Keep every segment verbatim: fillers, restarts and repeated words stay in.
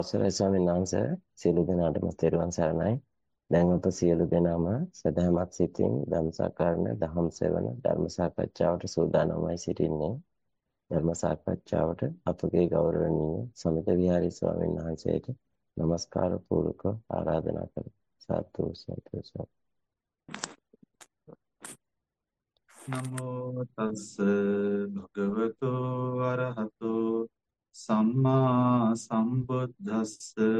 අවසරයි ස්වාමීන් වහන්සේ සියලු දෙනාටම තෙරුවන් සරණයි. දැන් අප සියලු දෙනාම සදහමත් සිතින් ධම්සකරණ දහම් සෙවන ධර්ම සාකච්ඡාවට සූදානම්වයි සිටින්නේ. ධර්ම සාකච්ඡාවට අපගේ ගෞරවනීය සමිත විහාරී ස්වාමීන් වහන්සේට নমස්කාර පූර්වක ආරාධනා කරමි. සාදු සාදු සාදු. නමෝ තස්ස භගවතු අරහතෝ සම්මා සම්බුද්දස්ස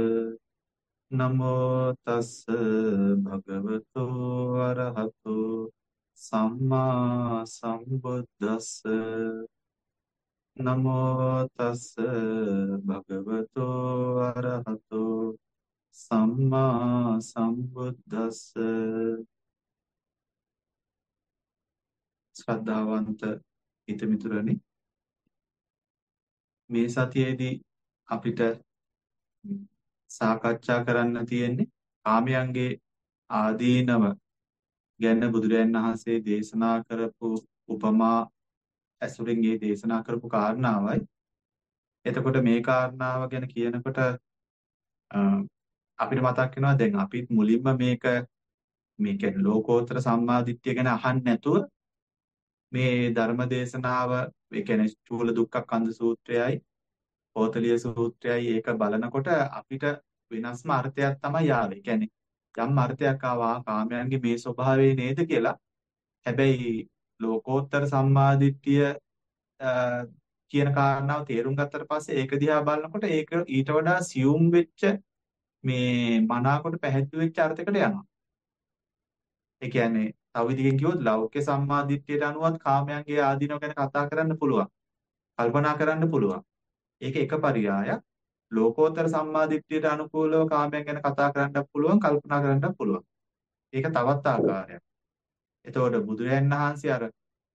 නමෝ තස්ස භගවතු අරහතෝ සම්මා සම්බුද්දස්ස නමෝ තස්ස භගවතු අරහතෝ සම්මා සම්බුද්දස්ස ශ්‍රද්ධාවන්ත හිතමිතුරනි මේ සතියේදී අපිට සාකච්ඡා කරන්න තියෙන්නේ කාමයන්ගේ ආදීනව ගැන බුදුරජාණන් වහන්සේ දේශනා කරපු උපමා ඇසුරින් මේ දේශනා කරපු කාරණාවයි. එතකොට මේ කාරණාව ගැන කියනකොට අපිට මතක් වෙනවා දැන් අපිත් මුලින්ම මේක මේ කියන්නේ ලෝකෝත්තර සම්මාදිට්ඨිය ගැන අහන්න නැතුව මේ ධර්ම දේශනාව ඒ කියන්නේ චූල දුක්ඛ සූත්‍රයයි පොතලිය සූත්‍රයයි ඒක බලනකොට අපිට වෙනස්ම අර්ථයක් තමයි ආවේ. ඒ කියන්නේ යම් අර්ථයක් ආවා කාමයන්ගේ මේ ස්වභාවය නේද කියලා. හැබැයි ලෝකෝත්තර සම්මාදිට්ඨිය කියන කාරණාව තේරුම් ගත්තට පස්සේ ඒක දිහා බලනකොට ඒක ඊට වඩා සියුම් වෙච්ච මේ මනාකොට පැහැදිලි වෙච්ච අර්ථයකට යනවා. ඒ කියන්නේ තව විදිහකින් කිව්වොත් ලෞකික සම්මාදිට්ඨියට අනුවත් කාමයන්ගේ ආධිනව ගැන කතා කරන්න පුළුවන්. කල්පනා කරන්න පුළුවන්. ඒක එක පරියායක්. ලෝකෝත්තර සම්මාදිට්ඨියට අනුකූලව කාමයන් ගැන කතා කරන්නත් පුළුවන්, කල්පනා කරන්නත් පුළුවන්. ඒක තවත් ආකාරයක්. එතකොට බුදුරයන් වහන්සේ අර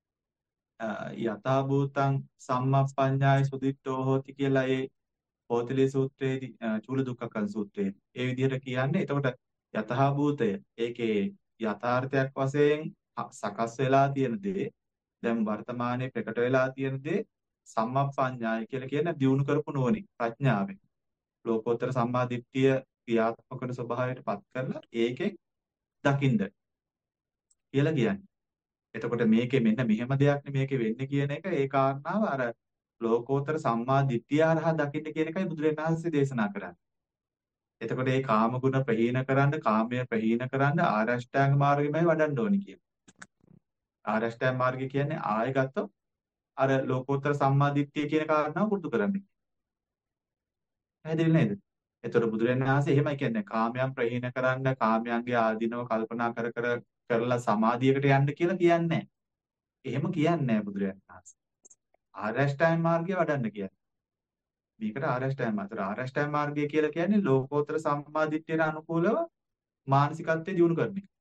යථා භූතං සම්මප්පඤ්ඤාය සුදිට්ඨෝ හෝති කියලා ඒ පොතලේ සූත්‍රයේදී චූල දුක්ඛ සූත්‍රයේදී ඒ විදිහට කියන්නේ. එතකොට යථා භූතය ඒකේ යථාර්ථයක් වශයෙන් සකස් වෙලා තියෙන දේ දැන් වර්තමානයේ ප්‍රකට වෙලා තියෙන දේ සම්මප්පඤ්ඤාය කියලා කියන දියුණු කරපු නුවණින් ප්‍රඥාවෙන් ලෝකෝත්තර සම්මාදිට්ඨිය ක්‍රියාත්මක කරන ස්වභාවයට පත් කරලා ඒකෙන් දකින්ද කියලා කියන්නේ. එතකොට මේකේ මෙන්න මෙහෙම දෙයක් නේ මේකේ වෙන්නේ කියන එක ඒ කාරණාව අර ලෝකෝත්තර සම්මාදිට්ඨිය හරහා දකින්න කියන එකයි බුදුරජාණන් වහන්සේ දේශනා කරන්නේ. එතකොට මේ කාම ගුණ ප්‍රහීන කරන්න, කාමය ප්‍රහීන කරන්න ආරෂ්ඨාංග මාර්ගෙමයි වඩන්න ඕනි කියන්නේ. ආරෂ්ඨාංග මාර්ගය කියන්නේ ආයෙ ගත්තොත් අර ලෝකෝත්තර සම්මාදිට්ඨිය කියන කාරණාව පුරුදු කරන්නේ. පැහැදිලි නේද? එතකොට බුදුරජාණන් වහන්සේ එහෙමයි කියන්නේ කාමයන් ප්‍රහීන කරන්න, කාමයන්ගේ ආධිනව කල්පනා කර කර කරලා සමාධියකට යන්න කියලා කියන්නේ නැහැ. එහෙම කියන්නේ නැහැ බුදුරජාණන් වහන්සේ. ආරෂ්ඨාංග මාර්ගය වඩන්න කියන්නේ. මේකට ආරෂ්ඨාංග මාර්ගය. ආරෂ්ඨාංග මාර්ගය කියලා කියන්නේ ලෝකෝත්තර සම්මාදිට්ඨියට අනුකූලව මානසිකත්වයේ දියුණු කරන එක.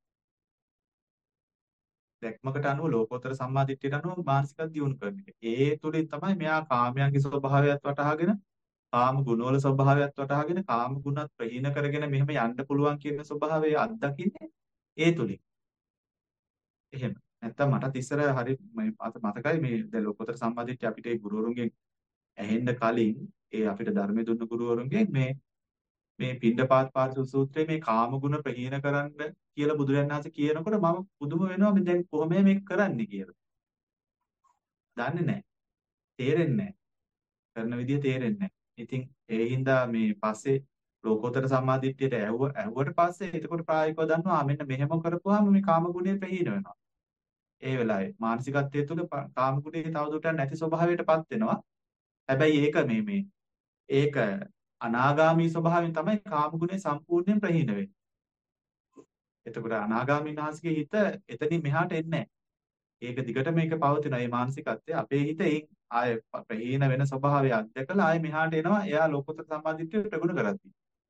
දැක්මකට අනුව ලෝකෝත්තර සම්මාදිට්ඨියට අනුව මානසිකත්වය දියුණු කරන එක. ඒ තුලින් තමයි මෙයා කාමයන්ගේ ස්වභාවයත් වටහාගෙන, කාම ගුණවල ස්වභාවයත් වටහාගෙන, කාම ගුණත් ප්‍රහීන කරගෙන මෙහෙම යන්න පුළුවන් කියන ස්වභාවය අත්දකින්නේ ඒ තුලින්. එහෙම. නැත්තම් මටත් ඉස්සර හරි මතකයි මේ දැන් ලෝකෝත්තර සම්මාදිට්ඨිය අපිට ඒ ගුරුවරුන්ගෙන් ඇහෙන්න කලින් ඒ අපිට ධර්මයේ දුන්න ගුරුවරුන්ගෙන් මේ මේ පිණ්ඩපාත පාරිසුද්ධ සූත්‍රයේ මේ කාම ගුණ ප්‍රහීන කරන්න කියලා බුදුරජාණන් වහන්සේ කියනකොට මම පුදුම වෙනවා මේ දැන් කොහොමද මේක කරන්නේ කියලා. දන්නේ නැහැ. තේරෙන්නේ නැහැ. කරන විදිය තේරෙන්නේ නැහැ. ඉතින් ඒ හින්දා මේ පස්සේ ලෝකෝත්තර සම්මාදිට්ඨියට ඇහුව ඇහුවට පස්සේ එතකොට ප්‍රායෝගිකව දන්නවා මෙන්න මෙහෙම කරපුවාම මේ කාම ගුණය ප්‍රහීන වෙනවා. ඒ වෙලාවේ මානසිකත්වයේ තුල කාම ගුණේ තවදුරටත් නැති ස්වභාවයටපත් වෙනවා. හැබැයි ඒක මේ මේ ඒක අනාගාමී ස්වභාවයෙන් තමයි කාම ගුණේ සම්පූර්ණයෙන් ප්‍රහීන වෙන්නේ. එතකොට අනාගාමීන් වහන්සේගේ හිත එතනින් මෙහාට එන්නේ නැහැ. ඒක දිගට මේක පවතිනවා. මේ මානසිකත්වය අපේ හිත ඒ ආය ප්‍රහීන වෙන ස්වභාවය අත්දකලා ආය මෙහාට එනවා. එයා ලෝකෝත්තර සම්මාදිට්ඨිය ප්‍රගුණ කරද්දී.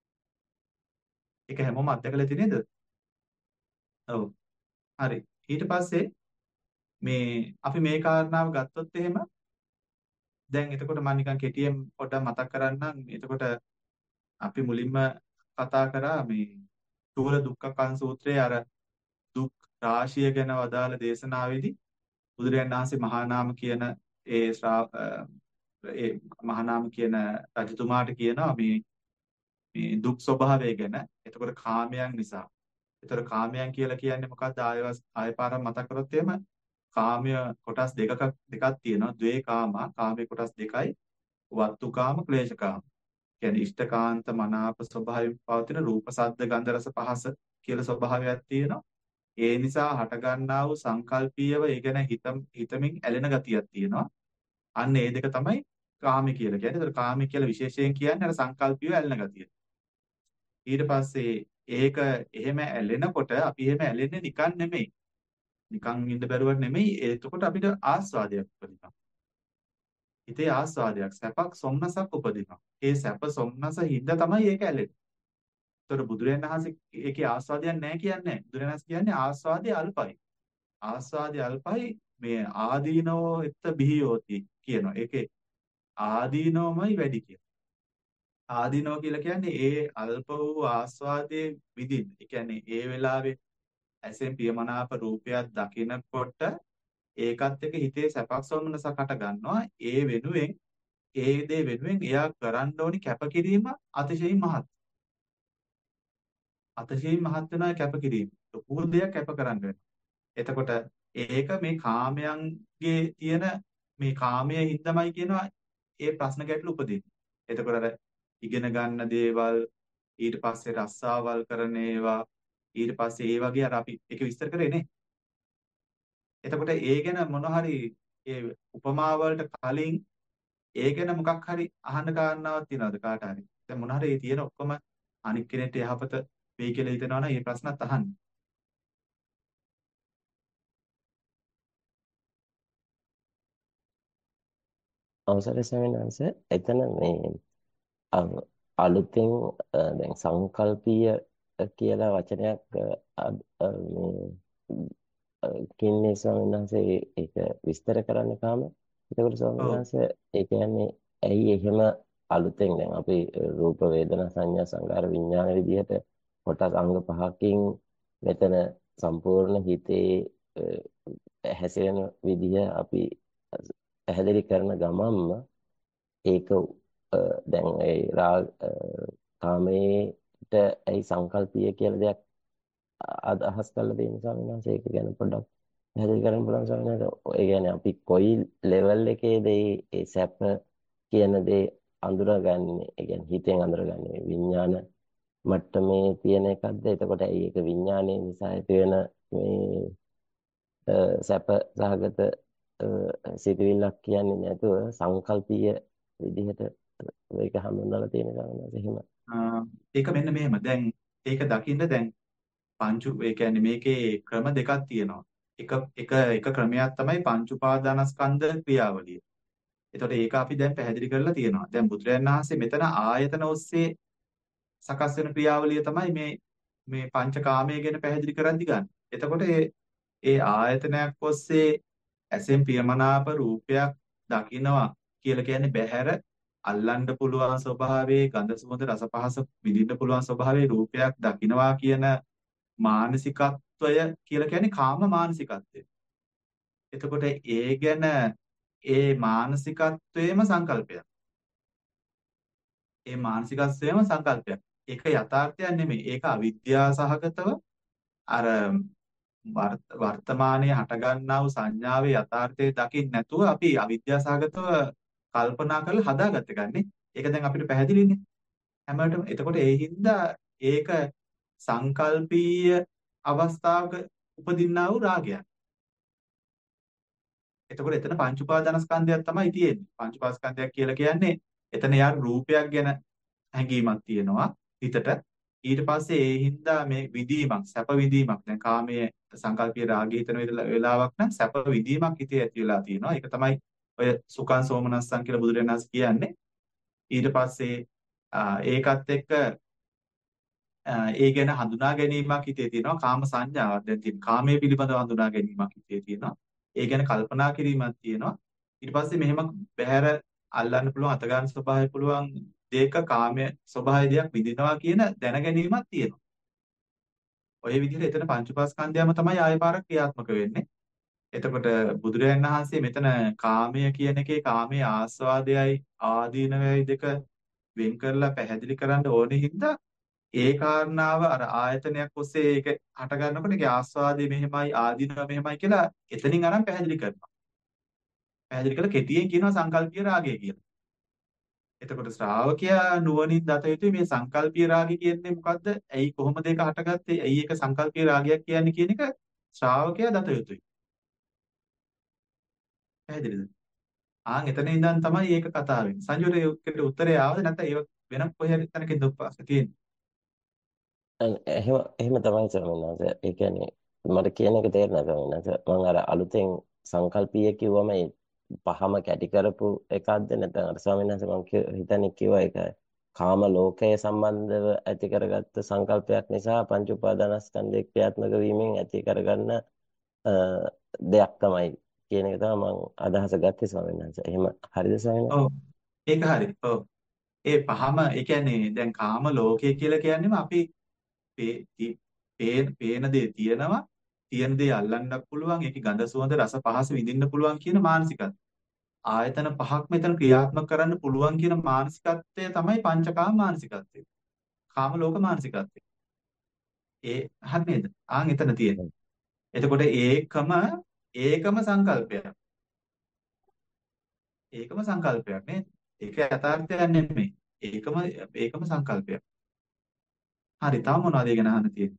ඒක හැමෝම අත්දකලා තියෙ නේද? ඔව්. හරි. ඊට පස්සේ මේ අපි මේ කාරණාව ගත්තොත් එහෙම දැන් එතකොට මම නිකන් කෙටියෙන් පොඩ්ඩක් මතක් කරන්නම්. එතකොට අපි මුලින්ම කතා කරා මේ චූල දුක්ඛ සූත්‍රයේ අර දුක් රාශිය ගැන වදාළ දේශනාවේදී බුදුරජාණන් වහන්සේ මහා නාම කියන ඒ ශ්‍රා ඒ මහා නාම කියන රජතුමාට කියනවා මේ මේ දුක් ස්වභාවය ගැන. එතකොට කාමයන් නිසා. එතකොට කාමයන් කියලා කියන්නේ මොකක්ද? ආය ආය පාරක් මතක් කරොත් එහෙම කාමය කොටස් දෙකක් දෙකක් තියෙනවා. ද්වේ කාම කාමයේ කොටස් දෙකයි. වත්තුකාම ක්ලේශකාම. කියන්නේ ඉෂ්ඨකාන්ත මනාප ස්වභාවයෙන් පවතින රූප ශබ්ද ගන්ධ රස පහස කියලා ස්වභාවයක් තියෙනවා. ඒ නිසා හටගන්නා වූ සංකල්පීයව ඒ ගැන හිත හිතමින් ඇලෙන ගතියක් තියෙනවා. අන්න ඒ දෙක තමයි කාමය කියලා කියන්නේ. ඒතර කාමය කියලා විශේෂයෙන් කියන්නේ අර සංකල්පීයව ඇලෙන ගතිය. ඊට පස්සේ ඒක එහෙම ඇලෙනකොට අපි එහෙම ඇලෙන්නේ නිකන් නෙමෙයි. නිකන් ඉන්න බැරුව නෙමෙයි. එතකොට අපිට ආස්වාදයක් උපදිනවා. හිතේ ආස්වාදයක්, සැපක්, සොම්නසක් උපදිනවා. ඒ සැප සොම්නස හින්ද තමයි ඒක ඇලෙන්නේ. ඒතර බුදුරජාණන් වහන්සේ ඒකේ ආස්වාදයක් නැහැ කියන්නේ. බුදුරජාණන් වහන්සේ කියන්නේ ආස්වාදයේ අල්පයි. ආස්වාදයේ අල්පයි මේ ආදීනෝ එත්ත බිහියෝති කියනවා. ඒකේ ආදීනෝමයි වැඩි කියන. ආදීනෝ කියලා කියන්නේ ඒ අල්ප වූ ආස්වාදයේ විදින්. ඒ කියන්නේ ඒ වෙලාවේ ඇසෙන් ප්‍රියමනාප රූපයක් දකිනකොට ඒකත් එක්ක හිතේ සැපක් සොම්නසක් හට ගන්නවා. ඒ වෙනුවෙන් ඒ දේ වෙනුවෙන් එයා කරන්න ඕනි කැපකිරීම අතිශයින් මහත්. අතිශයින් මහත් වෙනා කැපකිරීම. ලොකු දෙයක් කැප කරන්න වෙනවා. එතකොට ඒක මේ කාමයන්ගේ තියෙන මේ කාමයේ හින්දාමයි කියනවා ඒ ප්‍රශ්න ගැටළු උපදින්නේ. එතකොට අර ඉගෙන ගන්න දේවල් ඊට පස්සේ රස්සාවල් කරන ඒවා ඊට පස්සේ ඒ වගේ අර අපි ඒක විස්තර කරේ නේ. එතකොට ඒ ගැන මොන හරි ඒ උපමා වලට කලින් ඒ ගැන මොකක් හරි අහන්න කාරණාවක් තියනවද කාට හරි? දැන් මොන හරි ඒ තියෙන ඔක්කොම අනික් කෙනෙක්ට යහපත වෙයි කියලා හිතනවා නම් මේ ප්‍රශ්නත් අහන්න. අවසරයි ස්වාමීන් වහන්සේ. එතන මේ අ- අලුතෙන් අ, දැන් සංකල්පීය කියලා වචනයක් අ, අ, මේ අ, කින්නේ ස්වාමීන් වහන්සේ ඒක විස්තර කරන්න කාම. ඒකවල ස්වාමීන් ඔව්. වහන්සේ ඒ කියන්නේ ඇයි එහෙම අලුතෙන් දැන් අපි රූප වේදනා සංඥා සංකාර විඥාන විදිහට කොටස් අංග පහකින් මෙතන සම්පූර්ණ හිතේ අ, හැසිරෙන විදිහ අපි පැහැදිලි කරන ගමන්ම ඒක අ, දැන් ඒ රාග අ, කාමයට ඒ සංකල්පීය කියලා දෙයක් අදහස් කරලා තියෙන ස්වාමීන් වහන්සේ ඒක ගැන පොඩ්ඩක් පැහැදිලි කරන්න පුළුවන් ස්වාමීන් වහන්සේ. ඒ කියන්නේ අපි කොයි ලෙවල් එකේද ඒ ඒ සැප කියන දේ අඳුරගන්නේ? ඒ කියන්නේ හිතෙන් අඳුරගන්නේ විඥාන මට්ටමේ තියෙන එකක්ද? එතකොට ඒක විඥානයේ නිසා ඇති වෙන මේ අ, සැප සහගත අ, සිතුවිල්ලක් කියන්නේ නැතුව සංකල්පීය විදිහට ඒක හඳුන්වලා තියෙන ස්වාමීන් වහන්සේ. එහෙම. ආ, ඒක මෙන්න මෙහෙම. දැන් ඒක දකින්න දැන් පංචු ඒ කියන්නේ මේකේ ක්‍රම දෙකක් තියෙනවා. එක එක එක ක්‍රමයක් තමයි පංච උපාදානස්කන්ධ ක්‍රියාවලිය. එතකොට ඒක අපි දැන් පැහැදිලි කරලා තියෙනවා. දැන් බුදුරජාණන් වහන්සේ මෙතන ආයතන ඔස්සේ සකස් වෙන ක්‍රියාවලිය තමයි මේ මේ පංචකාමයේ ගැන පැහැදිලි කරද්දි ගන්න. එතකොට ඒ ඒ ආයතනයක් ඔස්සේ ඇසෙන් ප්‍රියමනාප රූපයක් දකිනවා කියලා කියන්නේ බහැර අල්ලන්න පුළුවන් ස්වභාවයේ ගඳ සුවඳ රස පහස විඳින්න පුළුවන් ස්වභාවයේ රූපයක් දකිනවා කියන මානසිකත්වය කියලා කියන්නේ කාම මානසිකත්වය. එතකොට ඒ ගැන ඒ මානසිකත්වයේම සංකල්පයක්. ඒ මානසිකත්වයේම සංකල්පයක්. ඒක යථාර්ථයක් නෙමෙයි. ඒක අවිද්‍යාව සහගතව අර වර්ත- වර්තමානයේ හටගන්නා වූ සංඥාවේ යථාර්ථය දකින්න නැතුව අපි අවිද්‍යාව සහගතව කල්පනා කරලා හදාගත්ත ගන්නේ. ඒක දැන් අපිට පැහැදිලිනේ. හැමෝටම. එතකොට ඒ හින්දා ඒක සංකල්පීය අවස්ථාවක උපදින්නා වූ රාගයක්. එතකොට එතන පංච උපාදානස්කන්ධයක් තමයි තියෙන්නේ. පංච උපාදානස්කන්ධයක් කියලා කියන්නේ එතන යාර රූපයක් ගැන හැඟීමක් තියෙනවා හිතට. ඊට පස්සේ ඒ හින්දා මේ විදීමක්, සැප විදීමක්. දැන් කාමයේ සංකල්පීය රාගය හිතන වෙලාවක් නම් සැප විදීමක් හිතේ ඇති වෙලා තියෙනවා. ඒක තමයි ඔය සුඛං සෝමනස්සං කියලා බුදුරජාණන් වහන්සේ කියන්නේ. ඊට පස්සේ ආ, ඒකත් එක්ක ආ, ඒ ගැන හඳුනා ගැනීමක් හිතේ තියෙනවා. කාම සංඥාවක් දැන් තියෙන. කාමයේ පිළිබඳව හඳුනා ගැනීමක් හිතේ තියෙනවා. ඒ ගැන කල්පනා කිරීමක් තියෙනවා. ඊට පස්සේ මෙහෙම බහැර අල්ලන්න පුළුවන් අත ගන්න ස්වභාවය පුළුවන් දෙයක කාමයේ ස්වභාවය දෙයක් විඳිනවා කියන දැන ගැනීමක් තියෙනවා. ඔය විදිහට එතන පංච උපාස්කන්ධයම තමයි ආය පාරක් ක්‍රියාත්මක වෙන්නේ. එතකොට බුදුරජාණන් වහන්සේ මෙතන කාමය කියන එකේ කාමයේ ආස්වාදයයි ආදීනවයයි දෙක වෙන් කරලා පැහැදිලි කරන්න ඕනේ හින්දා ඒ කාරණාව අර ආයතනයක් ඔස්සේ ඒක හට ගන්නකොට ඒකේ ආස්වාදය මෙහෙමයි ආදීනව මෙහෙමයි කියලා එතනින් අරන් පැහැදිලි කරනවා. පැහැදිලි කරලා කෙටියෙන් කියනවා සංකල්පීය රාගය කියලා. එතකොට ශ්‍රාවකයා නුවණින් දත යුතුයි මේ සංකල්පීය රාගය කියන්නේ මොකද්ද? ඇයි කොහොමද ඒක හටගත්තේ? ඇයි ඒක සංකල්පීය රාගයක් කියන්නේ කියන එක ශ්‍රාවකයා දත යුතුයි. පැහැදිලිද? ආන් එතන ඉඳන් තමයි ඒක කතා වෙන්නේ. සංජුරේකට උත්තරය ආවද නැත්නම් ඒක වෙන කොහේ හරි තැනකින් දුප්පාස්ක තියෙන්නේ. අන්න එහෙම එහෙම තමයි ස්වාමීන් වහන්සේ. ඒ කියන්නේ මට කියන එක තේරෙනවා ස්වාමීන් වහන්සේ. මම අර අලුතෙන් සංකල්පීය කිව්වම ඒ පහම කැටි කරපු එකක්ද නැත්නම් අර ස්වාමීන් වහන්සේ මම කිය- හිතන්නේ කිව්වා ඒක කාම ලෝකය සම්බන්ධව ඇති කරගත්ත සංකල්පයක් නිසා පංච උපාදානස්කන්ධය ක්‍රියාත්මක වීමෙන් ඇති කරගන්න අ, දෙයක් තමයි කියන එක තමයි මම අදහස ගත්තේ ස්වාමීන් වහන්සේ. එහෙම හරිද ස්වාමීන් ඔව්. වහන්සේ? ඒක හරි. ඔව්. ඒ පහම ඒ කියන්නේ දැන් කාම ලෝකය කියලා කියන්නේම අපි පේ ති- පේන පේන දේ තියෙනවා තියෙන දේ අල්ලන්නත් පුළුවන් ඒකේ ගඳ සුවඳ රස පහස විඳින්න පුළුවන් කියන මානසිකත්වය. ආයතන පහක් මෙතන ක්‍රියාත්මක කරන්න පුළුවන් කියන මානසිකත්වය තමයි පංචකාම මානසිකත්වය. කාම ලෝක මානසිකත්වය. ඒ හරි නේද? ආන් එතන තියෙන්නේ. එතකොට ඒකම ඒකම සංකල්පයක්. ඒකම සංකල්පයක් නේද? ඒක යථාර්ථයක් නෙමෙයි. ඒකම ඒකම සංකල්පයක්. හරි. තව මොනවද ඒ ගැන අහන්න තියෙන්නේ?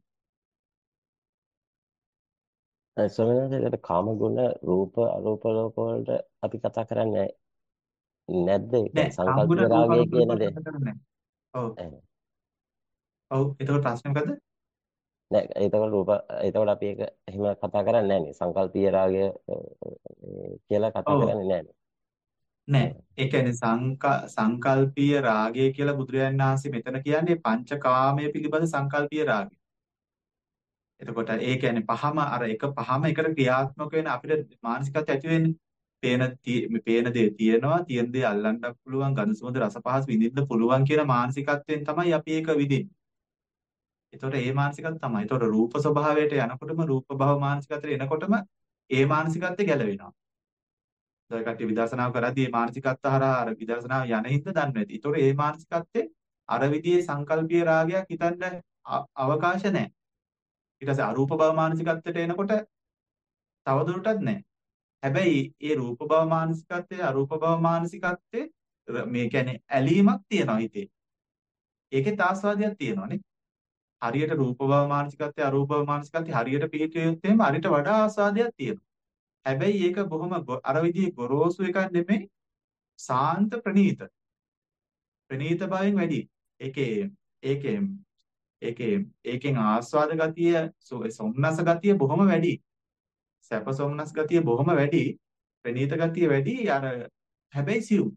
අ, ස්වාමීන් වහන්සේ ඒකට කාම ගුණ රූප අරූප ලෝක වලට අපි කතා කරන්නේ නැද්ද? ඒ නෑ. කියන්නේ කාමගුණ සංකල්පීය රූප රාගය අරූප කියන වලට දේ. කතා කරන්නේ නෑ. ඔව්. එහෙම. ඔව්. එතකොට ප්‍රශ්නේ මොකද්ද? නෑ ඒතකොට රූප ඒතකොට අපි ඒක එහෙම කතා කරන්නේ නැහැ නේ. සංකල්පීය රාගය අ, කියලා කතා ඔව්. කරන්නේ නැහැ නෑ. නේ. ඒ කියන්නේ සංක සංකල්පීය රාගය කියලා බුදුරජාණන් වහන්සේ මෙතන කියන්නේ පංචකාමයේ පිළිබඳ සංකල්පීය රාගය. එතකොට ඒ කියන්නේ පහම අර එක පහම එකට ක්‍රියාත්මක වෙන අපිට මානසිකත්වය ඇති වෙන්නේ. පේන tie- මේ පේන දේ තියෙනවා, තියෙන දේ අල්ලන්නත් පුළුවන්, ගඳ සුවඳ රස පහස විඳින්න පුළුවන් කියන මානසිකත්වයෙන් තමයි අපි ඒක විඳින්නේ. එතකොට ඒ මානසිකත්වය තමයි. එතකොට රූප ස්වභාවයට යනකොටම රූප භව මානසිකත්වයට එනකොටම ඒ මානසිකත්වය ගැලවෙනවා. දැන් කට්ටිය විදර්ශනාව කරද්දී මේ මානසිකත්ව හරහා අර විදර්ශනාව යන හින්දා දන්නේ නැති. ඒතකොට මේ මානසිකත්වයේ අර විදිහේ සංකල්පීය රාගයක් හිතන්න අ- අවකාශ නැහැ. ඊට පස්සේ අරූප භව මානසිකත්වයට එනකොට තවදුරටත් නැහැ. හැබැයි ඒ රූප භව මානසිකත්වයේ අරූප භව මානසිකත්වයේ ර- මේ කියන්නේ ඇලීමක් තියෙනවා හිතේ. ඒකෙත් ආස්වාදයක් තියෙනවානේ. හරියට රූප භව මානසිකත්වයේ අරූප භව මානසිකත්වයේ හරියට පිළිතුරු එහෙම හරියට වඩා ආස්වාදයක් තියෙනවා. හැබැයි ඒක බොහොම ගො- අර විදිහේ ගොරෝසු එකක් නෙමෙයි සාන්ත ප්‍රණීත. ප්‍රණීත භාවයෙන් වැඩි. ඒකේ ඒකේ ඒකේ ඒකෙන් ආස්වාද ගතිය සො- සොම්නස ගතිය බොහොම වැඩි. සැප සොම්නස් ගතිය බොහොම වැඩි. ප්‍රණීත ගතිය වැඩි. අර හැබැයි සියුම්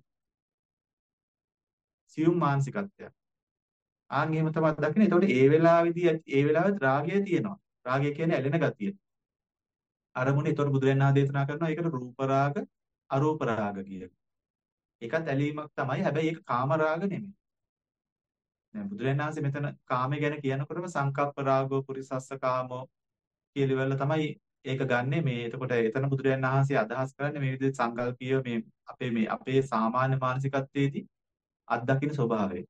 සියුම් මානසිකත්වයක්. ආන් එහෙම තමයි දකින්නේ. එතකොට ඒ වෙලාවේදී ඇති- ඒ වෙලාවෙත් රාගය තියෙනවා. රාගය කියන්නේ ඇලෙන ගතිය. අරමුණ එතකොට බුදුරජාණන් වහන්සේ දේශනා කරනවා ඒකට රූප රාග අරූප රාග කියලා. ඒකත් ඇලීමක් තමයි. හැබැයි ඒක කාම රාග නෙමෙයි. දැන් බුදුරජාණන් වහන්සේ මෙතන කාමය ගැන කියනකොටම සංකප්ප රාගෝ පුරිසස්ස කාමෝ කියලා තමයි ඒක ගන්නෙ. මේ එතකොට එතන බුදුරජාණන් වහන්සේ අදහස් කරන්නේ මේ විදිහට සංකල්පීය මේ අපේ මේ අපේ සාමාන්‍ය මානසිකත්වයේදී අත්දකින්න ස්වභාවය.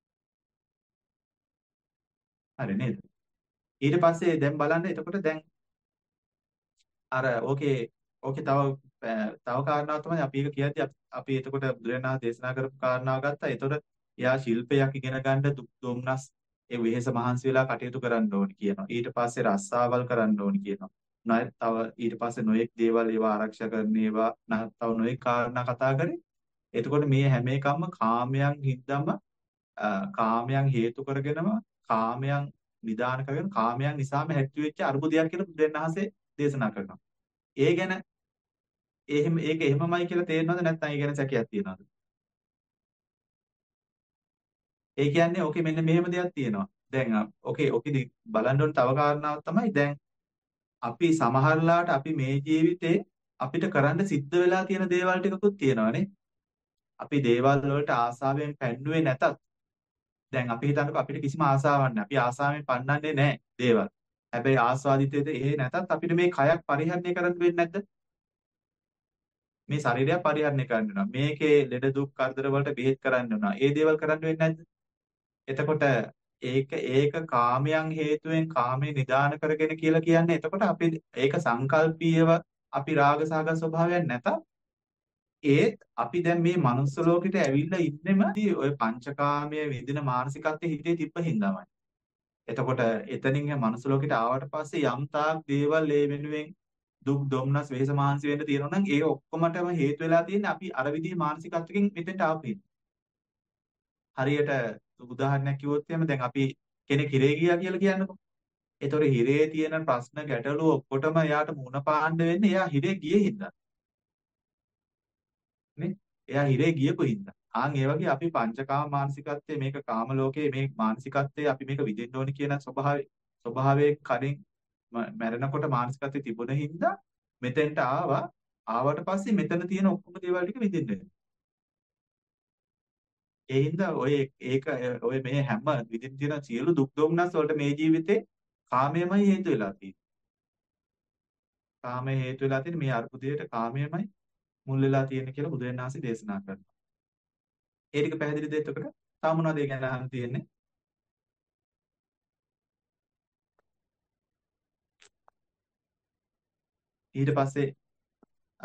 හරි නේද? ඊට පස්සේ දැන් බලන්න එතකොට දැන් අර ඕකේ ඕකේ තව ඈ, තව කාරණාවක් තමයි අපි ඒක කියද්දි අපි අපි එතකොට බුදුරජාණන් වහන්සේ දේශනා කරපු කාරණාව ගත්තා. එතකොට එයා ශිල්පයක් ඉගෙන ගන්න දුක් දුම්නස් ඒ වෙහෙස මහන්සි වෙලා කටයුතු කරන්න ඕනි කියනවා. ඊට පස්සේ රස්සාවල් කරන්න ඕනි කියනවා. නැත් තව ඊට පස්සේ නොඑක් දේවල් ඒවා ආරක්ෂා කරන්න ඒවා නැත් තව නොඑක් කාරණා කතා කරේ. එතකොට මේ හැම එකක්ම කාමයන් හින්දාම අ, කාමයන් හේතු කරගෙනම කාමයන් නිදාන කරගෙන කාමයන් නිසාම හැක්කු වෙච්ච අරුබුදයක් කියලා බුදුරජාණන් වහන්සේ දේශනා කරනවා. ඒ ගැන එහෙම ඒක එහෙමමයි කියලා තේරෙනවද නැත්නම් ඒ ගැන සැකයක් තියෙනවද? ඒ කියන්නේ ඕකේ මෙන්න මෙහෙම දෙයක් තියෙනවා. දැන් අ, ඕකේ ඕකේදි බලන්න ඕන තව කාරණාවක් තමයි දැන් අපි සමහරලාට අපි මේ ජීවිතේ අපිට කරන්න සිද්ධ වෙලා තියෙන දේවල් ටිකකුත් තියෙනවානේ. අපි දේවල් වලට ආසාවෙන් පැන්නුවේ නැතත් දැන් අපි හිතන්නකෝ අපිට කිසිම ආසාවක් නැහැ. අපි ආසාවෙන් පන්නන්නේ නැහැ දේවල්. හැබැයි ආස්වාදිතේද එහෙ නැතත් අපිට මේ කයක් පරිහරණය කරන්න වෙන්නේ නැද්ද? මේ ශරීරය පරිහරණය කරන්න වෙනවා. මේකේ ලෙඩ දුක් කරදර වලට බෙහෙත් කරන්න වෙනවා. ඒ දේවල් කරන්න වෙන්නේ නැද්ද? එතකොට ඒක ඒක කාමයන් හේතුවෙන් කාමයේ නිදාන කරගෙන කියලා කියන්නේ එතකොට අපි ඒක සංකල්පීයව අපි රාග සහගත ස්වභාවයක් නැත ඒත් අපි දැන් මේ manuss ලෝකෙට ඇවිල්ලා ඉන්නෙම ඔය පංචකාමයේ විඳින මානසිකත්වයේ හිතේ තිබ්බ හින්දාමයි. එතකොට එතනින් හැ manuss ලෝකෙට ආවට පස්සේ යම් තාක් දේවල් ඒ වෙනුවෙන් දුක් දුම්නස් වෙහෙස මහන්සි වෙන්න තියෙනවා නම් ඒ ඔක්කොමටම හේතු වෙලා තියෙන්නේ අපි අර විදිහේ මානසිකත්වකින් මෙතෙන්ට ආපු හින්දා. හරියට උදාහරණයක් කිව්වොත් එහෙම දැන් අපි කෙනෙක් හිරේ ගියා කියලා කියන්නකෝ. ඒතකොට හිරේ තියෙන ප්‍රශ්න ගැටලු ඔක්කොටම එයාට මුහුණ පාන්න වෙන්නේ එයා හිරේ ගියේ හින්දා. නේ? එයා හිරේ ගියපු හින්දා. ආන් ඒ වගේ අපි පංචකාම මානසිකත්වයේ මේක කාම ලෝකයේ මේ මානසිකත්වයේ අපි මේක විඳින්න ඕනි කියන ස්වභාවය ස්වභාවයේ කලින් මැරෙනකොට මානසිකත්වයේ තිබුණ හින්දා මෙතෙන්ට ආවා. ආවට පස්සේ මෙතන තියෙන ඔක්කොම දේවල් ටික විඳින්න වෙනවා. ඒ හින්දා ඔය ඒක ඔය මේ හැම විදිහින් තියෙන සියලු දුක් දුම්නස් වලට මේ ජීවිතේ කාමයමයි හේතු වෙලා තියෙන්නේ. කාමයේ හේතු වෙලා තියෙන්නේ මේ අර්බුදයට කාමයමයි මුල් වෙලා තියෙන්නේ කියලා බුදුරජාණන් වහන්සේ දේශනා කරනවා. ඒ ටික පැහැදිලිද එතකොට? තාම මොනවද ඒ ගැන අහන්න තියෙන්නේ? ඊට පස්සේ අ,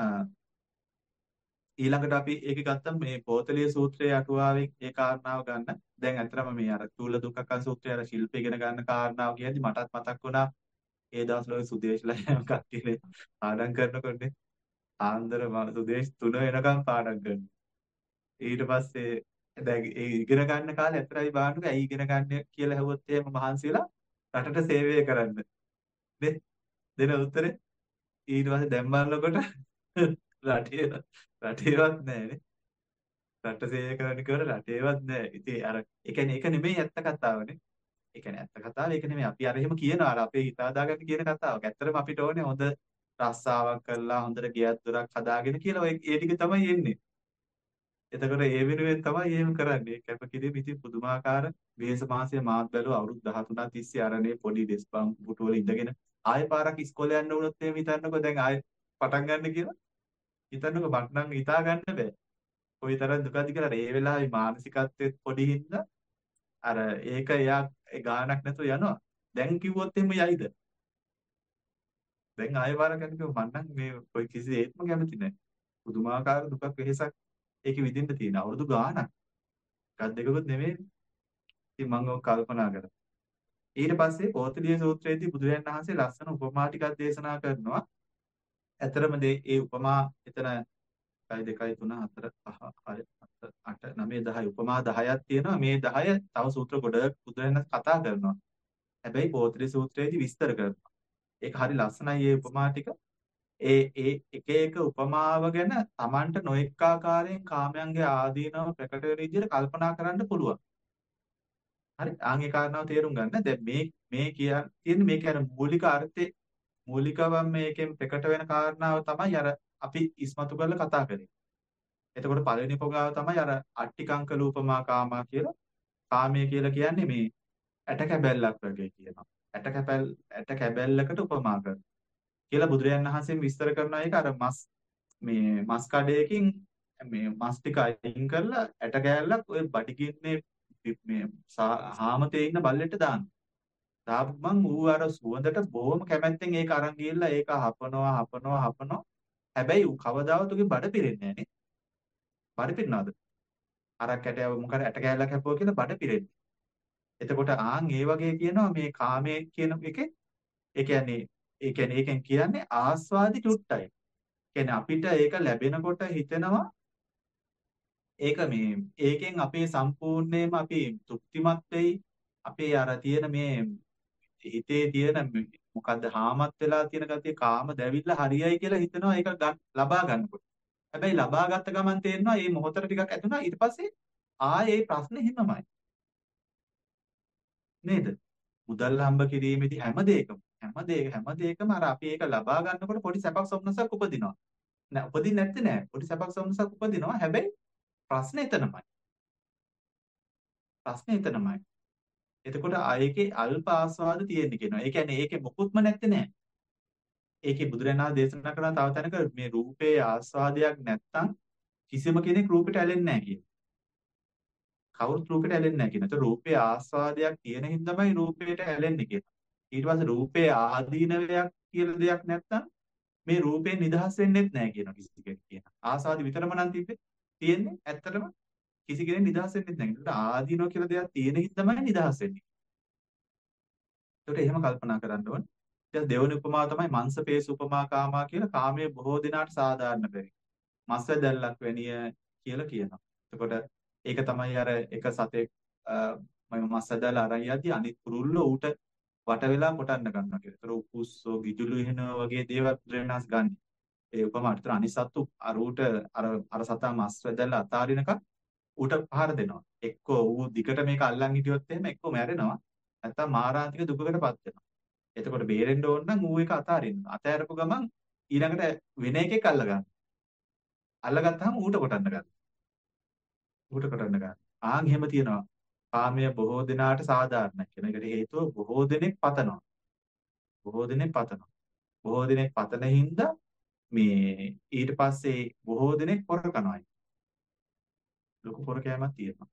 ඊළඟට අපි ඒක ගත්තම මේ පෝතලිය සූත්‍රයේ අටුවාවෙන් ඒ කාරණාව ගන්න. දැන් අතරම මේ අර චූල දුක්ඛ සූත්‍රය අර ශිල්ප ඉගෙන ගන්න කාරණාව කියද්දි මටත් මතක් වුණා ඒ දවස්වල සුදේශලා කට්ටියනේ පාඩම් කරනකොට ආන්දර සුදේශ තුන වෙනකම් පාඩම් කරනවා. ඊට පස්සේ දැන් ඒ ඉගෙන ගන්න කාලේ ඇතරයි බාන්නක ඇයි ඉගෙන ගන්න කියලා ඇහුවොත් එහෙම මහන්සි වෙලා රටට සේවය කරන්න. නේ? දෙන උත්තරේ ඊට පස්සේ දැන් බලනකොට රටේ රටේවත් නැහැ. රට සේවය කරන්න කියලා රටේවත් නැහැ. ඉතින් අර ඒ කියන්නේ ඒක නෙමෙයි ඇත්ත කතාවනේ. ඒ කියන්නේ ඇත්ත කතාව ඒක නෙමෙයි. අපි අර එහෙම කියනවා. අර අපේ හිත හදාගන්න කියන කතාවක්. ඇත්තටම අපිට ඕනේ හොඳ රස්සාවක් කරලා හොඳට ගෙයක් දොරක් හදාගෙන කියලා ඔය ඒ ටික තමයි එන්නේ. එතකොට ඒ වෙනුවෙන් තමයි එහෙම කරන්නේ. කැපකිරීම ඉතින් පුදුමාකාර වෙහෙස මාසයේ මාත් බැලුවා අවුරුදු දහතුනක් තිස්සේ අරනේ පොඩි ඩෙස්පම් පුටුවල ඉඳගෙන ආයෙ පාරක් ඉස්කෝලේ යන්න වුණොත් එහෙම හිතන්නකෝ දැන් ආයෙ පටන් ගන්න කියලා. හිතන්නකෝ මට නම් හිතා ගන්න බෑ. කොයිතරම් දුකද කියලා. ඒ වෙලාවේ මානසිකත්වෙත් පොඩි හින්දා අර ඒක එයා ඒ ගානක් නැතුව යනවා. දැන් කිව්වොත් එහෙම යයිද? දැන් ආයෙ පාරක් යන්න කිව්ව මම නම් මේ කොයි කිසි දෙයක්ම කැමති නැහැ. පුදුමාකාර දුකක් වෙහෙසක් ඒකෙ විඳින්න තියෙන අවුරුදු ගාණක්. එකක් දෙකකුත් නෙමෙයි. ඉතින් මම ඔක කල්පනා කරා. ඊට පස්සේ පොතලිය සූත්‍රයේදී බුදුරජාණන් වහන්සේ ලස්සන උපමා ටිකක් දේශනා කරනවා. ඇතරම ඒ උපමා එතන එකයි දෙකයි තුන හතර පහ හය හත අට නවය දහය උපමා දහයක් තියෙනවා. මේ දහය තව සූත්‍ර ගොඩක් බුදුරජාණන් කතා කරනවා. හැබැයි පොතලිය සූත්‍රයේදී විස්තර කරනවා. ඒක හරි ලස්සනයි මේ උපමා ටික. ඒ ඒ එක එක උපමාව ගැන Tamanට නොඑක ආකාරයෙන් කාමයන්ගේ ආදීනව ප්‍රකට වෙන විදිහට කල්පනා කරන්න පුළුවන්. හරි. ආන් ඒ කාරණාව තේරුම් ගන්න. දැන් මේ මේ කියන් තියෙන්නේ මේක අර මූලික අර්ථේ මූලිකවම මේකෙන් ප්‍රකට වෙන කාරණාව තමයි අර අපි ඉස්මතු කරලා කතා කරේ. එතකොට පළවෙනි පොගාව තමයි අර අට්ටිකංක ලූපමා කාමා කියලා. කාමය කියලා කියන්නේ මේ ඇට කැබැල්ලක් වගේ කියනවා. ඇට කැබැල් ඇට කැබැල්ලකට උපමා කරනවා. කියලා බුදුරජාණන් වහන්සේ විස්තර කරනවා ඒක අර මස් මේ මස් කඩේකින් මේ මස් ටික අයින් කරලා ඇට කෑල්ලක් ඔය බඩගින්නේ මේ හාමතේ ඉන්න බල්ලෙට දානවා. දාපු මං ඌ අර සුවඳට බොහොම කැමැත්තෙන් ඒක අරන් ගිහලා ඒක හපනවා හපනවා හපනවා. හැබැයි ඌ කවදාවත් උගේ බඩ පිරෙන්නේ නැහැ නේ. බඩ පිරනවද? අරක් ඇටයව මොකද ඇට කෑල්ලක් හැපුවා කියලා බඩ පිරෙන්නේ. එතකොට ආන් ඒ වගේ කියනවා මේ කාමයේ කියන එකේ ඒ කියන්නේ ඒ කියන්නේ ඒකෙන් කියන්නේ ආස්වාදි චුට්ටයි. කියන්නේ අපිට ඒක ලැබෙනකොට හිතෙනවා ඒක මේ ඒකෙන් අපේ සම්පූර්ණයෙන්ම අපි තෘප්තිමත් වෙයි. අපේ අර තියෙන මේ හිතේ තියෙන මොකද්ද හාමත් වෙලා තියෙන ගතිය කාම දැවිල්ල හරියයි කියලා හිතනවා ඒක ලබා ගන්නකොට. හැබැයි ලබා ගත්ත ගමන් තේරෙනවා මේ මොහොතට ටිකක් ඇතුණා ඊට පස්සේ ආයේ ප්‍රශ්නේ හිමමයි. නේද? මුදල් හම්බ කිරීමේදී හැම දෙයකම හැම දෙයක හැම දෙයකම අර අපි ඒක ලබා ගන්නකොට පොඩි සැපක් සොම්නසක් උපදිනවා. නෑ උපදින්නේ නැත්තේ නෑ. පොඩි සැපක් සොම්නසක් උපදිනවා. හැබැයි ප්‍රශ්නේ එතනමයි. ප්‍රශ්නේ එතනමයි. එතකොට ආයේකේ අල්ප ආස්වාද තියෙන්න කියනවා. ඒ කියන්නේ ඒකේ මොකුත්ම නැත්තේ නෑ. ඒකේ බුදුරණාහි දේශනා කරන තව තැනක මේ රූපේ ආස්වාදයක් නැත්තම් කිසිම කෙනෙක් රූපෙට ඇලෙන්නේ නැහැ කියන. කවුරුත් රූපෙට ඇලෙන්නේ නැහැ කියන. ඒතර රූපේ ආස්වාදයක් තියෙන හින්දාමයි රූපයට ඇලෙන්නේ කියන. ඊට පස්සේ රූපේ ආදීනවයක් කියලා දෙයක් නැත්තම් මේ රූපේ නිදහස් වෙන්නෙත් නැහැ කියන කිසි කෙනෙක් කියන. ආස්වාද විතරම නම් තිබ්බේ තියෙන්නේ ඇත්තටම කිසි කෙනෙක් නිදහස් වෙන්නෙත් නැහැ. ඒකට ආදීනව කියලා දෙයක් තියෙන හින්දාමයි නිදහස් වෙන්නේ. ඒකට එහෙම කල්පනා කරන්න ඕනේ. ඊට දෙවෙනි උපමාව තමයි මංසපේස උපමා කාමා කියලා කාමයේ බොහෝ දිනාට සාධාරණ බැරි. මස් වැදල්ලක් වැනිය කියලා කියනවා. එතකොට ඒක තමයි අර එක සතෙක් මම මස් වැදල්ල අරන් යද්දි අනිත් කුරුල්ලෝ ඌට වට වෙලා කොටන්න ගන්නවා කියලා. ඒතර උකුස්සෝ ගිජුළු එනවා වගේ දේවල් ද්‍රේනස් ගන්න. ඒ උපමාවට. ඒතර අනිත් සත්තු අර ඌට අර අර සතා මස් වැදල්ල අතාරිනකම් ඌට පහර දෙනවා. එක්කෝ ඌ දිගට මේක අල්ලන් හිටියොත් එහෙම එක්කෝ මැරෙනවා. නැත්තම් මාරාන්තික දුකකටපත් වෙනවා. එතකොට බේරෙන්න ඕන නම් ඌ ඒක අතාරින්න. අතෑරපු ගමන් ඊළඟට වෙන එකෙක් අල්ල ගන්න. අල්ලගත්තාම ඌට කොටන්න ගන්න. ඌට කොටන්න ගන්න. ආන් එහෙම තියෙනවා. කාමය බොහෝ දෙනාට සාධාරණයි කියන එකට හේතුව බොහෝ දෙනෙක් පතනවා. බොහෝ දෙනෙක් පතනවා. බොහෝ දෙනෙක් පතන හින්දා මේ ඊට පස්සේ බොහෝ දෙනෙක් පොර කනවා. ලොකු පොර කෑමක් තියෙනවා.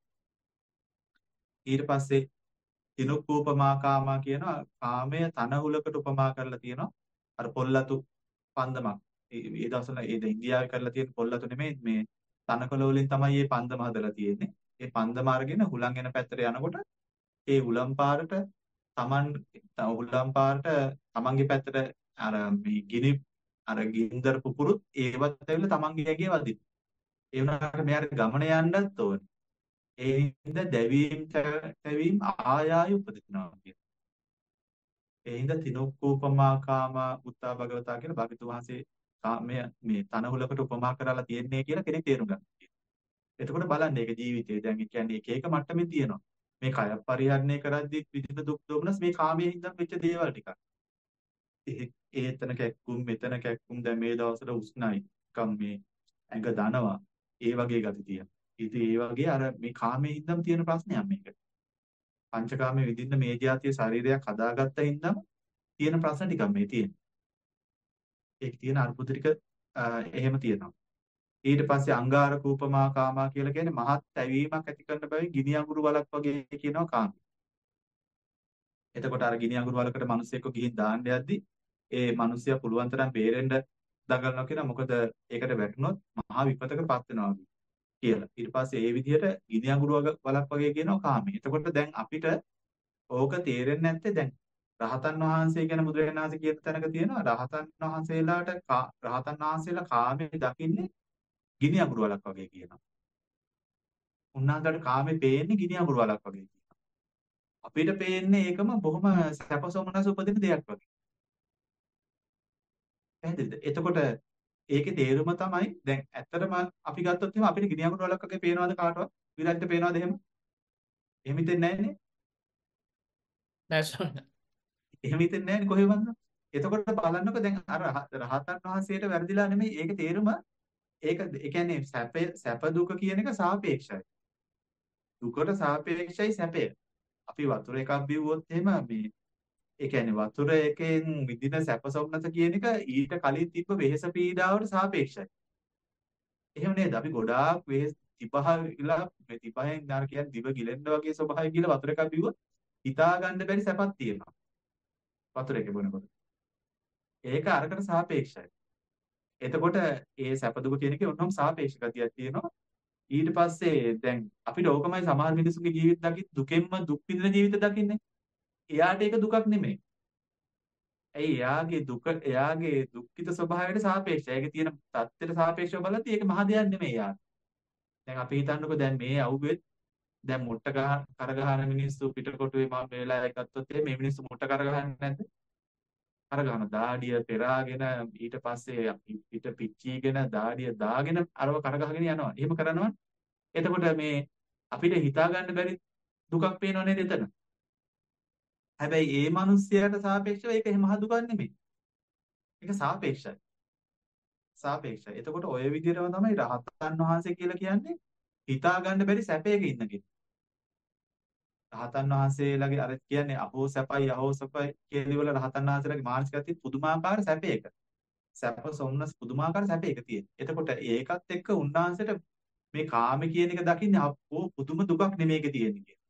ඊට පස්සේ තිනුක්කූපමා කාමා කියනවා කාමය තනහුලකට උපමා කරලා තියෙනවා. අර පොල්ලතු පන්දමක්. ඒ දවස්වල ඒ ඉන්දියාවේ කරලා තියෙන පොල්ලතු නෙමෙයි මේ තනකොළ වලින් තමයි මේ පන්දම හදලා තියෙන්නේ. ඒ පන්දම අරගෙන හුලං එන පැත්තට යනකොට ඒ හුලම් පාරට Taman හුලම් පාරට Tamanගේ පැත්තට අර මේ ගිනි අර ගින්දර පුපුරුත් ඒවත් ඇවිල්ලා Tamanගේ ඇඟේ වදින. ඒ වුණාට මෙයාට ගමන යන්නත් ඕනේ. ඒ හින්දා දැවීම් තැවීම් ආයාය උපදිනවා කියන. ඒ හින්දා තිනොක්කෝපමා කාමා උත්තා භගවතා කියන භාග්‍යතුන් වහන්සේ කාමය මේ තනහුලකට උපමා කරලා තියන්නේ කියලා කෙනෙක් තේරුම් ගන්න. එතකොට බලන්න ඒක ජීවිතේ දැන් ඒ කියන්නේ එක එක මට්ටමේ තියෙනවා. මේ කය පරිහරණය කරද්දී විඳින දුක් දුමනස් මේ කාමයේ හින්දා වෙච්ච දේවල් ටිකක්. ඒ ඒතන කැක්කුම් මෙතන කැක්කුම් දැන් මේ දවස්වල උස්නයි. කම් මේ ඇඟ දනවා. ඒ වගේ ගති තියෙනවා. ඉතින් ඒ වගේ අර මේ කාමයේ හින්දාම තියෙන ප්‍රශ්නයක් මේක. පංචකාමයේ විඳින්න මේ જાතිය ශරීරයක් හදාගත්ත හින්දාම තියෙන ප්‍රශ්න ටිකක් මේ තියෙන්නේ. ඒක තියෙන අර්බුද ටික එහෙම තියෙනවා. ඊට පස්සේ අංගාර කූපමා කාමා කියලා කියන්නේ මහත් ඇවීමක් ඇති කරන බැවින් ගිනි අඟුරු වලක් වගේ කියනවා කාමය. එතකොට අර ගිනි අඟුරු වලකට මිනිස්සෙක්ව ගිහින් දාන්න යද්දි ඒ මිනිස්සයා පුළුවන් තරම් බේරෙන්න දඟලනවා කියන මොකද ඒකට වැටුනොත් මහා විපතකටපත් වෙනවා කියලා. ඊට පස්සේ ඒ විදිහට ගිනි අඟුරු වලක් වගේ කියනවා කාමය. එතකොට දැන් අපිට ඕක තේරෙන්නේ නැත්තේ දැන් රහතන් වහන්සේ ගැන බුදුරජාණන් වහන්සේ කියන තැනක තියෙනවා රහතන් වහන්සේලාට රහතන් වහන්සේලා කාමයේ දකින්නේ ගිනි අඟුරු වලක් වගේ කියනවා. උන්වහන්සේට කාමේ පේන්නේ ගිනි අඟුරු වලක් වගේ කියනවා. අපිට පේන්නේ ඒකම බොහොම සැපසොමනස උපදින දෙයක් වගේ. පැහැදිලිද? එතකොට ඒකේ තේරුම තමයි දැන් ඇත්තටම අපි ගත්තොත් එහෙනම් අපිට ගිනි අඟුරු වලක් වගේ පේනවද කාටවත්? විරජ්ට පේනවද එහෙම? එහෙම හිතෙන්නේ නැන්නේ. නැසොන්න. එහෙම හිතෙන්නේ නැන්නේ කොහෙවත්ද? එතකොට බලන්නකො දැන් අර රහතන් වහන්සේට වැරදිලා නෙමෙයි ඒක තේරුම ඒක ඒ කියන්නේ සැප සැප දුක කියන එක සාපේක්ෂයි. දුකට සාපේක්ෂයි සැපය. අපි වතුර එකක් බිව්වොත් එහෙම මේ ඒ කියන්නේ වතුර එකෙන් විඳින සැප සොම්නස කියන එක ඊට කලින් තිබ්බ වෙහෙස පීඩාවට සාපේක්ෂයි. එහෙම නේද? අපි ගොඩාක් වෙහෙස තිබහලා මේ තිබහෙන් දාර කියන්නේ දිව ගිලෙන්න වගේ ස්වභාවය කියලා වතුර එකක් බිව්වොත් හිතා ගන්න බැරි සැපක් තියෙනවා. වතුර එක බොනකොට. ඒක අරකට සාපේක්ෂයි. එතකොට ඒ සැප දුක කියන එකේ ඔන්නෝම සාපේක්ෂ ගතියක් තියෙනවා. ඊට පස්සේ දැන් අපිට ඕකමයි සමහර මිනිස්සුගේ ජීවිත දකි දුකෙන්ම දුක් විඳින ජීවිත දකින්නේ. එයාට ඒක දුකක් නෙමෙයි. ඇයි එයාගේ දුක එයාගේ දුක්ඛිත ස්වභාවයට සාපේක්ෂයි. ඒකේ තියෙන தත්ත්වයට සාපේක්ෂව බලද්දී ඒක මහ දෙයක් නෙමෙයි එයාට. දැන් අපි හිතන්නකෝ දැන් මේ අවුවෙත් දැන් මුට්ට ගහ කර ගහන මිනිස්සු පිටකොටුවේ මම මේ වෙලාවේ ගත්තොත් මේ මිනිස්සු මුට්ට කර ගහන්නේ නැද්ද? කර ගන්න දාඩිය පෙරාගෙන ඊට පස්සේ පිට පිච්චීගෙන දාඩිය දාගෙන අරව කර ගහගෙන යනවා. එහෙම කරනවා. එතකොට මේ අපිට හිතා ගන්න බැරි දුකක් පේනව නේද එතන? හැබැයි ඒ මිනිස්යාට සාපේක්ෂව ඒක මහ දුකක් නෙමෙයි. ඒක සාපේක්ෂයි. සාපේක්ෂයි. එතකොට ඔය විදිහටම තමයි රහතන් වහන්සේ කියලා කියන්නේ හිතා ගන්න බැරි සැපයක ඉන්න කෙනෙක්. රහතන් වහන්සේලාගේ අර කියන්නේ අහෝ සැපයි අහෝ සැපයි කියලිවල රහතන් වහන්සේලාගේ මානසිකත්වයේ පුදුමාකාර සැපයක. සැප සොම්නස් පුදුමාකාර සැපයක තියෙන. එතකොට ඒකත් එක්ක උන්වහන්සේට මේ කාම කියන එක දකින්නේ අපෝ පුදුම දුකක් නෙමේක තියෙන්නේ කියලා.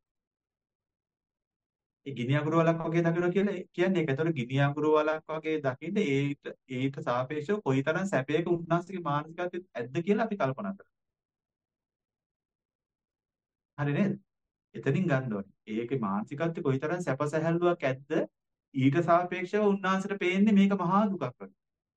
ඒ ගිනි අඟුරු වලක් වගේ දකිනවා කියලා කියන්නේ ඒක. ඒතකොට ගිනි අඟුරු වලක් වගේ දකින්න ඒට ඒට සාපේක්ෂව කොයිතරම් සැපයක උන්වහන්සේගේ මානසිකත්වයේ ඇද්ද කියලා අපි කල්පනා කරනවා. හරි නේද? එතනින් ගන්න ඕනේ. ඒකේ මානසිකත්වයේ කොයිතරම් සැප සැහැල්ලුවක් ඇද්ද ඊට සාපේක්ෂව උන්වහන්සේට පේන්නේ මේක මහා දුකක් වගේ.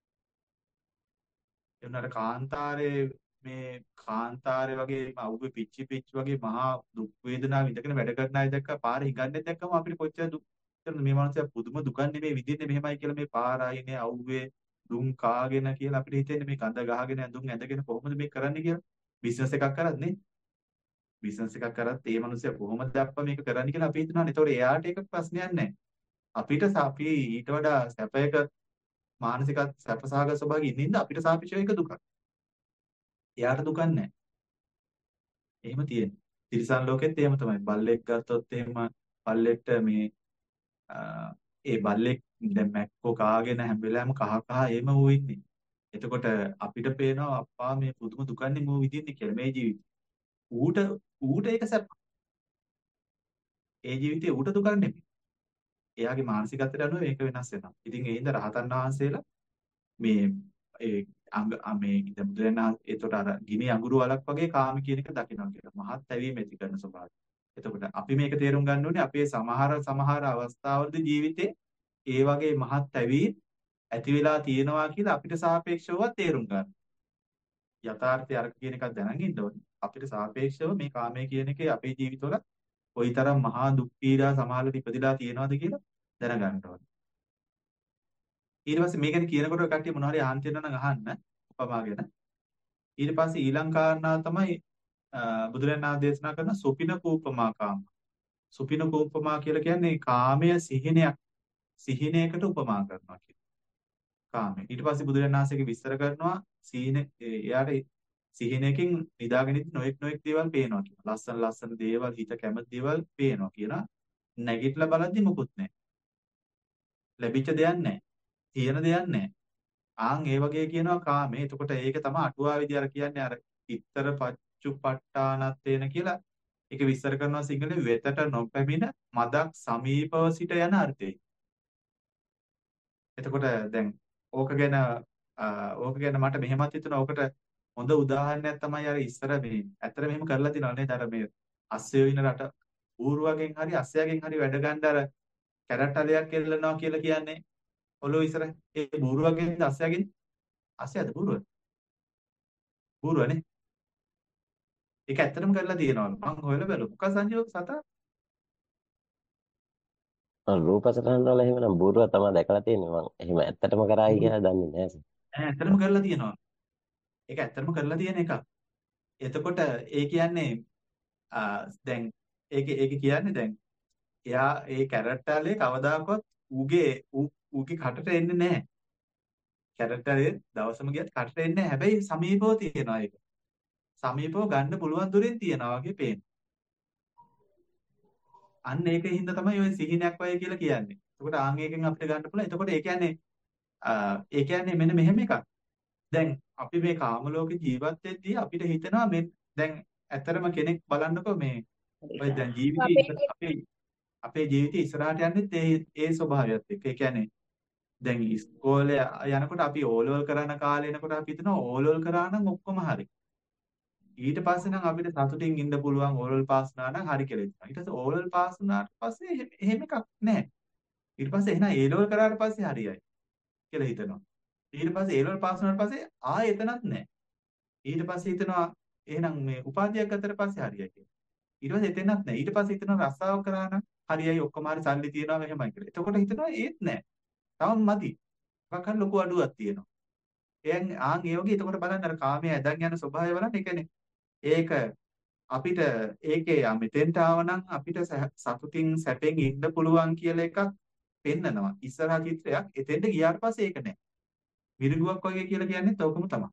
ඒ වුණාට කාන්තාරයේ මේ කාන්තාරේ වගේ අවුවේ පිච්චි පිච්චි වගේ මහා දුක් වේදනාව විඳගෙන වැඩ කරන අය දැක්ක පාරේ හිඟන්නේ දැක්කම අපිට කොච්චර දුක් කරනද මේ මනුස්සයා පුදුම දුකක් නෙමෙයි විඳින්නේ මෙහෙමයි කියලා මේ පාර ආයිනේ අවුවේ දුම් කාගෙන කියලා අපිට හිතෙන්නේ මේ කඳ ගහගෙන ඇඳුම් ඇඳගෙන කොහොමද මේ කරන්නේ කියලා බිස්නස් එකක් කරත් නේ බිස්නස් එකක් කරත් ඒ මනුස්සයා කොහොමද අප්පා මේක කරන්නේ කියලා අපි හිතනවානේ. ඒතකොට එයාට ඒක ප්‍රශ්නයක් නැහැ. අපිට අපි ඊට වඩා සැපයක මානසික සැපසහගත ස්වභාවයක ඉඳින්න අපිට සාපේක්ෂව ඒක දුකක්. එයාට දුකක් නැහැ. එහෙම තියෙන්නේ. තිරිසන් ලෝකෙත් එහෙම තමයි. බල්ලෙක් ගත්තොත් එහෙම බල්ලෙක්ට මේ ඒ බල්ලෙක් දැන් මැක්කෝ කාගෙන හැම වෙලාවෙම කහ කහ එහෙම ඌ ඉන්නේ. එතකොට අපිට පේනවා අප්පා මේ පුදුම දුකන්නේ මෝ විඳින්නේ කියලා මේ ජීවිතේ. ඌට ඌට ඒක සැප. ඒ ජීවිතේ ඌට දුකක් නෙමෙයි. එයාගේ මානසිකත්වයට අනුව ඒක වෙනස් වෙනවා. ඉතින් ඒ හින්දා රහතන් වහන්සේලා මේ ඒ අංග මේ දැන් බුදුරණා ඒතකොට අර ගිනි අඟුරු වලක් වගේ කාම කියන එක දකිනවා කියලා. මහත් ඇවීම ඇති කරන ස්වභාවය. එතකොට අපි මේක තේරුම් ගන්න ඕනේ අපේ සමහර සමහර අවස්ථාවලදී ජීවිතේ ඒ වගේ මහත් ඇවීම ඇති වෙලා තියෙනවා කියලා අපිට සාපේක්ෂව තේරුම් ගන්න. යථාර්ථය අර කියන එකක් දැනගෙන ඉන්න ඕනේ. අපිට සාපේක්ෂව මේ කාමයේ කියන එකේ අපේ ජීවිතවල කොයිතරම් මහා දුක් පීඩා සමාහලට ඉපදිලා තියෙනවද කියලා දැනගන්න ඕනේ. ඊට පස්සේ මේකද කියනකොට කට්ටිය මොනවා හරි ආන් තියෙනවා නම් අහන්න උපමා ගැන. ඊට පස්සේ ඊළඟ කාරණාව තමයි බුදුරජාණන් වහන්සේ දේශනා කරන සුපින කූපමා කාම. සුපින කූපමා කියලා කියන්නේ කාමය සිහිනයක් සිහිනයකට උපමා කරනවා කියන කාමය. ඊට පස්සේ බුදුරජාණන් වහන්සේගේ විස්තර කරනවා සීන එයාට සිහිනයකින් නිදාගෙන ඉන්න නොඑක් නොඑක් දේවල් පේනවා කියලා. ලස්සන ලස්සන දේවල් හිත කැමති දේවල් පේනවා කියලා. නැගිටලා බලද්දි මොකුත් නැහැ. ලැබිච්ච දෙයක් නැහැ. තියෙන දෙයක් නැහැ. ආන් ඒ වගේ කියනවා කාමේ. එතකොට ඒක තමයි අටුවාවේදී අර කියන්නේ අර ඉත්තර පච්චුපට්ඨානත්තේන කියලා. ඒක විස්තර කරනවා සිංහලෙන් වෙතට නොපැමිණ මදක් සමීපව සිට යන අර්ථය. එතකොට දැන් ඕක ගැන ඕක ගැන මට මෙහෙමත් හිතුණා. ඕකට හොඳ උදාහරණයක් තමයි අර ඉස්සර මේ ඇත්තට මෙහෙම කරලා තිනව නේද? අර මේ අස්සය වින රට ඌරුවගෙන් හරි අස්සයගෙන් හරි වැඩ ගන්න අර කැරට්ටලයක් එල්ලනවා කියලා කියන්නේ ඔලෝ ඉස්සර ඒ බූරුවගෙන් අස්සයගෙන් අස්සයද බූරුවද? බූරුවනේ. ඒක ඇත්තටම කරලා තියෙනවා. මං හොයලා බැලුවා. මොකක් සංජෝග සතා? රූප සටහන් වල එහෙමනම් බూరుව තමයි දැකලා තියෙන්නේ මම. එහෙම ඇත්තටම කරායි කියලා දන්නේ නැහැ සර්. ඈ ඇත්තටම කරලා තියෙනවා. ඒක ඇත්තටම කරලා තියෙන එකක්. එතකොට ඒ කියන්නේ දැන් ඒක ඒක කියන්නේ දැන් එයා ඒ කැරක්ටරේ කවදාකවත් ඌගේ ඌගේ කටට එන්නේ නැහැ. කැරක්ටරේ දවසම ගියත් කටට එන්නේ නැහැ. හැබැයි සමීපව තියෙනවා ඒක. සමීපව ගන්න පුළුවන් දුරින් තියනවා වගේ පේන. අන්න ඒකෙන් හින්දා තමයි ඔය සිහිනයක් වගේ කියලා කියන්නේ. එතකොට ආන් එකෙන් අපිට ගන්න පුළුවන්. එතකොට ඒ කියන්නේ ඒ කියන්නේ මෙන්න මෙහෙම එකක්. දැන් අපි මේ කාම ලෝකේ ජීවත් වෙද්දී අපිට හිතෙනවා මේ දැන් ඇත්තරම කෙනෙක් බලන්නකෝ මේ ඔය දැන් ජීවිතේ අපේ අපේ ජීවිතේ ඉස්සරහට යන්නේ ඒ ඒ ස්වභාවයත් එක්ක. ඒ කියන්නේ දැන් ඉස්කෝලේ යනකොට අපි ඕලෙවල් කරන කාලේ එනකොට අපි හිතනවා ඕලෙවල් කරා නම් ඔක්කොම හරි. ඊට පස්සේ නම් අපිට සතුටින් ඉන්න පුළුවන් ඕලෙවල් පාස් වුණා නම් හරි කියලා හිතනවා. ඊට පස්සේ ඕලෙවල් පාස් වුණාට පස්සේ එහෙම එකක් නැහැ. ඊට පස්සේ එහෙනම් ඒ ලෙවල් කරාට පස්සේ හරියයි කියලා හිතනවා. ඊට පස්සේ ඒ ලෙවල් පාස් වුණාට පස්සේ ආයෙ එතනත් නැහැ. ඊට පස්සේ හිතනවා එහෙනම් මේ උපාධියක් ගත්තට පස්සේ හරියයි කියලා. ඊට පස්සේ එතනත් නැහැ. ඊට පස්සේ හිතනවා රස්සාව කරා නම් හරියයි ඔක්කොම හරි සල්ලි තියනවා මෙහෙමයි කියලා. එතකොට හිතනවා ඒත් නැහැ. තවම මදි. මොකක් හරි ලොකු අඩුවක් තියෙනවා. එයන් ආන් ඒ වගේ එතකොට බලන්න අර කාමයේ ඇදන් යන ස්වභාවය බලන්න. ඒ කියන්නේ ඒක අපිට ඒකේ මෙතෙන්ට ආවනම් අපිට සතුටින් සැපෙන් ඉන්න පුළුවන් කියලා එකක් පෙන්නනවා. ඉස්සරහා චිත්‍රයක් එතෙන්ට ගියාට පස්සේ ඒක නැහැ. මිරිඟුවක් වගේ කියලා කියන්නේත් ඕකම තමයි.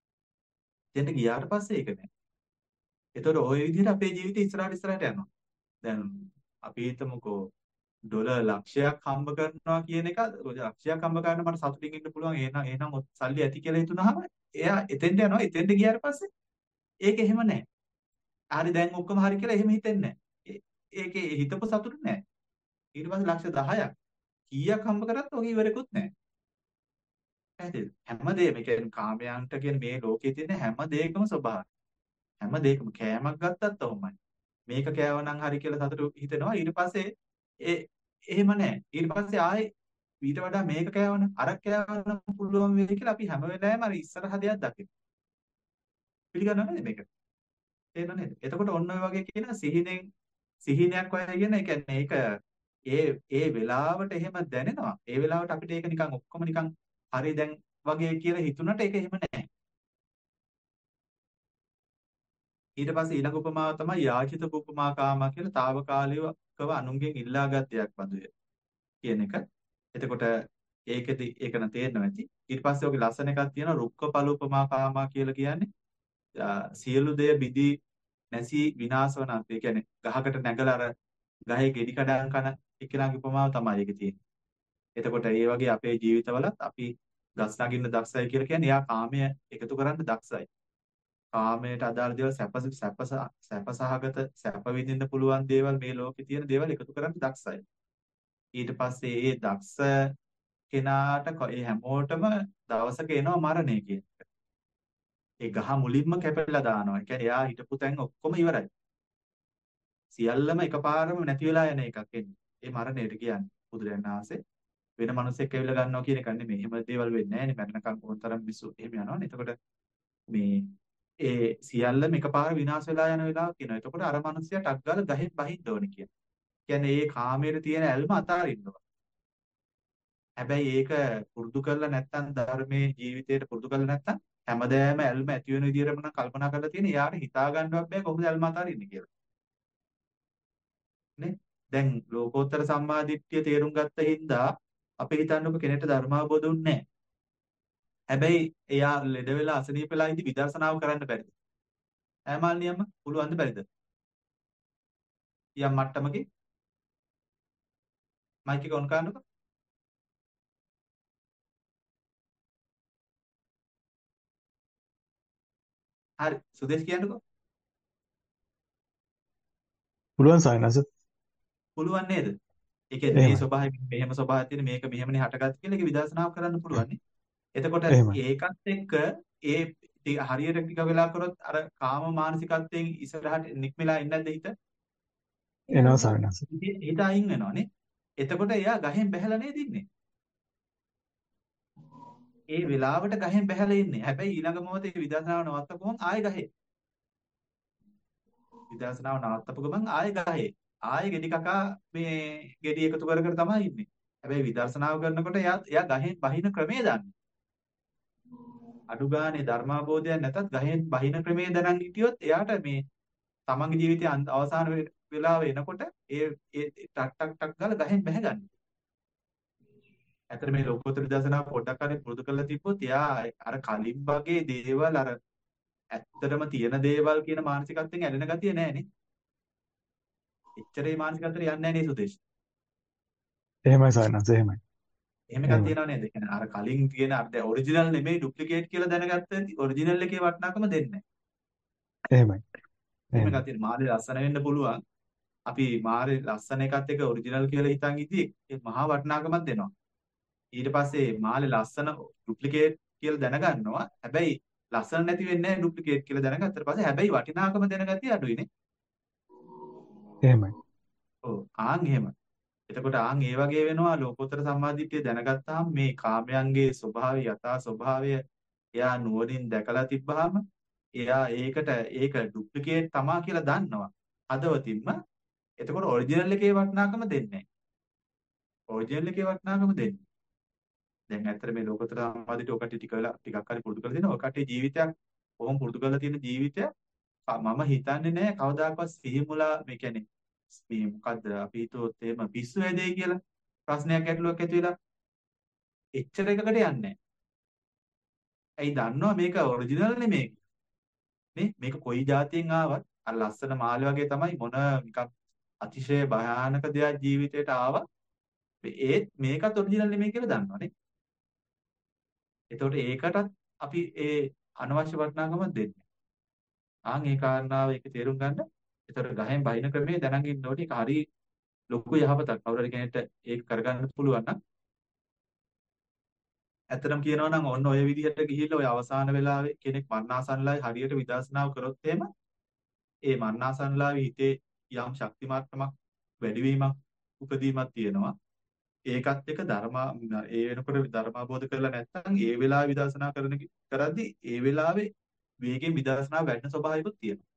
එතෙන්ට ගියාට පස්සේ ඒක නැහැ. ඒතකොට ওই විදිහට අපේ ජීවිතේ ඉස්සරහට ඉස්සරහට යනවා. දැන් අපි හිතමුකෝ ඩොලර් ලක්ෂයක් හම්බ කරනවා කියන එක ලක්ෂයක් හම්බ කරන්න මට සතුටින් ඉන්න පුළුවන් එහෙනම් එහෙනම් ඔත් සල්ලි ඇති කියලා හිතුනහම එයා එතෙන්ට යනවා එතෙන්ට ගියාට පස්සේ ඒක එහෙම නැහැ. හරි දැන් ඔක්කොම හරි කියලා එහෙම හිතෙන්නේ නැහැ. ඒ- ඒකේ හිතපු සතුට නැහැ. ඊට පස්සේ ලක්ෂ දහයක් කීයක් හම්බ කරත් ඔක ඉවරෙකුත් නැහැ. පැහැදිලිද? හැමදේම ඒ කියන්නේ කාමයන්ට කියන මේ ලෝකයේ තියෙන හැම දෙයකම ස්වභාවය. හැම දෙයකම කෑමක් ගත්තත් ඔහොමයි. මේක කෑවනම් හරි කියලා සතුට හිතෙනවා. ඊට පස්සේ ඒ එහෙම නැහැ. ඊට පස්සේ ආයේ ඊට වඩා මේක කෑවනම් අරක් කෑවනම් පුළුවන් වෙයි කියලා අපි හැම වෙලාවෙම අර ඉස්සරහ දෙයක් දකිනවා. පිළිගන්නව නේද මේක? තේරෙනව නේද? එතකොට ඔන්න ඔය වගේ කියන සිහිනෙන් සිහිනයක් ඔය කියන ඒ කියන්නේ ඒක ඒ ඒ වෙලාවට එහෙම දැනෙනවා. ඒ වෙලාවට අපිට ඒක නිකන් ඔක්කොම නිකන් හරි දැන් වගේ කියලා හිතුණට ඒක එහෙම නැහැ. ඊට පස්සේ ඊළඟ උපමාව තමයි යාචිත උපමා කාමා කියලා తాවකාලිකව අනුන්ගෙන් ඉල්ලාගත් දෙයක් බඳුය කියන එක. එතකොට ඒකෙදි ඒක නම් තේරෙනවා ඇති. ඊට පස්සේ ඔගේ ලස්සන එකක් තියෙනවා රුක්කපල උපමා කාමා කියලා කියන්නේ ආ, සියලු දේ බිඳී නැසී විනාශ වන අර්ථය. ඒ කියන්නේ ගහකට නැගලා අර ගහේ ගෙඩි කඩන් කන එක්කෙනාගේ උපමාව තමයි ඒකේ තියෙන්නේ. එතකොට ඒ වගේ අපේ ජීවිතවලත් අපි ගස් නගින්න දක්ෂයි කියලා කියන්නේ එයා කාමය එකතු කරන්න දක්ෂයි. කාමයට අදාළ දේවල් සැප සැප සැපසහගත සැප විඳින්න පුළුවන් දේවල් මේ ලෝකේ තියෙන දේවල් එකතු කරන්න දක්ෂයි. ඊට පස්සේ ඒ දක්ෂ කෙනාට ක- ඒ හැමෝටම දවසක එනවා මරණය කියන එක. ඒ ගහ මුලින්ම කැපෙලා දානවා. ඒ කියන්නේ එයා හිටපු තැන් ඔක්කොම ඉවරයි. සියල්ලම එකපාරම නැති වෙලා යන එකක් එන්නේ. ඒ මරණයට කියන්නේ බුදුරජාණන් වහන්සේ වෙන මිනිසෙක් ඇවිල්ලා ගන්නවා කියන එක නෙමෙයි. එහෙම දේවල් වෙන්නේ නැහැ නේ. මරණකම් ඕනතරම් මිනිස්සු එහෙම යනවනේ. එතකොට මේ ඒ සියල්ලම එකපාර විනාශ වෙලා යන වෙලාව කියනවා. එතකොට අර මිනිස්සයා ටක් ගාලා ගහෙන් බහින්න ඕනේ කියන. කියන්නේ ඒ කාමයේ තියෙන ඇල්ම අතාරින්න ඕනේ. හැබැයි ඒක පුරුදු කරලා නැත්නම් ධර්මයේ ජීවිතේට පුරුදු කරලා නැත්නම් හැමදාම ඇල්ම ඇති වෙන විදිහටම නම් කල්පනා කරලා තියෙන. එයාට හිතා ගන්නවත් බෑ කොහොමද ඇල්ම අතාරින්නේ කියලා. නේ? දැන් ලෝකෝත්තර සම්මා දිට්ඨිය තේරුම් ගත්ත හින්දා අපි හිතන්නකො කෙනෙක්ට ධර්මාවබෝධ වුන්නේ නැහැ. හැබැයි එයා ලෙඩ වෙලා අසනීප වෙලා ඉඳි විදර්ශනාව කරන්න බැරිද? ඈමාල්නියම්ම පුළුවන්ද බැරිද? යම් මට්ටමකින් මයික් එක ඔන් කරන්නකො. හරි සුදේශ් කියන්නකො. පුළුවන් සායනස. පුළුවන් නේද? ඒ කියන්නේ මේ එහෙමයි. ස්වභාවයෙන් මෙහෙම ස්වභාවයක් තියෙන මේක මෙහෙමනේ හටගත්තේ කියලා ඒක විදර්ශනාව කරන්න පුළුවන් නේ. එතකොට එහෙමයි. ඒකත් එක්ක ඒ ටික හරියට ටික වෙලා කරොත් අර කාම මානසිකත්වයෙන් ඉස්සරහට නික්මලා ඉන්නේ නැද්ද හිත? එනවා සායනස. හිත හිත අයින් වෙනවා නේ. එතකොට එයා ගහෙන් බැහැලා නේද ඉන්නේ? ඒ වෙලාවට ගහෙන් බැහැලා ඉන්නේ. හැබැයි ඊළඟ මොහොතේ විදර්ශනාව නවත්තපුවම ආයෙ ගහේ. විදර්ශනාව නවත්තපු ගමන් ආයෙ ගහේ. ආයෙ ගෙඩි කකා මේ ගෙඩි එකතු කර කර තමයි ඉන්නේ. හැබැයි විදර්ශනාව කරනකොට එයා එයා ගහෙන් බහින ක්‍රමේ දන්නේ. අඩු ගානේ ධර්මාබෝධයක් නැතත් ගහෙන් බහින ක්‍රමේ දැනන් හිටියොත් එයාට මේ තමන්ගේ ජීවිතයේ අන්ත- අවසාන වේ- වෙලාව එනකොට ඒ ඒ ටක් ටක් ටක් ගාලා ගහෙන් බැහැ ගන්න. ඇත්තට මේ ලෝකෝත්තර දර්ශනාව පොඩ්ඩක් හරි පුරුදු කරලා තිබ්බොත් එයා අර කලින් වගේ දේවල් අර ඇත්තටම තියෙන දේවල් කියන මානසිකත්වයෙන් ඇලෙන ගතිය නැහැ නේ. එච්චරේ මානසිකත්වයට යන්නේ නැහැ නේ සුදේශ්. එහෙමයි සායනස. එහෙමයි. එහෙම එකක් එහෙමයි. තියෙනව නේද? ඒ කියන්නේ අර කලින් තියෙන අර දැන් ඔරිජිනල් නෙමෙයි ඩුප්ලිකේට් කියලා දැනගත්ත ඔරිජිනල් එකේ වටිනාකම දෙන්නේ නැහැ. එහෙමයි. එහෙම එහෙමයි. එකක් තියෙන මාළේ ලස්සන වෙන්න පුළුවන්. අපි මාළේ ලස්සන එකත් එක ඔරිජිනල් කියලා හිතන් ඉදී ඒ මහා වටිනාකමක් දෙනවා. ඊට පස්සේ මාළේ ලස්සන ඩුප්ලිකේට් කියලා දැනගන්නවා. හැබැයි ලස්සන නැති වෙන්නේ නැහැ ඩුප්ලිකේට් කියලා දැනගත්තට පස්සේ හැබැයි වටිනාකම දෙන ගතිය අඩුයිනේ. එහෙමයි. ඔව් ආන් එහෙම. එතකොට ආන් ඒ වගේ වෙනවා ලෝකෝත්තර සම්මාදිට්ඨිය දැනගත්තාම මේ කාමයන්ගේ ස්වභාවය යථා ස්වභාවය එයා නුවණින් දැකලා තිබ්බහම එයා ඒකට ඒක ඩුප්ලිකේට් තමා කියලා දන්නවා. හදවතින්ම. එතකොට ඔරිජිනල් එකේ වටිනාකම දෙන්නේ නැහැ. ඔරිජිනල් එකේ වටිනාකම දෙන්නේ. දැන් ඇත්තට මේ ලෝකෝත්තර සම්මාදිට්ඨිය ඔකට ටික වෙලා ටිකක් හරි පුරුදු කරලා දෙනවා. ඔකට ජීවිතයක් කොහොම පුරුදු කරලා තියෙන ජීවිතයක් මම හිතන්නේ නැහැ කවදාකවත් සිහිමුලා මේ කියන්නේ මේ මොකද්ද අපි හිතුවොත් එහෙම පිස්සු හැදෙයි කියලා ප්‍රශ්නයක් ඇටලුවක් ඇති වෙලා එච්චර එකකට යන්නේ නැහැ. ඇයි දන්නවා මේක ඔරිජිනල් නෙමෙයි නේ මේක කොයි જાතියෙන් ආවත් අර ලස්සන මාළේ වගේ තමයි මොන නිකන් අතිශය භයානක දෙයක් ජීවිතයට ආවා. ඒත් මේකත් ඔරිජිනල් නෙමෙයි කියලා දන්නවනේ. එතකොට ඒකටත් අපි ඒ අනවශ්‍ය වටිනාකමක් දෙන්නේ. ආන් ඒ කාරණාව ඒක තේරුම් ගන්න. එතකොට ගහෙන් බහින ක්‍රමයේ දැනගෙන ඉන්න ඕනේ. ඒක හරි ලොකු යහපතක්. කවුරු හරි කෙනෙක්ට ඒක කරගන්න පුළුවන් නම් ඇත්තටම කියනවා නම් ඔන්න ඔය විදිහට ගිහිල්ලා ඔය අවසාන වෙලාවේ කෙනෙක් මරණාසන්නලායි හරියට විදර්ශනාව කරොත් එහෙම ඒ මරණාසන්නලාවේ හිතේ යම් ශක්තිමාත්මක් වැඩිවීමක් උපදීමක් තියෙනවා. ඒකත් එක්ක ධර්ම ඒ වෙනකොට ධර්ම අවබෝධ කරලා නැත්නම් ඒ වෙලාවේ විදර්ශනා කරන කරද්දී ඒ වෙලාවේ වේගෙන් විදර්ශනා වැඩෙන ස්වභාවිකුත් තියෙනවා.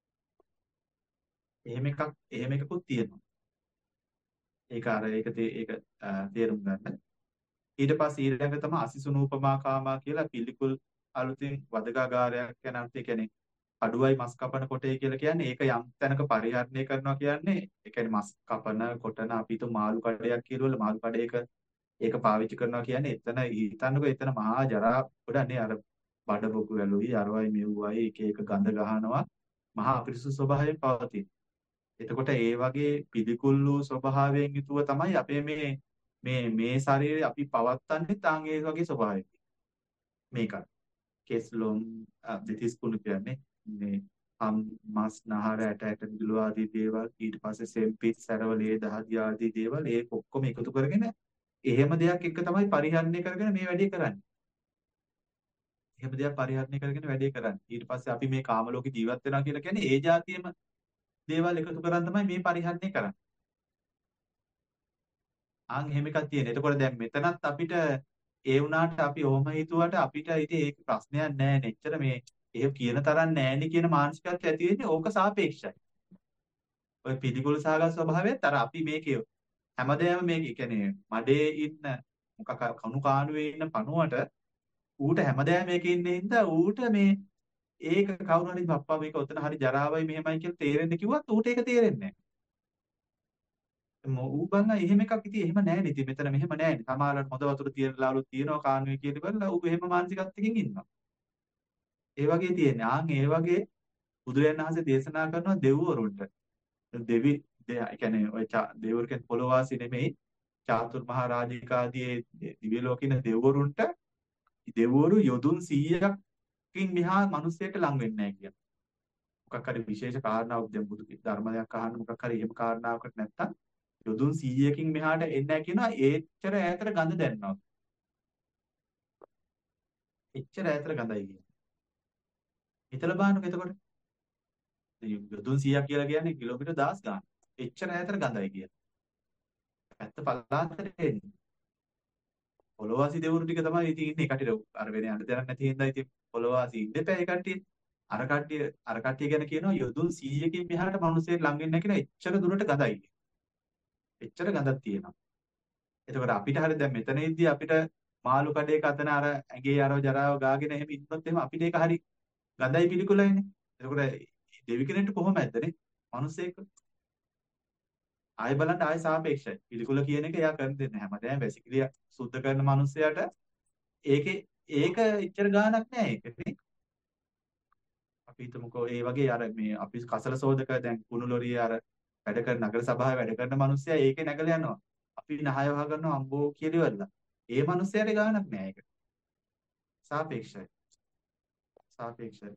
එහෙම එකක් එහෙම එකකුත් තියෙනවා. ඒක අර ඒක තේ- ඒක අ, තේරුම් ගන්න. ඊට පස්සේ ඊළඟ තමයි අසිසුනූපමා කාමා කියලා පිළිකුල් අලුතින් වදකාගාරයක් යන අර්ථය කියන්නේ අඩුවයි මස් කපන කොටේ කියලා කියන්නේ ඒක යම් තැනක පරිහරණය කරනවා කියන්නේ ඒ කියන්නේ මස් කපන කොටන අපි තු මාළු කඩයක් කියලා මාළු කඩේක ඒක පාවිච්චි කරනවා කියන්නේ එතන හිතන්නකෝ එතන මහා ජරා ගොඩනේ අර බඩ බොකු වැලුයි අරවයි මෙව්වයි එක එක ගඳ ගහනවා මහා අපිරිසුදු ස්වභාවයෙන් පවතින. එතකොට ඒ වගේ පිළිකුල් වූ ස්වභාවයෙන් යුතුව තමයි අපේ මේ මේ මේ ශරීරය අපි පවත්න්නේ තාන් ඒ වගේ ස්වභාවයකින්. මේක කෙස්ලොම් දෙතිස් කුණු කියන්නේ මේ හම් මස් නහර ඇට ඇට මිදුළු ආදී දේවල් ඊට පස්සේ සෙම්පිත් සැරවලේ දහදිය ආදී දේවල් ඒ ඔක්කොම එකතු කරගෙන එහෙම දෙයක් එක තමයි පරිහරණය කරගෙන මේ වැඩේ කරන්නේ. එහෙම දෙයක් පරිහරණය කරගෙන වැඩේ කරන්නේ. ඊට පස්සේ අපි මේ කාම ලෝකේ ජීවත් වෙනවා කියලා කියන්නේ ඒ જાතියෙම දේවල් එකතු කරන් තමයි මේ පරිහරණය කරන්නේ. ආන් එහෙම එකක් තියෙන. එතකොට දැන් මෙතනත් අපිට ඒ වුණාට අපි ඔහොම හිතුවට අපිට ඉතින් ඒක ප්‍රශ්නයක් නෑ නෙච්චර මේ එහෙම කියන තරම් නෑනේ කියන මානසිකත්වය ඇති වෙන්නේ ඕක සාපේක්ෂයි. ඔය පිළිකුල් සහගත ස්වභාවයත් අර අපි මේකේ හැමදේම මේ කියන්නේ මඩේ ඉන්න මොකක් කණු කාණුවේ ඉන්න පණුවට ඌට හැමදේම මේකේ ඉන්නේ හින්දා ඌට මේ ඒක කවුරු හරි පප්පා මේක ඔතන හරි ජරාවයි මෙහෙමයි කියලා තේරෙන්න කිව්වත් ඌට ඒක තේරෙන්නේ නෑ. ඌ බංගා එහෙම එකක් ඉතින් එහෙම නෑනේ. ඉතින් මෙතන මෙහෙම නෑනේ. සමහරවිට හොඳ වතුර තියෙන ලාලු තියෙනවා කාණුවේ කියලා බලලා ඌ එහෙම මානසිකත්වයකින් ඉන්නවා. ඒ වගේ තියෙන්නේ. ආන් ඒ වගේ බුදුරජාණන් වහන්සේ දේශනා කරනවා දෙවිවරුන්ට. දෙවි ඒ කියන්නේ ඔය දෙවිවරු කියන්නේ පොළොවාසී නෙමෙයි. චාතුර් මහා රාජිකාදී දිව්‍ය ලෝකින දෙවිවරුන්ට දෙවිවරු යොදුන් සීයකින් මෙහා මිනිස්සෙට ලං වෙන්නේ නැහැ කියන. මොකක් හරි විශේෂ කාරණාවක් දැන් බුදු ධර්මයක් අහන්න මොකක් හරි එහෙම කාරණාවකට නැත්තම් යොදුන් සීයකින් මෙහාට එන්නේ නැහැ කියනවා ඒච්චර ඈතට ගඳ දැනනවා. එච්චර ඈතට ගඳයි කියන්නේ. හිතලා බලන්නකො එතකොට. යොදුන් සීයක් කියලා කියන්නේ කිලෝමීටර් දහස් ගාණක්. එච්චර ඈතට ගඳයි කියන්නේ. පැත්ත පල්ලාතට එන්නේ. පොළොවාසී දෙවිවරු ටික තමයි ඉතින් ඉන්නේ කටියට අර වෙන යන්න දෙයක් නැති හින්දා ඉතින් පොළොවාසී ඉන්න එපා ඒ කට්ටිය. අර කට්ටිය අර කට්ටිය ගැන කියනවා යොදුන් සීයකින් මෙහාට මිනිස්සෙක් ලං වෙන්නේ නැහැ කියලා එච්චර දුරට ගඳයි. එච්චර ගඳක් තියෙනවා. එතකොට අපිට හරිය දැන් මෙතනදී අපිට මාළු කඩේක අතන අර ඇඟේ අරව ජරාව ගාගෙන එහෙම ඉන්නොත් එහෙම අපිට ඒක හරි ගඳයි පිළිකුලයිනේ. එතකොට දෙවි කෙනෙක්ට කොහොම ඇද්දනේ? මිනිස්සෙක් ආයෙ බලන්න ආයෙ සාපේක්ෂයි. පිළිකුල කියන එක එයා කරන් දෙන්නේ හැමදාම වැසිකිළිය සුද්ධ කරන මිනිස්සයාට ඒකේ ඒක එච්චර ගාණක් නෑ ඒකනේ. අපි හිතමුකෝ ඒ වගේ අර මේ අපි කසල සෝදක දැන් කුණු ලොරිය අර වැඩ කරන නගර සභාවේ වැඩ කරන මිනිස්සයා ඒකේ නැගලා යනවා. අපි නහය වහ ගන්නවා අම්බෝ කියලා ඉවරලා. ඒ මිනිස්සයාට ගාණක් නෑ ඒක. සාපේක්ෂයි. සාපේක්ෂයි.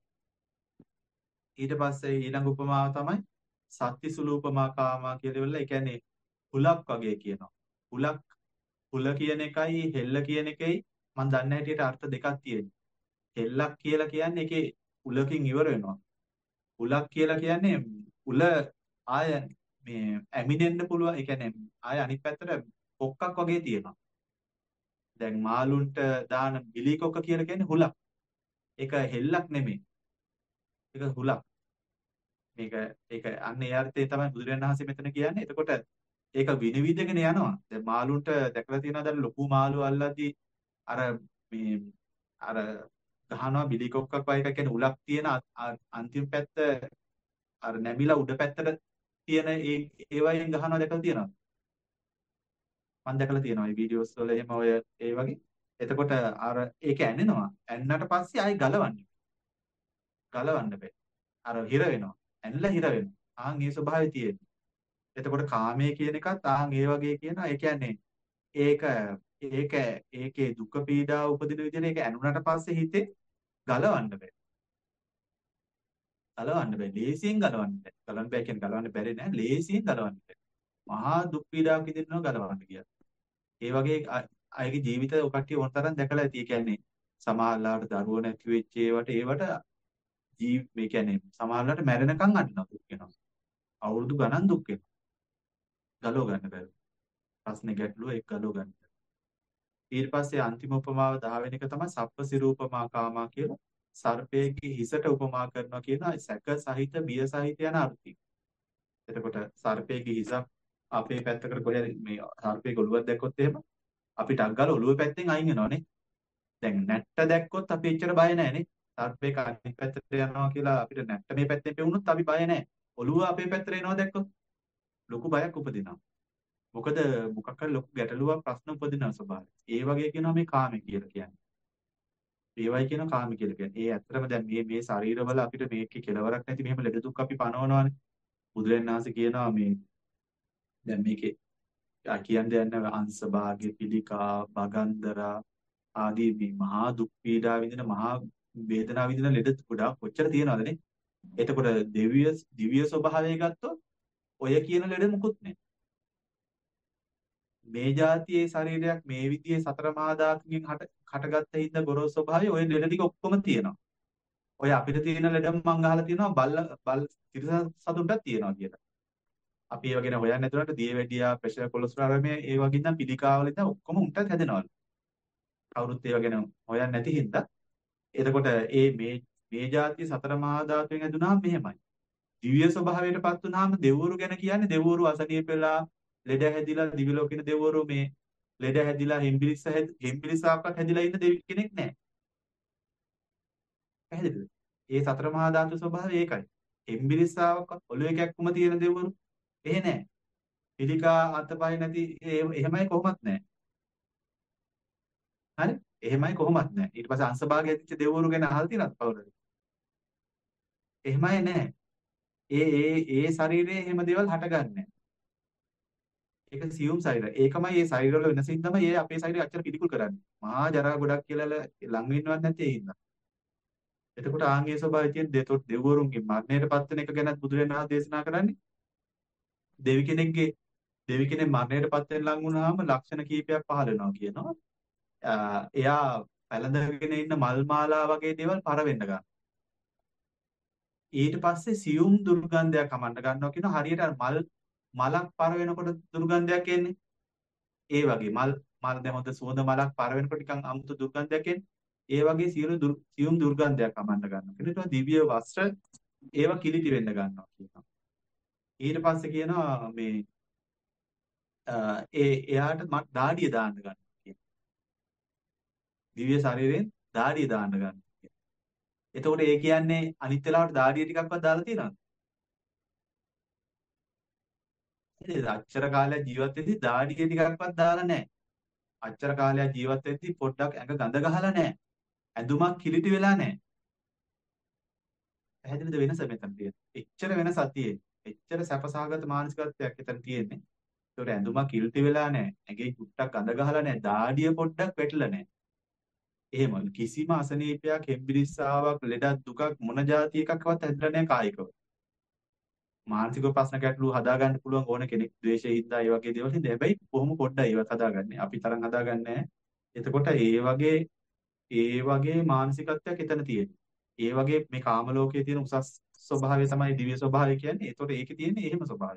ඊට පස්සේ ඊළඟ උපමාව තමයි සත්‍ති සුලූපමා කාමා කියලා ඉවරලා. ඒ කියන්නේ හුලක් වගේ කියනවා. හුලක් හුල කියන එකයි හෙල්ල කියන එකයි මම දන්න හැටියට අර්ථ දෙකක් තියෙනවා. හෙල්ලක් කියලා කියන්නේ ඒකේ උලකින් ඉවර වෙනවා. උලක් කියලා කියන්නේ උල ආය මේ ඇමිනෙන්න පුළුවන්. ඒ කියන්නේ ආය අනිත් පැත්තට කොක්කක් වගේ තියෙනවා. දැන් මාළුන්ට දාන බිලි කොක්ක කියලා කියන්නේ හුලක්. ඒක හෙල්ලක් නෙමෙයි. ඒක හුලක්. මේක ඒක අන්න ඒ අර්ථයේ තමයි බුදුරජාණන් වහන්සේ මෙතන කියන්නේ. එතකොට ඒක විනිවිදගෙන යනවා. දැන් මාළුන්ට දැකලා තියෙනවා දැන් ලොකු මාළු අල්ලද්දී අර මේ අර ගහනවා බිලි කොක්කක් වගේ එකක් කියන්නේ උලක් තියෙන අන්තිම පැත්ත අර නැමිලා උඩ පැත්තට තියෙන ඒ ඒ වයින් ගහනවා දැකලා තියෙනවා. මම දැකලා තියෙනවා මේ වීඩියෝස් වල එහෙම ඔය ඒ වගේ. එතකොට අර ඒක ඇනෙනවා. ඇන්නට පස්සේ ආයි ගලවන්න. ගලවන්න බෑ. අර හිර වෙනවා. ඇනලා හිර වෙනවා. ආන් මේ ස්වභාවය තියෙන්නේ. එතකොට කාමයේ කියන එකත් ආන් ඒ වගේ කියනවා. ඒ කියන්නේ ඒක ඒක ඒකේ දුක පීඩා උපදින විදිහට ඒක ඇනුනට පස්සේ හිතේ ගලවන්න බෑ. ගලවන්න බෑ. ලේසියෙන් ගලවන්න බෑ. ගලවන්න බෑ කියන්නේ ගලවන්න බැරි නෑ. ලේසියෙන් ගලවන්න බෑ. මහා දුක් පීඩාවක් විඳිනවා ගලවන්න කියලා. ඒ වගේ අ- අයගේ ජීවිත ඔය කට්ටිය ඕනතරම් දැකලා ඇති. ඒ කියන්නේ සමහරලාට දරුවෝ නැති වෙච්ච ඒවට ඒවට ජී මේ කියන්නේ සමහරලාට මැරෙනකන් අඬනවා දුක් වෙනවා. අවුරුදු ගණන් දුක් වෙනවා. ගලව ගන්න බැහැ. ප්‍රශ්නේ ගැටලුව ඒක ගලව ගන්න. ඊට පස්සේ අන්තිම උපමාව දහ වෙනි එක තමයි සප්ප සිරූපමා කාමා කියලා. සර්පයේ හිසට උපමා කරනවා කියන සැක සහිත බිය සහිත යන අර්ථය. එතකොට සර්පයේ හිස අපේ පැත්තකට කොහෙද මේ සර්පයේ ඔළුවක් දැක්කොත් එහෙම අපිට අග්ගල ඔළුව පැත්තෙන් අයින් වෙනවනේ. දැන් නැට්ට දැක්කොත් අපි එච්චර බය නැහැනේ. සර්පේ අනිත් පැත්තට යනවා කියලා අපිට නැට්ට මේ පැත්තෙන් පෙවුනොත් අපි බය නැහැ. ඔළුව අපේ පැත්තට එනවා දැක්කොත් ලොකු බයක් උපදිනවා. මොකද මොකක් හරි ලොකු ගැටලුවක් ප්‍රශ්න උපදින ස්වභාවය. ඒ වගේ කියනවා මේ කාමය කියලා කියන්නේ. ඒවයි කියන කාමය කියලා කියන්නේ. ඒ ඇත්තටම දැන් මේ මේ ශරීරවල අපිට මේකේ කෙලවරක් නැති මෙහෙම ලෙඩ දුක් අපි පනවනවානේ. බුදුරජාණන් වහන්සේ කියනවා මේ දැන් මේකේ ආ කියන්න යන අංශ භාග්‍ය පිළිකා බගන්දරා ආදී මේ මහා දුක් පීඩා විඳින මහා වේදනාව විඳින ලෙඩ ගොඩාක් කොච්චර තියෙනවදනේ. එතකොට දෙවිය දිව්‍ය ස්වභාවය ගත්තොත් ඔය කියන ලෙඩ මුකුත් නැහැ. මේ જાතියේ ශරීරයක් මේ විදිහේ සතර මහා ධාතුන්ගෙන් හට හටගත්ත හින්දා ගොරෝසු ස්වභාවය ඔය ලෙඩ ටික ඔක්කොම තියෙනවා. ඔය අපිට තියෙන ලෙඩම මං අහලා තියෙනවා බල්ල බල් තිරසන් සතුන්ටත් තියෙනවා කියලා. අපි ඒව ගැන හොයන්නේ නැතුනට දියවැඩියා ප්‍රෙෂර් කොලෙස්ටරෝල් මේ ඒ වගේ ඉඳන් පිළිකාවල ඉඳන් ඔක්කොම උන්ටත් හැදෙනවලු. කවුරුත් ඒව ගැන හොයන්නේ නැති හින්දා. එතකොට ඒ මේ මේ જાතිය සතර මහා ධාතුවෙන් හැදුනාම මෙහෙමයි. දිව්‍ය ස්වභාවයටපත් වුනහම දෙවිවරු ගැන කියන්නේ දෙවිවරු අසනීප වෙලා ලෙඩ හැදිලා දිව්‍ය ලෝකෙන දෙවිවරු මේ ලෙඩ හැදිලා හෙම්බිරිස්ස හෙම්බිරිස්සාවක්වත් හැදිලා ඉන්න දෙවි කෙනෙක් නැහැ. පැහැදිලිද? ඒ සතර මහා ධාතු ස්වභාවය ඒකයි. හෙම්බිරිස්සාවක්වත් ඔළුවේ කැක්කුම තියෙන දෙවිවරු එහෙ නැහැ. පිළිකා අතපය නැති ඒ- එහෙමයි කොහොමත් නැහැ. හරි? එහෙමයි කොහොමත් නැහැ. ඊට පස්සේ අංශභාගය ඇතිච්ච දෙවිවරු ගැන අහලා තියෙනවද කවුරුද? එහෙමයි නැහැ. ඒ ඒ ඒ ශරීරයේ එහෙම දේවල් හටගන්නේ නැහැ. ඒක සියුම් ශරීරය. ඒකමයි මේ ශරීරවල වෙනසින් තමයි ඒ අපේ ශරීරය අච්චර පිළිකුල් කරන්නේ. මහා ජරා ගොඩක් කියලා ලඟ වෙන්නවත් නැති ඒ හින්දා. එතකොට ආන්ගේ ස්වභාවය තියෙන දෙතොත් දෙවිවරුන්ගේ මරණයටපත් වෙන එක ගැන බුදුරජාණන් වහන්සේ දේශනා කරන්නේ දෙවි කෙනෙක්ගේ දෙවි කෙනෙක් මරණයටපත් වෙන ලඟ වුණාම ලක්ෂණ කීපයක් පහළ වෙනවා කියනවා. අ, එයා පැලඳගෙන ඉන්න මල් මාලා වගේ දේවල් පර වෙන්න ගන්නවා. ඊට පස්සේ සියුම් දුර්ගන්ධයක් හමන්න ගන්නවා කියන හරියට අර මල් මලක් පර වෙනකොට දුර්ගන්ධයක් එන්නේ. ඒ වගේ මල් මල් දැන් හොඳ සුවඳ මලක් පර වෙනකොට නිකන් අමුතු දුර්ගන්ධයක් එන්නේ. ඒ වගේ සියලු දුර්- සියුම් දුර්ගන්ධයක් හමන්න ගන්නවා. ඊට පස්සේ දිව්‍ය වස්ත්‍ර ඒවා කිලිටි වෙන්න ගන්නවා කියනවා. ඊට පස්සේ කියනවා මේ අ, ඒ එයාට මත් දාඩිය දාන්න ගන්නවා කියනවා. දිව්‍ය ශරීරයෙන් දාඩිය දාන්න ගන්නවා කියනවා. එතකොට ඒ කියන්නේ අනිත් වෙලාවට දාඩිය ටිකක්වත් දාලා තියෙනවද? නේද? අච්චර කාලයක් ජීවත් වෙද්දි දාඩිය ටිකක්වත් දාලා නැහැ. අච්චර කාලයක් ජීවත් වෙද්දි පොඩ්ඩක් ඇඟ ගඳ ගහලා නැහැ. ඇඳුමක් කිලිටි වෙලා නැහැ. පැහැදිලිද වෙනස මෙතන තියෙන්නේ? එච්චර වෙනසක් තියෙන්නේ. එච්චර සැපසහගත මානසිකත්වයක් එතන තියෙන්නේ. ඒකට ඇඳුමක් කිලිටි වෙලා නැහැ. ඇඟේ චුට්ටක් ගඳ ගහලා නැහැ. දාඩිය පොඩ්ඩක් වැටිලා නැහැ. එහෙම කිසිම අසනීපයක්, හෙම්බිරිස්සාවක්, ලෙඩක්, දුකක් මොන જાති එකක්වත් හැදලා නැහැ කායිකව. මානසික ප්‍රශ්න ගැටලු හදාගන්න පුළුවන් ඕන කෙනෙක් ද්වේෂය හින්දා ඒ වගේ දේවල් හින්දා හැබැයි කොහොම පොඩ්ඩයි ඒවත් හදාගන්නේ. අපි තරම් හදාගන්නේ නැහැ. එතකොට ඒ වගේ ඒ වගේ මානසිකත්වයක් එතන තියෙනවා. ඒ වගේ මේ කාම ලෝකයේ තියෙන උසස් ස්වභාවය තමයි දිව්‍ය ස්වභාවය කියන්නේ. ඒතකොට ඒකේ තියෙන්නේ එහෙම ස්වභාවය.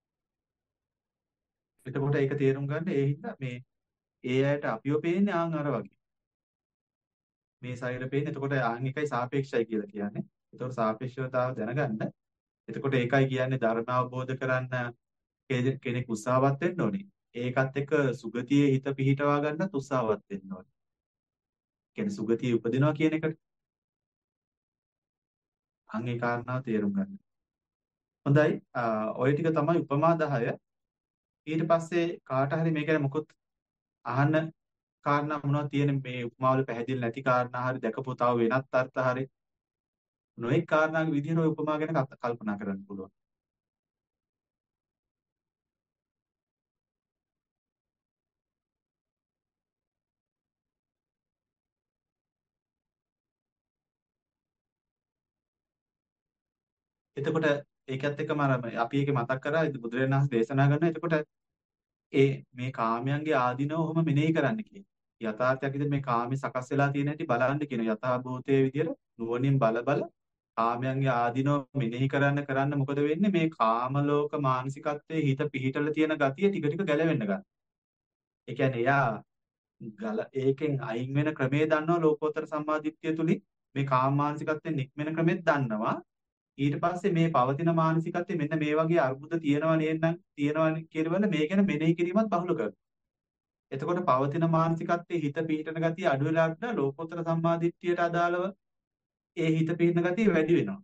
එතකොට ඒක තේරුම් ගන්න ඒ හින්දා මේ ඒ අයට අපිව පේන්නේ ආන් අර වගේ. මේ ශරීර පේන්නේ. එතකොට ආන් එකයි සාපේක්ෂයි කියලා කියන්නේ. එතකොට සාපේක්ෂතාව දැනගන්න. එතකොට ඒකයි කියන්නේ ධර්ම අවබෝධ කරන්න කෙ- කෙනෙක් උත්සාහවත් වෙන්න ඕනේ. ඒකත් එක්ක සුගතියේ හිත පිහිටවා ගන්නත් උත්සාහවත් වෙන්න ඕනේ. කියන්නේ සුගතිය උපදිනවා කියන එකට අන් ඒ කාරණාව තේරුම් ගන්න. හොඳයි. අ, ඔය ටික තමයි උපමා දහය. ඊට පස්සේ කාට හරි මේ ගැන මොකොත් අහන්න කාරණා මොනවද තියෙන මේ උපමාවල පැහැදිලි නැති කාරණා හරි දැකපු තව වෙනත් අර්ථ හරි නොඑක් කාරණාක විදිහට ඔය උපමා ගැන කත- කල්පනා කරන්න පුළුවන්. එතකොට ඒකත් එක්කම අර අපි ඒක මතක් කරා බුදුරජාණන් වහන්සේ දේශනා කරනවා. එතකොට ඒ මේ කාමයන්ගේ ආධිනව ඔහොම මෙනෙහි කරන්න කියන. යථාර්ථයක් විදිහට මේ කාමේ සකස් වෙලා තියෙන හැටි බලන්න කියන. යථා භූතයේ විදිහට නුවණින් බල බල කාමයන්ගේ ආධිනව මෙනෙහි කරන්න කරන්න මොකද වෙන්නේ? මේ කාම ලෝක මානසිකත්වයේ හිත පිහිටලා තියෙන ගතිය ටික ටික ගැලවෙන්න ගන්නවා. ඒ කියන්නේ එයා ගල ඒකෙන් අයින් වෙන ක්‍රමේ දන්නවා ලෝකෝත්තර සම්මාදිට්ඨිය තුලින් මේ කාම මානසිකත්වයෙන් නික්මෙන ක්‍රමෙත් දන්නවා. ඊට පස්සේ මේ පවතින මානසිකත්වයේ මෙන්න මේ වගේ අර්බුද තියෙනවා නේනම් තියෙනවා කියනවල මේ ගැන මෙනෙහි කිරීමත් බහුල කරනවා. එතකොට පවතින මානසිකත්වයේ හිත පිහිටන ගතිය අඩු වෙලා යන ලෝකෝත්තර සම්මාදිට්ඨියට අදාළව ඒ හිත පිහිටන ගතිය වැඩි වෙනවා.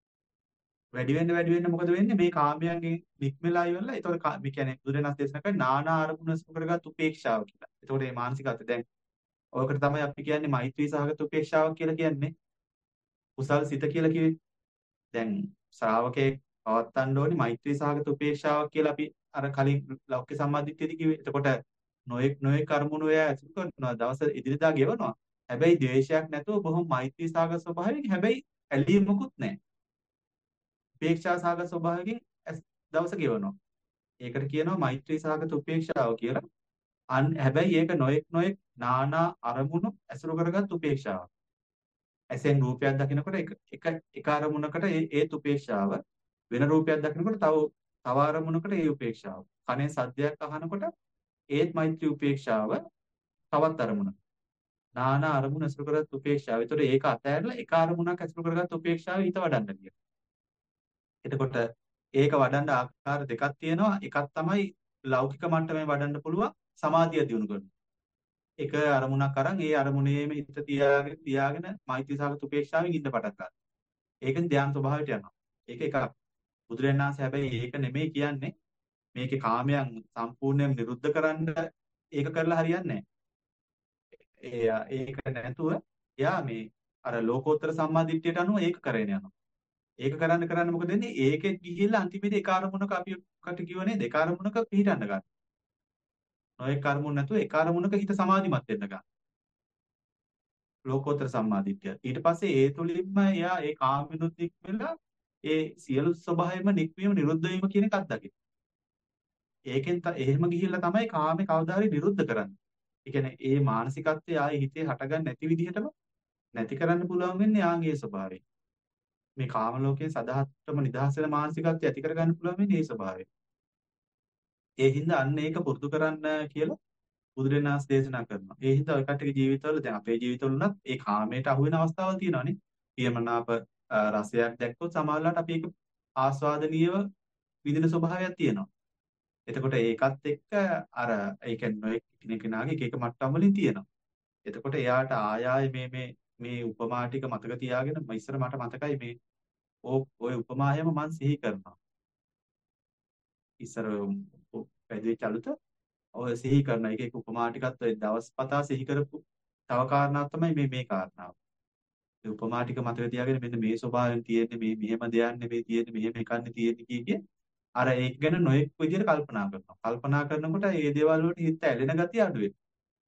වැඩි වෙන්න වැඩි වෙන්න මොකද වෙන්නේ මේ කාමයන්ගෙන් නික්මලා ඉවරලා එතකොට මේ කියන්නේ බුදුරණස් දේශනා කරන්නේ නානා අරමුණ සුඛ කරගත් උපේක්ෂාව කියලා. එතකොට මේ මානසිකත්වය දැන් ඔයකට තමයි අපි කියන්නේ මෛත්‍රී සහගත උපේක්ෂාවක් කියලා කියන්නේ. කුසල් සිත කියලා කිව්වේ. දැන් ශ්‍රාවකේ පවත්තන්න ඕනේ මෛත්‍රී සහගත උපේක්ෂාවක් කියලා අපි අර කලින් ලෞකික සම්මාදිට්ඨියදී කිව්වේ. එතකොට නොඑක් නොඑක් කර්මුණු එයා ඇසුරු කරනවා දවස් ඉදිරියදා ගෙවනවා. හැබැයි ද්වේෂයක් නැතුව බොහොම මෛත්‍රී සහගත ස්වභාවයෙන් හැබැයි ඇලීමකුත් නැහැ. උපේක්ෂා සහගත ස්වභාවයෙන් දවස ගෙවනවා. ඒකට කියනවා මෛත්‍රී සහගත උපේක්ෂාව කියලා. අන් හැබැයි ඒක නොඑක් නොඑක් නානා අරමුණු ඇසුරු කරගත් උපේක්ෂාව. ඇසෙන් රූපයක් දකිනකොට එක එක එක අරමුණකට ඒ ඒත් උපේක්ෂාව වෙන රූපයක් දකිනකොට තව තව අරමුණකට ඒ උපේක්ෂාව. කනේ සද්දයක් අහනකොට ඒත් මෛත්‍රී උපේක්ෂාව තවත් අරමුණක්. නානා අරමුණු ඇසුරු කරගත් උපේක්ෂාව. ඒතකොට ඒක අතහැරලා එක අරමුණක් ඇසුරු කරගත් උපේක්ෂාව හිත වඩන්න කියනවා. එතකොට ඒක වඩන්න ආකාර දෙකක් තියෙනවා. එකක් තමයි ලෞකික මට්ටමේ වඩන්න පුළුවන් සමාධිය දියුණු කරනවා. එක අරමුණක් අරන් ඒ අරමුණේම හිත තියාගෙන තියාගෙන මෛත්‍රී සහගත උපේක්ෂාවෙන් ඉන්න පටන් ගන්නවා. ඒකෙන් ධ්‍යාන ස්වභාවයට යනවා. ඒක එකක්. බුදුරජාණන් වහන්සේ හැබැයි ඒක නෙමෙයි කියන්නේ මේකේ කාමයන් සම්පූර්ණයෙන් නිරුද්ධ කරන්න ඒක කරලා හරියන්නේ නැහැ. ඒක නැතුව එයා මේ අර ලෝකෝත්තර සම්මාදිට්ඨියට අනුව ඒක කරගෙන යනවා. ඒක කරන්න කරන්න මොකද වෙන්නේ? ඒකෙත් ගිහිල්ලා අන්තිමේදී එක අරමුණක අපි කට කියවනේ දෙක අරමුණක පිහිටන්න ගන්න. නොඑක අරමුණ නැතුව එක අරමුණක හිත සමාධිමත් වෙන්න ගන්න. ලෝකෝත්තර සම්මාදිට්ඨිය. ඊට පස්සේ ඒ තුලින්ම එයා ඒ කාමිනුත් නික්මලා ඒ සියලු ස්වභාවයෙන්ම නික්වීම නිරුද්ධ වීම කියන එකක් දකින්න. ඒකෙන් එහෙම ගිහිල්ලා තමයි කාමේ කවදාහරි නිරුද්ධ කරන්නේ. ඒ කියන්නේ ඒ මානසිකත්වය ආයේ හිතේ හටගන්න නැති විදිහටම නැති කරන්න පුළුවන් වෙන්නේ ආන්ගේ ස්වභාවයෙන්. මේ කාම ලෝකයේ සදාහත්වම නිදහස් වෙන මානසිකත්වය ඇති කරගන්න පුළුවන් වෙන්නේ ඒ ස්වභාවයෙන්. ඒ හින්දා අන්න ඒක පුරුදු කරන්න කියලා බුදුරජාණන් වහන්සේ දේශනා කරනවා. ඒ හින්දා ඔය කට්ටියගේ ජීවිතවල දැන් අපේ ජීවිතවල උනත් ඒ කාමයට අහු වෙන අවස්ථාවල් තියෙනවානේ. පියමනාප රසයක් දැක්කොත් සමහරවිට අපි ඒක ආස්වාදනීයව විඳින ස්වභාවයක් තියෙනවා. එතකොට ඒකත් එක්ක අර ඒ කියන්නේ කෙනෙකුනාගේ එක එක මට්ටම් වලින් තියෙනවා. එතකොට එයාට ආය ආය මේ මේ මේ උපමා ටික මතක තියාගෙන මම ඉස්සර මට මතකයි මේ ඔය උපමායම මම සිහි කරනවා. ඉස්සර පැවිදි චලුත ඔය සිහි කරන එක එක උපමා ටිකත් ඔය දවස්පතා සිහි කරපු තව කාරණාවක් තමයි මේ මේ කාරණාව. ඒ උපමා ටික මතක තියාගෙන මෙන්න මේ ස්වභාවයෙන් තියෙන්නේ මේ මෙහෙම දෙයක් නෙමෙයි තියෙන්නේ මෙහෙම එකක් තියෙන්නේ කිය අර ඒක ගැන නොඑක් විදිහට කල්පනා කරනවා. කල්පනා කරනකොට මේ දේවල් වලට හිත ඇලෙන ගතිය අඩු වෙනවා.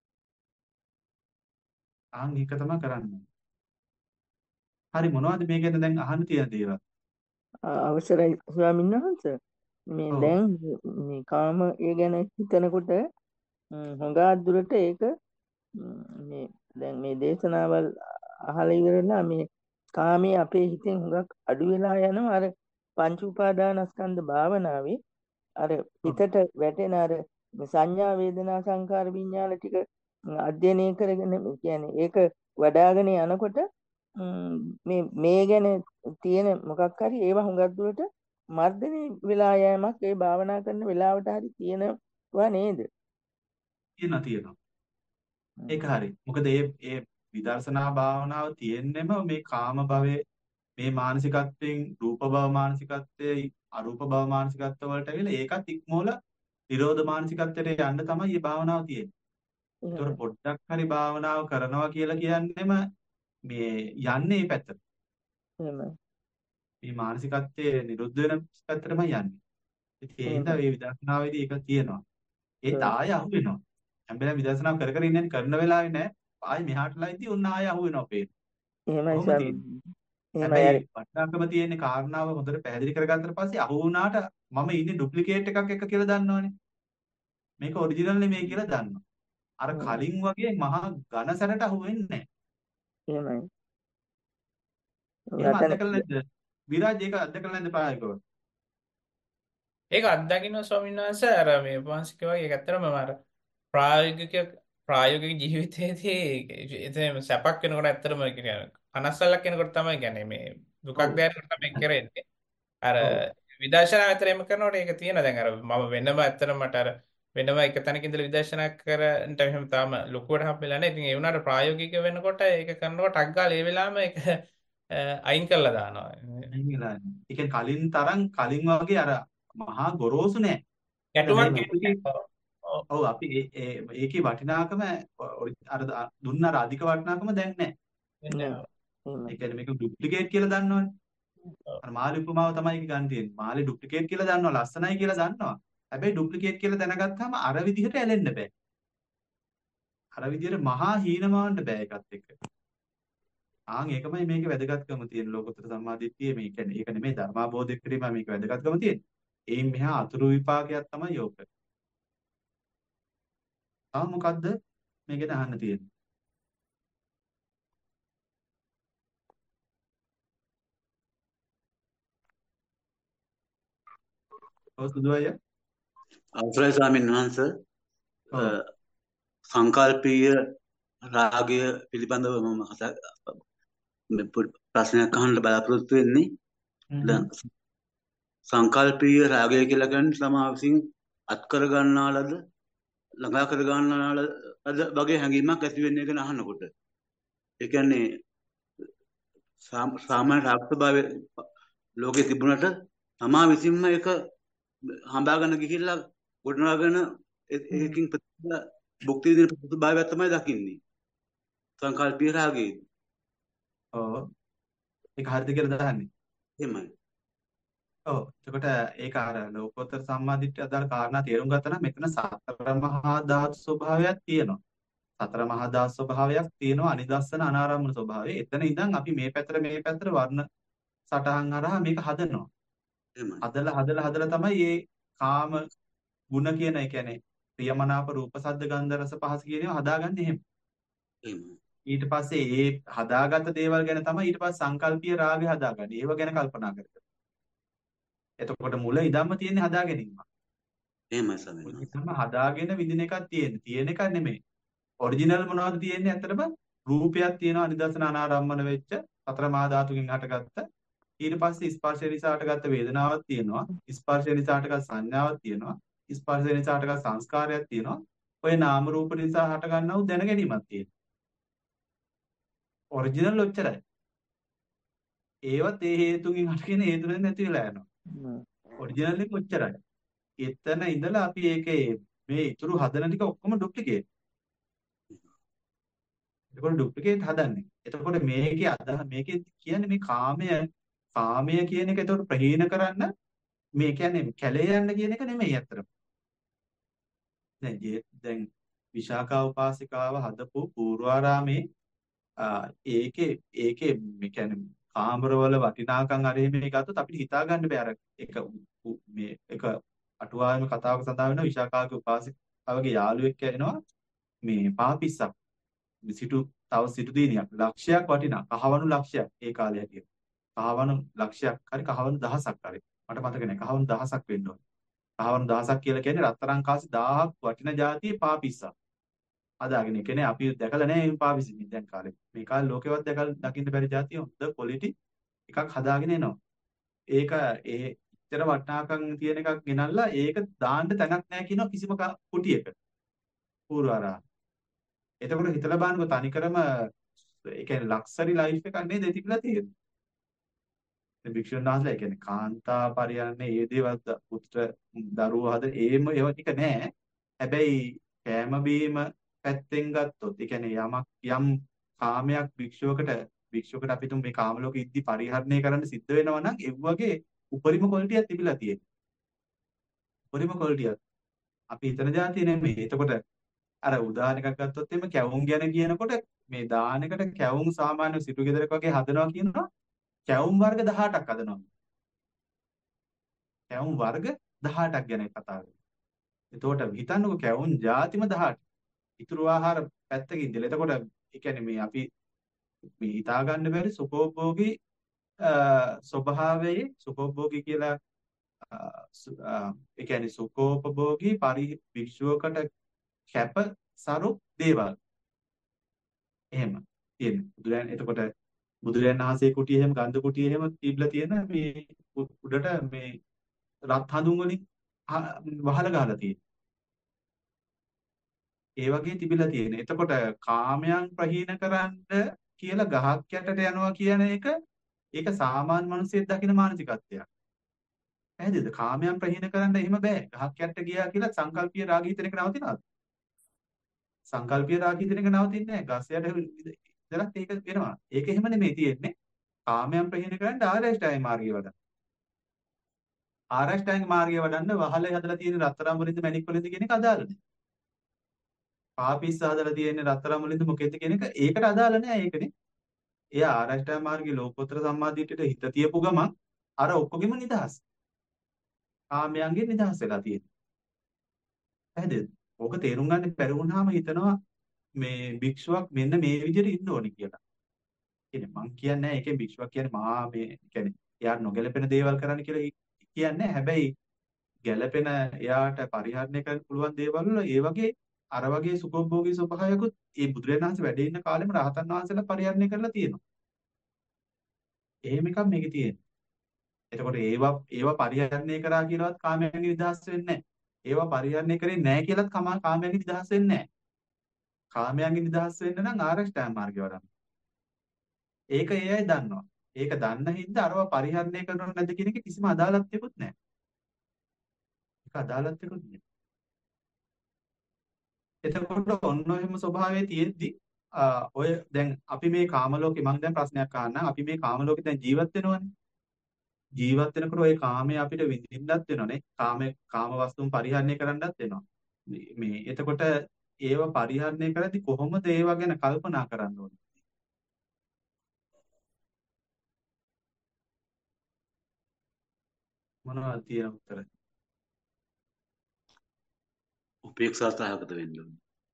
ආන් ඒක තමයි කරන්නේ. හරි මොනවද මේ ගැන දැන් අහන්න තියෙන දේවල්? අවසරයි ස්වාමීන් වහන්සේ. මේ ඔව්. දැන් මේ කාම ඒ ගැන හිතනකොට හොඟා දුරට ඒක මේ දැන් මේ දේශනාවල් අහලා ඉවරලා මේ කාමයේ අපේ හිතෙන් හුඟක් අඩු වෙලා යනවා. අර පංච උපාදානස්කන්ධ භාවනාවේ අර හිතට වැටෙන අර සංඥා වේදනා සංකාර විඥාන ටික අධ්‍යයනය කරගෙන කියන්නේ ඒක වඩාගෙන යනකොට මේ මේ ගැන තියෙන මොකක් හරි ඒවා හුඟක් දුරට මර්ධනය වෙලා යෑමක් ඒ භාවනා කරන වෙලාවට හරි තියෙනවා නේද? තියෙනවා තියෙනවා. ඒක හරි. මොකද මේ මේ විදර්ශනා භාවනාව තියෙන්නෙම මේ කාම භවයේ මේ මානසිකත්වයෙන් රූප භව මානසිකත්වයේ අරූප භව මානසිකත්ව වලට ඇවිල්ලා ඒකත් ඉක්මවල නිරෝධ මානසිකත්වයට යන්න තමයි මේ භාවනාව තියෙන්නේ. ඒතකොට පොඩ්ඩක් හරි භාවනාව කරනවා කියලා කියන්නෙම මේ යන්නේ මේ පැත්තට. එහෙමයි. මේ මානසිකත්වයේ නිරුද්ධ වෙන පැත්තටම යන්නේ. ඉතින් ඒ හින්දා මේ විදර්ශනාවේදී ඒක තියෙනවා. ඒත් ආය අහු වෙනවා. හැබැයි විදර්ශනා කර කර ඉන්නේ කරන වෙලාවේ නෑ. ආයි මෙහාටලා ඉදී උන්න ආය අහු වෙනවා පේන. එහෙමයි ස්වාමීනි. එහෙමයි හැබැයි අර වටිනාකම තියෙන කාරණාව හොඳට පැහැදිලි කරගත්තට පස්සේ අහු වුණාට මම ඉන්නේ ඩුප්ලිකේට් එකක් එක්ක කියලා දන්නවනේ. මේක ඔරිජිනල් නෙමෙයි කියලා දන්නවා. අර හ්ම්, කලින් වගේ මහා ඝන සැරට අහු වෙන්නේ නැහැ. එහෙමයි. එහෙම රතන අත්දකලා නැද්ද? විරාජ් ඒක අත්දකලා නැද්ද ප්‍රායෝගිකව? ඒක අත්දකින්න ස්වාමීන් වහන්සේ අර මේ වහන්සේ වගේ ඒක ඇත්තටම අර ප්‍රායෝගික ප්‍රායෝගික ජීවිතයේදී එතන සැපක් වෙනකොට ඇත්තටම කියන්නේ කනස්සල්ලක් වෙනකොට තමයි කියන්නේ මේ දුකක් ඔව්. දැනෙනකොට තමයි කරන්නේ. අර ඔව්. විදර්ශනා විතරේම කරනකොට ඒක තියෙන දැන් අර මම වෙනම ඇත්තටම මට අර වෙනම එක තැනක ඉඳලා විදර්ශනා කරන්නට එහෙම තාම ලොකුවට හම්බෙලා නැහැ. ඉතින් ඒ වුණාට ප්‍රායෝගික වෙනකොට ඒක කරනකොට ටක් ගාලා ඒ වෙලාවෙම ඒක අයින් කරලා දානවා. අයින් වෙලා යනවා. ඒ කියන්නේ කලින් තරම් කලින් වගේ අර මහා ගොරෝසු නෑ. දැන් මේ ගැටුමක් එන්නේ ඩුප්ලිකේට් නැහැ. ඔව්. ඔව් අපි ඒ ඒ ඒකේ වටිනාකම ඔරි- අර ද- දුන්න අර අධික වටිනාකම දැන් නැහැ. වෙන්නේ නෑ. නැහැ. එහෙමයි. ඒ කියන්නේ මේක ඩුප්ලිකේට් කියලා දන්නවනේ. ඔව්. අර මාළි උපමාව තමයි ඒක ගන්න තියෙන්නේ. මාළි ඩුප්ලිකේට් කියලා දන්නවා, ලස්සනයි කියලා දන්නවා. හැබැයි ඩුප්ලිකේට් කියලා දැනගත්තාම අර විදිහට ඇලෙන්න බෑ. අර විදිහට මහා හීනමාන්න බෑ ඒකත් එක්ක. ආන් ඒකමයි මේකේ වැදගත්කම තියෙන ලෝකෝත්තර සම්මාදිට්ඨිය. මේ කියන්නේ ඒක නෙමෙයි ධර්මාබෝධය කිරීම මේක වැදගත්කම තියෙන්නේ. ඒයින් මෙහා අතුරු විපාකයක් තමයි යෝක. ආ මොකද්ද මේකෙන් අහන්න තියෙන්නේ? ඔව් සුදු අය. අවසරයි ස්වාමීන් වහන්සේ ඔව්. සංකල්පීය රාගය පිළිබඳව මම කතා මේ පොඩි ප්‍රශ්නයක් අහන්න බලාපොරොත්තු වෙන්නේ. හ්ම් දැන් හ්ම්. සංකල්පීය රාගය කියලා කියන්නේ තමා විසින් අත් කර ගන්නා ලද ළඟා කර ගන්නා ලද වගේ හැඟීමක් ඇති වෙන්නේ ගැන අහනකොට. ඒ කියන්නේ සාම- සාමාන්‍ය රාග ස්වභාවය ලෝකේ තිබුණට තමා විසින්ම ඒක හඹාගෙන ගිහිල්ලා ගොඩනගාගෙන ඒ- හ්ම්. ඒකින් ප්‍රතිඵල භුක්ති විඳින ස්වභාවයක් තමයි දකින්නේ සංකල්පීය රාගයේ. ඔව්. ඒක හරිද කියලා දහන්නේ. එහෙමයි. ඔව්. එතකොට ඒක අර ලෝකෝත්තර සම්මාදිට්ඨිය අදාළ කාරණා තේරුම් ගත්තා නම් මෙතන සතර මහා ධාතු ස්වභාවයක් තියෙනවා. සතර මහා ධාතු ස්වභාවයක් තියෙනවා අනිදස්සන අනාරම්මන ස්වභාවය. එතන ඉඳන් අපි මේ පැත්තට මේ පැත්තට වර්ණ සටහන් හරහා මේක හදනවා. එහෙමයි. හදලා හදලා හදලා තමයි මේ කාම ගුණ කියන ඒ කියන්නේ ප්‍රියමනාප රූප සද්ද ගන්ධ රස පහස කියන ඒවා හදාගන්නේ එහෙම. එහෙමයි. ඊට පස්සේ ඒ හදාගත්ත දේවල් ගැන තමයි ඊට පස්සේ සංකල්පීය රාගය හදාගන්නේ. ඒව ගැන කල්පනා කර කර. එතකොට මුල ඉඳන්ම තියෙන්නේ හදා ගැනීම. එහෙමයි ස්වාමීන් මුල වහන්සේ. ඉඳන්ම හදාගෙන විඳින එකක් තියෙන්නේ. තියෙන එකක් නෙමෙයි. ඔරිජිනල් මොනවද තියෙන්නේ? ඇත්තටම රූපයක් තියෙනවා අනිදර්ශන අනාරම්මන වෙච්ච සතර මහා ධාතුකින් හටගත්ත. ඊට පස්සේ ස්පර්ශය නිසා හටගත්ත වේදනාවක් තියෙනවා. ස්පර්ශය නිසා හටගත් සංඥාවක් තියෙනවා. ස්පර්ශය නිසා හටගත් සංස්කාරයක් තියෙනවා. ඔය නාම රූප නිසා හටගන්නා වූ දැන ගැනීමක් තියෙනවා. ඔරිජිනල් ඔච්චරයි. ඒවත් ඒ හේතුකින් හටගෙන හේතුවෙන් නැති වෙලා යනවා. හ්ම්. ඔරිජිනල් එක ඔච්චරයි. එතන ඉඳලා අපි ඒකේ මේ ඉතුරු හදන ටික ඔක්කොම ඩුප්ලිකේට්. එතකොට ඩුප්ලිකේට් හදන්නේ. එතකොට මේකේ අදහ මේකේ කියන්නේ මේ කාමය කාමය කියන එක එතකොට ප්‍රහීන කරන්න මේ කියන්නේ කැලේ යන්න කියන එක නෙමෙයි අත්‍තරම. දැන් ජේ- දැන් විශාඛා උපාසිකාව හදපු පූර්වාරාමේ ආ, ඒකේ ඒකේ මේ කියන්නේ කාමරවල වටිනාකම් අර එහෙම ගත්තොත් අපිට හිතා ගන්න බෑ අර එක උ- මේ එක අටුවාවෙම කතාවක සඳහන් වෙනවා විශාඛාගේ උපාසිකාවගේ යාළුවෙක් එනවා මේ පාපිස්සක් සිටු තව සිටු දිනියක් ලක්ෂයක් වටිනා කහවණු ලක්ෂයක් ඒ කාලේ හැටියට කහවණු ලක්ෂයක් හරි කහවණු දහසක් හරි මට මතක නැහැ කහවණු දහසක් වෙන්න ඕනේ කහවණු දහසක් කියලා කියන්නේ රත්තරන් කාසි දහයක් වටින જાතියේ පාපිස්සා අදාගෙන ඒ කියන්නේ අපි දැකලා නැහැ මේ පාපිස්සි දැන් කාලේ මේ කාලේ ලෝකෙවත් දැකලා දකින්න බැරි જાතිය හොඳ පොලිටි එකක් හදාගෙන එනවා ඒක ඒ ඉතර වටිනාකම් තියෙන එකක් ගෙනල්ලා ඒක දාන්න තැනක් නැහැ කියනවා කිසිම ක- කුටියක පූර්වාරාම එතකොට හිතලා බලන්නකො තනිකරම ඒ කියන්නේ ලක්සරි ලයිෆ් එකක් නේද තිබිලා තියෙන්නේ. මේ භික්ෂුන් වහන්සේලා ඒ කියන්නේ කාන්තා පරියන්නේ ඒ දේවල් ද- පුත්‍ර දරුවෝ හද ඒම ඒවා ටික නෑ. හැබැයි කෑම බීම පැත්තෙන් ගත්තොත් ඒ කියන්නේ යමක් යම් කාමයක් භික්ෂුවකට භික්ෂුවකට අපි තුන් මේ කාම ලෝකෙ ඉද්දි පරිහරණය කරන්න සිද්ධ වෙනවා නම් ඒ වගේ උපරිම ක්වොලිටියක් තිබිලා තියෙන්නේ. උපරිම ක්වොලිටියක්. අපි හිතන જાතිය නෙමෙයි. එතකොට අර උදාහරණයක් ගත්තොත් එimhe කැවුම් ගැන කියනකොට මේ දානයකට කැවුම් සාමාන්‍ය සිටු ගෙදරක වගේ හදනවා කියනවා කැවුම් වර්ග දහඅටක් හදනවා. කැවුම් වර්ග දහඅටක් ගැන කතා කරනවා. එතකොට හිතන්නකෝ කැවුම් ಜಾතිම දහඅට. ඉතුරු ආහාර පැත්තකින් දාලා. එතකොට ඒ කියන්නේ මේ අපි මේ හිතා ගන්න බැරි සුඛෝපභෝගී අ, ස්වභාවයේ සුඛෝපභෝගී කියලා අ, සු- අ, ඒ කියන්නේ සුඛෝපභෝගී පරි භික්ෂුවකට කැප සරු දේවල්. එහෙම තියෙන. බුදුරයන් එතකොට බුදුරයන් වහන්සේ කුටිය එහෙම ගන්ධ කුටිය එහෙම තිබිලා තියෙන මේ උ- උඩට මේ රත් හඳුන් වලින් අ- වහලා ගහලා තියෙන. ඒ වගේ තිබිලා තියෙන. එතකොට කාමයන් ප්‍රහීන කරන්න කියලා ගහක් යටට යනවා කියන එක ඒක සාමාන්‍ය මිනිස්සෙක් දකින මානසිකත්වයක්. පැහැදිලිද? කාමයන් ප්‍රහීන කරන්න එහෙම බෑ. ගහක් යටට ගියා කියලා සංකල්පීය රාගය හිතෙන එක නවතිනවද? සංකල්පීය රාගය හිතෙන එක නවතින්නේ නැහැ. ගස් යට ඉඳලත් ඒක වෙනවා. ඒක එහෙම නෙමෙයි තියෙන්නේ. කාමයන් ප්‍රහීන කරන්න ආරෂ්ඨාය මාර්ගය වඩන්න. ආරෂ්ඨාය මාර්ගය වඩන්න වහලේ හදලා තියෙන රත්තරන් වලින්ද මණික් වලින්ද කියන එක අදාළ නැහැ. පාපිස්ස හදලා තියෙන රත්තරන් වලින්ද මොකෙද්ද කියන එක ඒකට අදාළ නැහැ ඒකනේ. එයා ආරෂ්ඨාය මාර්ගයේ ලෝකෝත්තර සම්මාදිට්ඨියට හිත තියපු ගමන් අර ඔක්කොගෙම නිදහස්. කාමයන්ගෙන් නිදහස් වෙලා තියෙනවා. පැහැදිලිද? ඕක තේරුම් ගන්න බැරි වුණාම හිතනවා මේ භික්ෂුවක් මෙන්න මේ විදිහට ඉන්න ඕනේ කියලා. කියන්නේ මං කියන්නේ නැහැ ඒකෙන් භික්ෂුවක් කියන්නේ මහා මේ කියන්නේ එයා නොගැලපෙන දේවල් කරන්න කියලා කියන්නේ නැහැ. හැබැයි ගැළපෙන එයාට පරිහරණය කරන්න පුළුවන් දේවල් වල ඒ වගේ අර වගේ සුඛෝපභෝගී ස්වභාවයකුත් ඒ බුදුරජාණන් වහන්සේ වැඩ ඉන්න කාලෙම රහතන් වහන්සේලා පරිහරණය කරලා තියෙනවා. එහෙම එකක් මේකේ තියෙනවා. එතකොට ඒවා ඒවා පරිහරණය කරා කියලාවත් කාමයන්ගෙන් නිදහස් වෙන්නේ නැහැ. ඒවා පරිහරණය කරේ නැහැ කියලාත් කම- කාමයන්ගෙන් නිදහස් වෙන්නේ නැහැ. කාමයන්ගෙන් නිදහස් වෙන්න නම් ආරෂ්ඨාය මාර්ගය වඩන්න. ඒක ඒ අය දන්නවා. ඒක දන්න හින්දා අරවා පරිහරණය කරනව නැද්ද කියන එක කිසිම අදාළත්වයක්වත් නැහැ. ඒක අදාළත්වයක්වත් නැහැ. එතකොට ඔන්න ඔයම ස්වභාවයේ තියෙද්දි ආ, ඔය දැන් අපි මේ කාම ලෝකේ මම දැන් ප්‍රශ්නයක් අහන්නම්. අපි මේ කාම ලෝකේ දැන් ජීවත් වෙනවනේ. ජීවත් වෙනකොට ওই කාමයේ අපිට විඳින්නත් වෙනවනේ. කාමයේ කාම වස්තුන් පරිහරණය කරන්නත් වෙනවා. මේ මේ එතකොට ඒව පරිහරණය කරද්දී කොහොමද ඒවා ගැන කල්පනා කරන්න ඕනේ? මොනවද තියෙන උත්තර? උපේක්ෂා සහගත වෙන්න ඕනේ.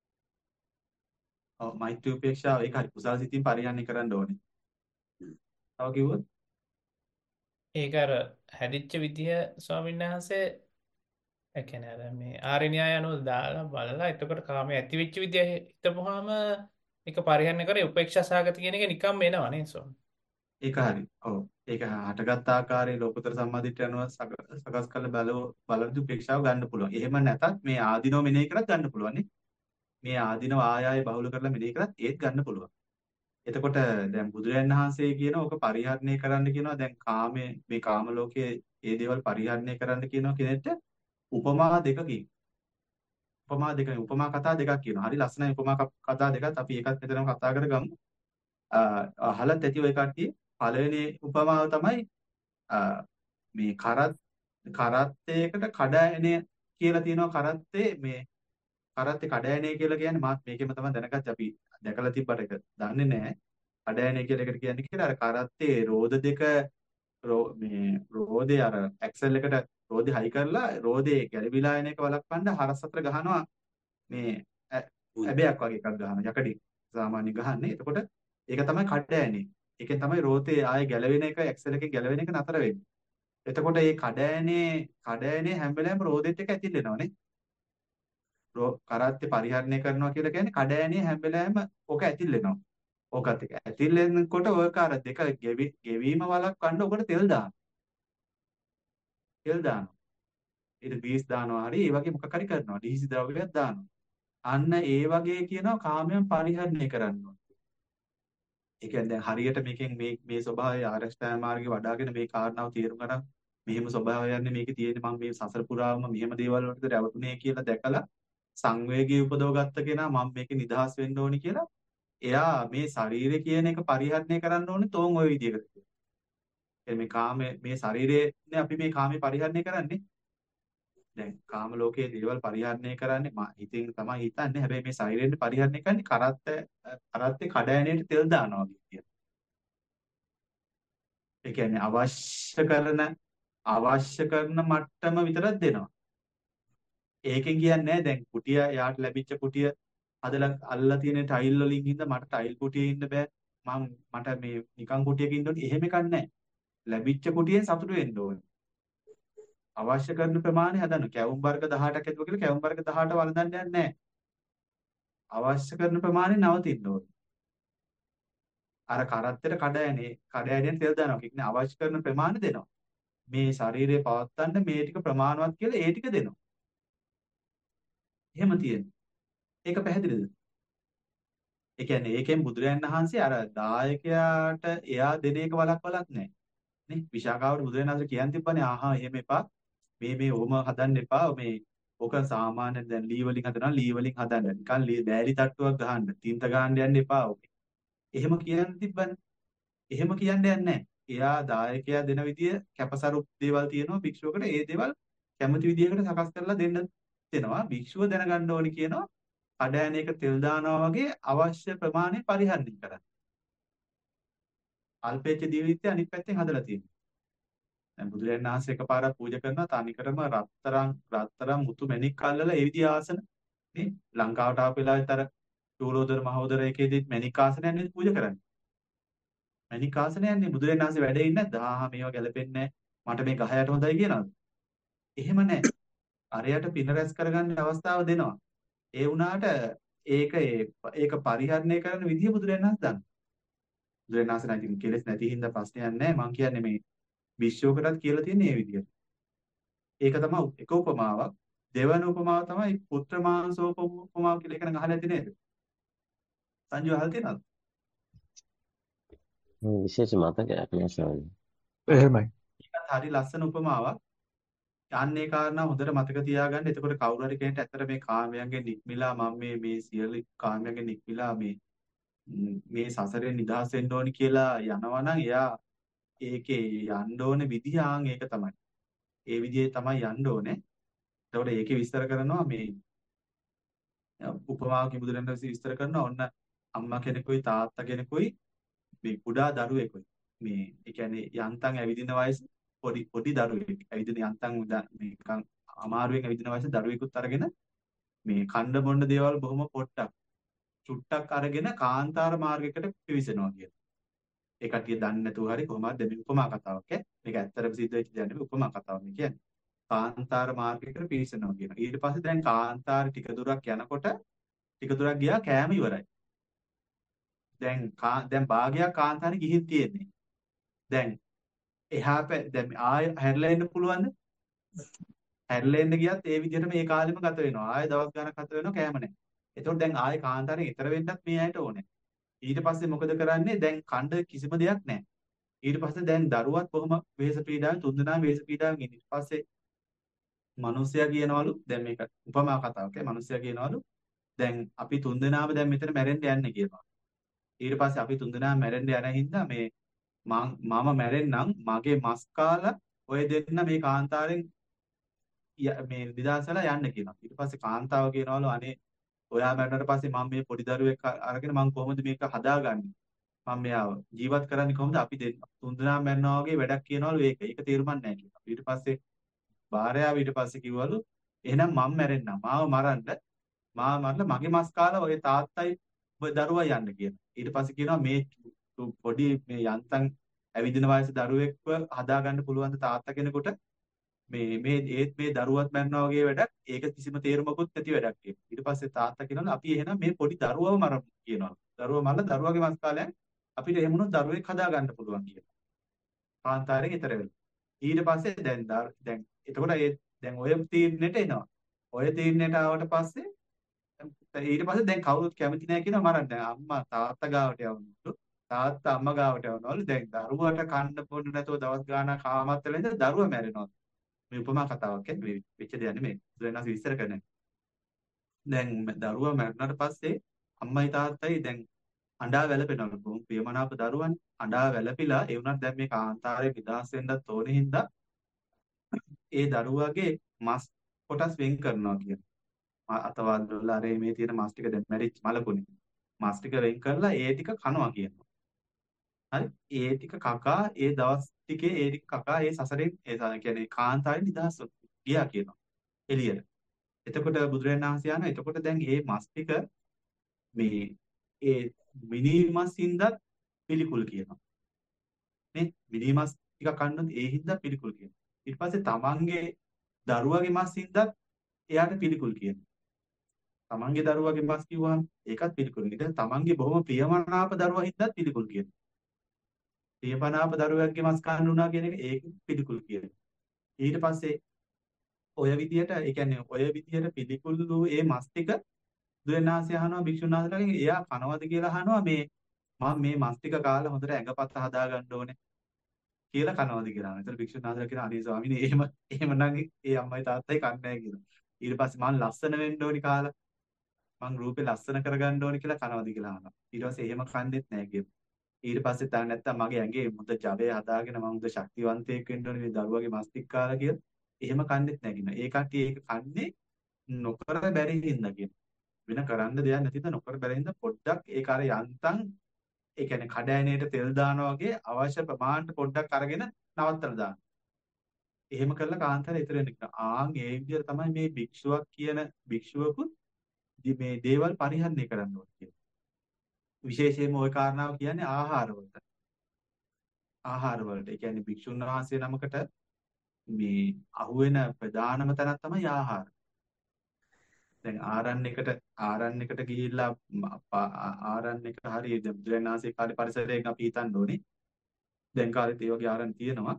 ඔව් මෛත්‍රී උපේක්ෂාව ඒක හරි කුසල සිතින් පරිහරණය කරන්න ඕනේ. තව කිව්වොත් ඒක අර හැදිච්ච විදිය ස්වාමීන් වහන්සේ ඒ කියන්නේ අර මේ ආර්ය න්‍යාය අනුව දාලා බලලා එතකොට කාමයේ ඇති වෙච්ච විදිය හිතපුවාම ඒක පරිහරණය කරේ උපේක්ෂා සහගත කියන එක නිකම්ම එනවා නේ ස්වාමී. ඒක හරි. ඔව්. ඒක හටගත් ආකාරයේ ලෝකෝත්තර සම්මාදිට්ඨිය අනුව සක- සකස් කරලා බලව බලද්දී උපේක්ෂාව ගන්න පුළුවන්. එහෙම නැතත් මේ ආධිනව මෙනෙහි කරත් ගන්න පුළුවන් නේ. මේ ආධිනව ආය ආය බහුල කරලා මෙනෙහි කරත් ඒත් ගන්න පුළුවන්. එතකොට දැන් බුදුරජාණන් වහන්සේ කියන ඕක පරිහරණය කරන්න කියනවා. දැන් කාමයේ මේ කාම ලෝකයේ ඒ දේවල් පරිහරණය කරන්න කියනවා කෙනෙක්ට උපමා දෙකකින්. උපමා දෙකකින් උපමා කතා දෙකක් කියනවා. හරි ලස්සනයි උපමා ක- කතා දෙකත් අපි ඒකත් මෙතනම කතා කරගමු. අ, අහලත් ඇති ඔය කට්ටිය. පළවෙනි උපමාව තමයි අ, මේ කරත් කරත්තයකට කඩායනය කියලා තියෙනවා. කරත්තේ මේ කරත්තේ කඩායනය කියලා කියන්නේ මාත් මේකෙම තමයි දැනගත්තේ. අපි දැකලා තිබ්බට ඒක දන්නේ නැහැ. කඩායනය කියලා එකට කියන්නේ කියලා අර කරත්තේ රෝද දෙක රෝ- මේ රෝදේ අර ඇක්සල් එකට රෝදේ හයි කරලා රෝදේ ගැලවිලා එන එක වළක්වන්න හරස් අතර ගහනවා මේ ඈ- ඇබයක් වගේ එකක් ගහනවා. යකඩි සාමාන්‍ය ගහන්නේ. එතකොට ඒක තමයි කඩායනේ. ඒකෙන් තමයි රෝතේ ආයේ ගැලවෙන එක ඇක්සල් එකේ ගැලවෙන එක නතර වෙන්නේ. එතකොට මේ කඩෑනේ කඩෑනේ හැම වෙලාවෙම රෝදෙත් එක ඇතිල් වෙනවනේ. රෝ කරත්තේ පරිහරණය කරනවා කියලා කියන්නේ කඩෑනේ හැම වෙලාවෙම ඕක ඇතිල් වෙනවා. ඕකත් එක ඇතිල් වෙනකොට ඔයක අර දෙක ගෙවි ගෙවීම වළක්වන්න ඔකට තෙල් දානවා. තෙල් දානවා. ඊට බීස් දානවා හරි ඒ වගේ මොකක් හරි කරනවා. දීසි ද්‍රව්‍යයක් දානවා. අන්න ඒ වගේ කියනවා කාමයන් පරිහරණය කරන්න ඕනේ. ඒ කියන්නේ දැන් හරියට මේකෙන් මේ මේ ස්වභාවය ආරෂ්ඨාය මාර්ගේ වඩාගෙන මේ කාරණාව තේරුම් ගන්න මෙහෙම ස්වභාවයන්නේ මේකේ තියෙන්නේ මම මේ සසර පුරාම මෙහෙම දේවල් වලට රැවටුනේ කියලා දැකලා සංවේගී උපදව ගත්ත කෙනා මම මේකේ නිදහස් වෙන්න ඕනි කියලා එයා මේ ශරීරය කියන එක පරිහරණය කරන්න ඕනේ තෝන් ওই විදිහකට. එන්නේ මේ කාමයේ මේ ශරීරයනේ අපි මේ කාමේ පරිහරණය කරන්නේ. දැන් කාම ලෝකයේ දේවල් පරිහරණය කරන්නේ මා හිතින් තමයි හිතන්නේ. හැබැයි මේ ශරීරයෙන් පරිහරණය කරන්නේ කරත්ත කරත්තේ කඩෑනේට තෙල් දානවා වගේ. ඒ කියන්නේ අවශ්‍ය කරන අවශ්‍ය කරන මට්ටම විතරක් දෙනවා. ඒකෙන් කියන්නේ දැන් කුටිය යාට ලැබිච්ච කුටිය හදලා අල්ලලා තියෙන ටයිල් වලින් හින්දා මට ටයිල් කුටියේ ඉන්න බෑ. මම මට මේ නිකන් කුටියක ඉන්න ඕනේ. එහෙම එකක් නැහැ. ලැබිච්ච කුටියෙන් සතුටු වෙන්න ඕනේ. අවශ්‍ය කරන ප්‍රමාණය හදන්න. කැවුම් වර්ග දහඅටක් ඇතුව කියලා කැවුම් වර්ග දහඅට වළඳන්න යන්නේ නැහැ. අවශ්‍ය කරන ප්‍රමාණය නවතින්න ඕනේ. අර කරත්තෙට කඩ ඇනේ කඩ ඇනෙන් තෙල් දානවා. ඒ කියන්නේ අවශ්‍ය කරන ප්‍රමාණය දෙනවා. මේ ශරීරය පවත්වන්න මේ ටික ප්‍රමාණවත් කියලා ඒ ටික දෙනවා. එහෙම තියෙනවා. ඒක පැහැදිලිද? ඒ කියන්නේ ඒකෙන් බුදුරජාණන් වහන්සේ අර දායකයාට එයා දෙන එක වළක්වලත් නැහැ. නේ? විශාකාවට බුදුරජාණන් වහන්සේ කියන් තිබ්බනේ ආහා එහෙම එපා. මේ මේ ඕම හදන්න එපා. මේ ඕක සාමාන්‍ය දැන් ලී වලින් හදනවා ලී වලින් හදන්න. නිකන් ලී බෑලි තට්ටුවක් ගහන්න. තින්ත ගහන්න යන්න එපා ඕකේ. එහෙම කියන්න තිබ්බනේ. එහෙම කියන්නේ නැහැ. එයා දායකයා දෙන විදිය කැපසරු දේවල් තියෙනවා භික්ෂුවකට ඒ දේවල් කැමති විදියකට සකස් කරලා දෙන්න දෙනවා. භික්ෂුව දැනගන්න ඕනි කියනවා කඩෑනයක තෙල් දානවා වගේ අවශ්‍ය ප්‍රමාණය පරිහරණය කරන්න. අල්පේච්ඡ දීවිත්‍ය අනිත් පැත්තෙන් හදලා තියෙනවා. දැන් බුදුරජාණන් වහන්සේ එකපාරක් පූජා කරනවා තනිකරම රත්තරන් රත්තරන් මුතු මැණික් අල්ලලා ඒ විදිය ආසන නේ ලංකාවට ආපු වෙලාවෙත් අර චූලෝදර මහෝදර එකේදී මැණික් ආසනයක් නේද පූජා කරන්නේ. මැණික් ආසනයන්නේ බුදුරජාණන් වහන්සේ වැඩ ඉන්නේ නැද්ද? ආහා මේවා ගැලපෙන්නේ මට මේ ගහ යට හොඳයි කියනවාද? එහෙම නැහැ. අරයට පින රැස් කරගන්න අවස්ථාව දෙනවා. ඒ වුණාට ඒක ඒක පරිහරණය කරන විදිය බුදුරජාණන් වහන්සේ දන්නවා. බුදුරජාණන් වහන්සේ නැති කෙලෙස් නැති හින්දා ප්‍රශ්නයක් නැහැ. මම කියන්නේ මේ විශ්වකටත් කියලා තියෙන මේ විදියට. ඒක තමයි එක උපමාවක්. දෙවන උපමාව තමයි පුත්‍ර මාංශෝප උපමාව කියලා එකන අහලා ඇති නේද? සංජු අහලා තියෙනවද? මේ විශේෂ මතකයක් නෑ ස්වාමීනි. එහෙමයි. ඒකත් හරි ලස්සන උපමාවක්. යන්නේ කාරණා හොඳට මතක තියාගන්න. එතකොට කවුරු හරි කෙනෙක්ට ඇත්තට මේ කාමයන්ගෙන් නික්මිලා මම මේ මේ සියලු කාමයන්ගෙන් නික්මිලා මේ මේ සසරෙන් නිදහස් වෙන්න ඕනි කියලා යනවා නම් එයා ඒකේ යන්න ඕනේ විදිහ ආන් ඒක තමයි. ඒ විදිහේ තමයි යන්න ඕනේ. එතකොට ඒකේ විස්තර කරනවා මේ උපමාවකින් බුදුරජාණන් වහන්සේ විස්තර කරනවා ඔන්න අම්මා කෙනෙකුයි තාත්තා කෙනෙකුයි මේ කුඩා දරුවෙකුයි. මේ ඒ කියන්නේ යන්තම් ඇවිදින වයස පොඩි පොඩි දරුවෙක්. ඇවිදින යන්තම් නිකන් අමාරුවෙන් ඇවිදින වයසේ දරුවෙකුත් අරගෙන මේ කණ්ඩ බොණ්ඩ දේවල් බොහොම පොට්ටක් චුට්ටක් අරගෙන කාන්තාර මාර්ගයකට පිවිසෙනවා කියන. ඒ කට්ටිය දන්නේ නැතුව හරි කොහොමද මේ උපමා කතාවක් ඈ. මේක ඇත්තටම සිද්ධ වෙච්ච දෙයක් නෙවෙයි උපමා කතාවක් මේ කියන්නේ. කාන්තාර මාර්ගයකට පිවිසෙනවා කියන. ඊට පස්සේ දැන් කාන්තාර ටික දුරක් යනකොට ටික දුරක් ගියා කෑම ඉවරයි. දැන් දැන් භාගයක් කාන්තාරේ ගිහින් තියෙන්නේ. දැන් එහා පැ දැන් ආය හැරිලා එන්න පුළුවන්ද? හැරිලා එන්න ගියත් ඒ විදිහටම ඒ කාලෙම ගත වෙනවා. ආය දවස් ගානක් ගත වෙනවා කෑම නැහැ. එතකොට දැන් ආයේ කාන්තාරයෙන් ඈතර වෙන්නත් මේ ඇයට ඕනේ. ඊට පස්සේ මොකද කරන්නේ? දැන් කණ්ඩ කිසිම දෙයක් නැහැ. ඊට පස්සේ දැන් දරුවත් කොහොම වෙහෙස පීඩාවෙන් තුන්දෙනා වෙහෙස පීඩාවෙන් ඉන්නේ. ඊට පස්සේ මිනිස්සයා කියනවලු දැන් මේක උපමා කතාවක්. ඒ මිනිස්සයා කියනවලු දැන් අපි තුන්දෙනාම දැන් මෙතන මැරෙන්න යන්නේ කියනවා. ඊට පස්සේ අපි තුන්දෙනා මැරෙන්න යන හින්දා මේ මම මැරෙන්නම් මගේ මස් කාලා ඔය දෙන්න මේ කාන්තාරෙන් මේ නිදාසලා යන්න කියනවා. ඊට පස්සේ කාන්තාව කියනවලු අනේ ඔයා මැරුණාට පස්සේ මම මේ පොඩි දරුවෙක් අරගෙන මම කොහොමද මේක හදාගන්නේ? මම මෙයාව ජීවත් කරන්නේ කොහොමද? අපි දෙන්න තුන්දෙනා මැරෙනවා වගේ වැඩක් කියනවලු ඒක. ඒක තේරුම් නැහැ කියනවා. ඊට පස්සේ භාර්යාව ඊට පස්සේ කිව්වලු එහෙනම් මම මැරෙන්නම්. මාව මරන්න. මාව මරලා මගේ මස් කාලා ඔය තාත්තයි ඔය දරුවා යන්න කියනවා. ඊට පස්සේ කියනවා මේ පොඩි මේ යන්තම් ඇවිදින වයසේ දරුවෙක්ව හදාගන්න පුළුවන් ද තාත්තා කෙනෙකුට මේ මේ ඒත් මේ දරුවත් මැරනවා වගේ වැඩක් ඒක කිසිම තේරුමකුත් නැති වැඩක් කියලා. ඊට පස්සේ තාත්තා කියනවා අපි එහෙනම් මේ පොඩි දරුවව මරමු කියනවා. දරුවා මරලා දරුවාගේ මස් කාලයෙන් අපිට එහෙම වුණොත් දරුවෙක් හදාගන්න පුළුවන් කියලා. කාන්තාරයෙන් ඈතර වෙලා. ඊට පස්සේ දැන් දැන් එතකොට ඒ දැන් ඔය තීරණයට එනවා. ඔය තීරණයට ආවට පස්සේ ඊට පස්සේ දැන් කවුරුත් කැමති නැහැ කියනවා මරන්න. දැන් අම්මා තාත්තා ගාවට යවනවලු. තාත්තා අම්මා ගාවට යවනවලු. දැන් දරුවට කන්න බොන්න නැතුව දවස් ගාණක් කාමත් වෙලා ඉඳලා දරුවා මැරෙනවා. මේ උපමා කතාවක් කියන්නේ වෙච්ච දෙයක් නෙමෙයි. බුදුරජාණන් විස්තර කරන්නේ. දැන් දරුවා මැරුණාට පස්සේ අම්මයි තාත්තයි දැන් අඬා වැළපෙනවලු. බොහොම ප්‍රියමනාප දරුවනේ. අඬා වැළපිලා ඒ වුණත් දැන් මේ කාන්තාරයේ නිදහස් වෙන්නත් ඕනේ හින්දා ඒ දරුවාගේ මස් කොටස් වෙන් කරනවා කියන. අතවල් වල අර මේ තියෙන මස් ටික දැන් මැරිච්ච මලකුණේ. මස් ටික වෙන් කරලා ඒ ටික කනවා කියනවා. හරි ඒ ටික කකා ඒ දවස් ටිකේ ඒ ටික කකා ඒ සසරෙන් ඒ ස- කියන්නේ කාන්තාරේ නිදහස් ගියා කියනවා එළියට. එතකොට බුදුරජාණන් වහන්සේ යනවා. එතකොට දැන් මේ මස් ටික මේ ඒ මිනි මස් හින්දා පිළිකුල් කියනවා. නේ මිනි මස් ටික කන්නොත් ඒ හින්දා පිළිකුල් කියනවා. ඊට පස්සේ තමන්ගේ දරුවගේ මස් හින්දා එයාට පිළිකුල් කියනවා. තමන්ගේ දරුවගේ මස් කිව්වහම ඒකත් පිළිකුල්. ඊට තමන්ගේ බොහොම ප්‍රියමනාප දරුවා හින්දාත් පිළිකුල් කියනවා. ප්‍රියමනාප දරුවෙක්ගේ මස් කන්න උනා කියන එක ඒක පිළිකුල් කියනවා. ඊට පස්සේ ඔය විදියට ඒ කියන්නේ ඔය විදියට පිළිකුල් වූ ඒ මස් ටික බුදුරණාහි අහනවා භික්ෂුන් වහන්සේලාගෙන් එයා කනවද කියලා අහනවා මේ මම මේ මස් ටික කාලා හොඳට ඇඟපත හදා ගන්න ඕනේ කියලා කනවද කියලා අහනවා. ඒතර භික්ෂුන් වහන්සේලා කියනවා අනේ ස්වාමීනි එහෙම එහෙමනම් ඒ අම්මයි තාත්තයි කන්නේ නැහැ කියනවා. ඊට පස්සේ මං ලස්සන වෙන්න ඕනි කාලා මං රූපේ ලස්සන කරගන්න ඕනි කියලා කනවද කියලා අහනවා. ඊට පස්සේ එහෙම කන්නේත් නැහැ කියනවා. ඊට පස්සේ තා නැත්තම් මගේ ඇඟේ මුද ජවය හදාගෙන මම මුද ශක්තිවන්තයෙක් වෙන්න ඕනේ මේ දරුවගේ මස් ටික කාලා කියලා එහෙම කන්නේත් නැහැ කියනවා. ඒ කට්ටිය ඒක කන්නේ නොකර බැරි හින්දා කියනවා. වෙන කරන්න දෙයක් නැතිද නොකර බැරි හින්දා පොඩ්ඩක් ඒක අර යන්තම් ඒ කියන්නේ කඩෑනේට තෙල් දානවා වගේ අවශ්‍ය ප්‍රමාණයට පොඩ්ඩක් අරගෙන නවත්තලා දාන්න. එහෙම කරලා කාන්තාරය ඉතර වෙන්න කියනවා. ආන් ඒ විදිහට තමයි මේ භික්ෂුවක් කියන භික්ෂුවකුත් දි- මේ දේවල් පරිහරණය කරන්න ඕනේ කියන්නේ. විශේෂයෙන්ම ওই කාරණාව කියන්නේ ආහාර වලට. ආහාර වලට. ඒ කියන්නේ භික්ෂුන් වහන්සේ නමකට මේ අහුවෙන ප්‍රධානම තැනක් තමයි ආහාර. දැන් ආරණ්‍යයකට ආරණ්‍යයකට ගිහිල්ලා ම- පා- ආ- ආරණ්‍යයක හරිය දැන් බුදුරජාණන් වහන්සේ කාලේ පරිසරයෙන් අපි හිතන්න ඕනේ. දැන් කාලෙත් ඒ වගේ ආරණ්‍ය තියෙනවා.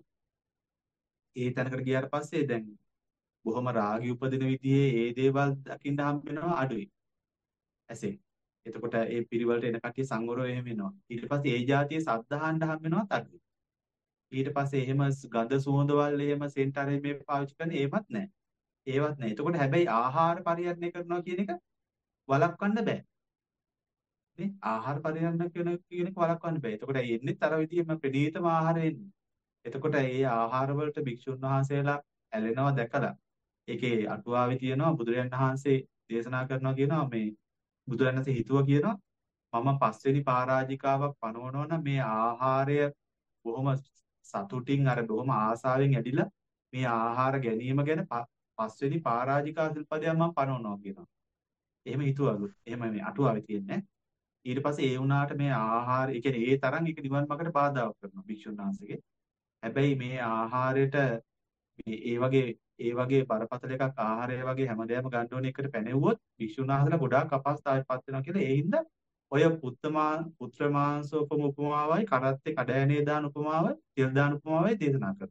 ඒ තැනකට ගියාට පස්සේ දැන් බොහොම රාගී උපදින විදිහේ ඒ දේවල් දකින්න හම්බ වෙනවා අඩුයි. ඇසේ. එතකොට ඒ පිරිවලට එන කට්ටිය සංවරව එහෙම වෙනවා. ඊට පස්සේ ඒ જાතියේ සද්ධාහන්න හම්බ වෙනවත් අඩුයි. ඊට පස්සේ එහෙම ස්- ගඳ සුවඳවල් එහෙම සෙන්ට් අරේ මේ පාවිච්චි කරන ඒවත් නැහැ. ඒවත් නැහැ. එතකොට හැබැයි ආහාර පරිහරණය කරනවා කියන එක වළක්වන්න බෑ. නේ? ආහාර පරිහරණය කියන කියන එක වළක්වන්න බෑ. එතකොට එන්නේ අර විදිහම ප්‍රණීතම ආහාර එන්නේ. එතකොට ඒ ආහාර වලට භික්ෂුන් වහන්සේලා ඇලෙනවා දැකලා ඒකේ අටුවාවේ තියෙනවා බුදුරජාණන් වහන්සේ දේශනා කරනවා කියනවා මේ බුදුරජාණන් වහන්සේ හිතුවා කියනවා මම පස්වෙනි පරාජිකාවක් පනවනවා නම් මේ ආහාරය බොහොම සතුටින් අර බොහොම ආසාවෙන් ඇදිලා මේ ආහාර ගැනීම ගැන ප- පස්වෙනි පරාජිකා සිල්පදයක් මම පනවනවා කියනවා. එහෙම හිතුවලු. එහෙම මේ අටුවාවේ තියෙන්නේ. ඊට පස්සේ ඒ වුණාට මේ ආහාර ඒ කියන්නේ ඒ තරම් ඒක නිවන් මාර්ගට බාධාවක් කරනවා භික්ෂුන් වහන්සේගේ. හැබැයි මේ ආහාරයට මේ ඒ වගේ ඒ වගේ බරපතල එකක් ආහාරය වගේ හැමදේම ගන්න ඕන එකට පැනෙව්වොත් භික්ෂුන් වහන්සේලා ගොඩාක් අපහසුතාවයටපත් වෙනවා කියලා ඒ හින්දා ඔය පුත්තමා පුත්‍ර මාංශෝපම උපමාවයි කරත්තේ කඩෑනේ දාන උපමාවයි තෙල් දාන උපමාවයි දේශනා කරනවා.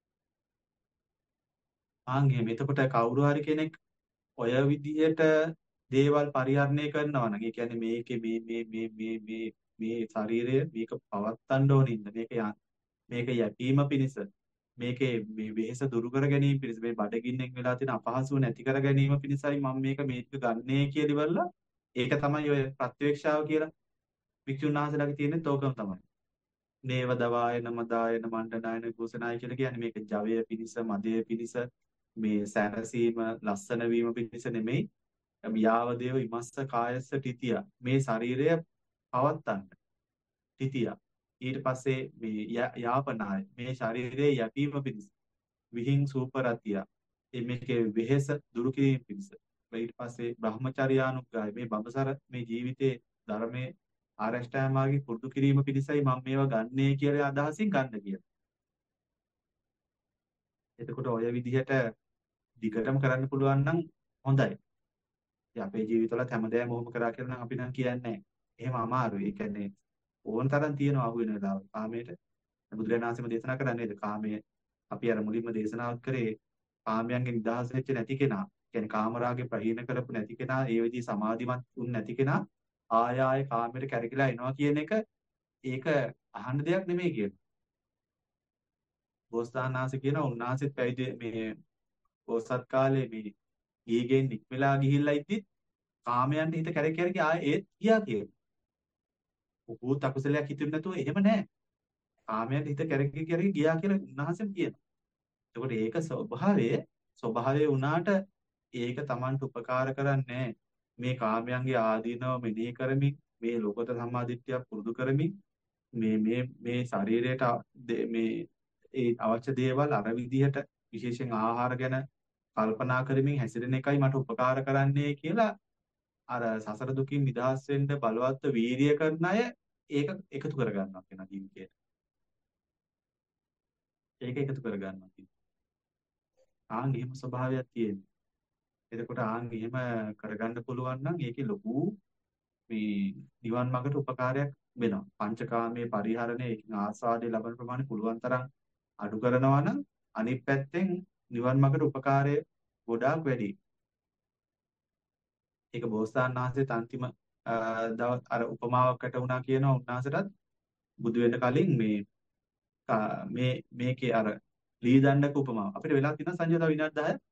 ආන් එහෙම. එතකොට කවුරු හරි කෙනෙක් ඔය විදිහට දේවල් පරිහරණය කරනවා නම් ඒ කියන්නේ මේකේ මේ මේ මේ මේ මේ මේ ශරීරය මේක පවත්තන්න ඕනින්ද මේක යන්- මේක යැපීම පිණිස මේකේ මේ වෙහෙස දුරු කර ගැනීම පිණිස මේ බඩගින්නෙන් වෙලා තියෙන අපහසුව නැති කර ගැනීම පිණිසයි මම මේක මේක ගන්නේ කියලා ඉවරලා ඒක තමයි ඔය ප්‍රත්‍යක්ෂාව කියලා වික්ෂුන් වහන්සේලාගේ තියෙන තෝකම තමයි. නේව දවායන මදායන මණ්ඩනායන කුසනාය කියලා කියන්නේ මේක ජවය පිණිස මදය පිණිස මේ සැනසීම ලස්සන වීම පිණිස නෙමෙයි යාවදේව ඉමස්ස කායස්ස තිතිය මේ ශරීරය පවත්තන්න තිතිය ඊට පස්සේ මේ යා- යාපනාය මේ ශරීරයේ යැපීම පිණිස විහිං සූපරතිය ඒ මේකේ වෙහෙස දුරු කිරීම පිණිස ඊට පස්සේ බ්‍රහ්මචර්යානුග්‍රහය මේ බඹසර මේ ජීවිතේ ධර්මයේ ආරෂ්ඨාය මාර්ගේ පුරුදු කිරීම පිණිසයි මම මේවා ගන්නේ කියලා අදහසින් ගන්න කියලා. එතකොට ඔය විදිහට දිගටම කරන්න පුළුවන් නම් හොඳයි. ඉතින් අපේ ජීවිතවලත් හැමදේම ඔහොම කරා කියලා නම් අපි නම් කියන්නේ නැහැ. එහෙම අමාරුයි. ඒ කියන්නේ ඕන තරම් තියෙනවා අහු වෙන වෙලාවල්. කාමයට බුදුරජාණන් වහන්සේම දේශනා කරන්නේ නේද? කාමයේ අපි අර මුලින්ම දේශනාවක් කරේ කාමයන්ගෙන් නිදහස් වෙච්ච නැති කෙනා. කියන්නේ කාමරාගේ ප්‍රහීන කරපු නැති කෙනා, ඒ විදිහ සමාධිමත් වුන් නැති කෙනා ආය ආය කාමයට කැරකිලා එනවා කියන එක ඒක අහන්න දෙයක් නෙමෙයි කියන. බෝසතාණන්සේ කියන උන්වහන්සේත් පැවිදි මේ බෝසත් කාලේ මේ ඊගෙන් නික්මලා ගිහිල්ලා ඉද්දිත් කාමයන්ට හිත කැරක කැරක ආයේ ඒත් ගියා කියලා. උපූත් අකුසලයක් හිතුනේ නැතුව එහෙම නැහැ. කාමයන්ට හිත කැරක කැරක ගියා කියලා උන්වහන්සේම කියනවා. එතකොට ඒක ස්වභාවය ස්වභාවය වුණාට ඒක Tamanට උපකාර කරන්නේ මේ කාමයන්ගේ ආදීනව මෙනෙහි කරමින් මේ ලෝකත සම්මාදිට්ඨිය පුරුදු කරමින් මේ මේ මේ ශරීරයට අ- දේ- මේ ඒ අවශ්‍ය දේවල් අර විදිහට විශේෂයෙන් ආහාර ගැන කල්පනා කරමින් හැසිරෙන එකයි මට උපකාර කරන්නේ කියලා අර සසර දුකින් නිදහස් වෙන්න බලවත් වීරිය කරන අය ඒක එකතු කර ගන්නවා කියන ජීවිතයට. ඒක එකතු කර ගන්නවා කියන. ආන් එහෙම ස්වභාවයක් තියෙනවා. එතකොට ආන් එහෙම කරගන්න පුළුවන් නම් ඒකේ ලොකු මේ නිවන් මාර්ගට උපකාරයක් වෙනවා. පංචකාමයේ පරිහරණය ඒකෙන් ආස්වාදයේ ලබන ප්‍රමාණය පුළුවන් තරම් අඩු කරනවා නම් අනිත් පැත්තෙන් නිවන් මාර්ගට උපකාරය ගොඩාක් වැඩි. ඒක බෝසතාණන් වහන්සේත් අන්තිම අ, දවස් අර උපමාවකට වුණා කියනවා උන්වහන්සේටත් බුදු වෙන්න කලින් මේ කා- මේ මේකේ අර ලී දණ්ඩක උපමාව. අපිට වෙලා තියෙනවා සංජය තව විනාඩි දහයක්.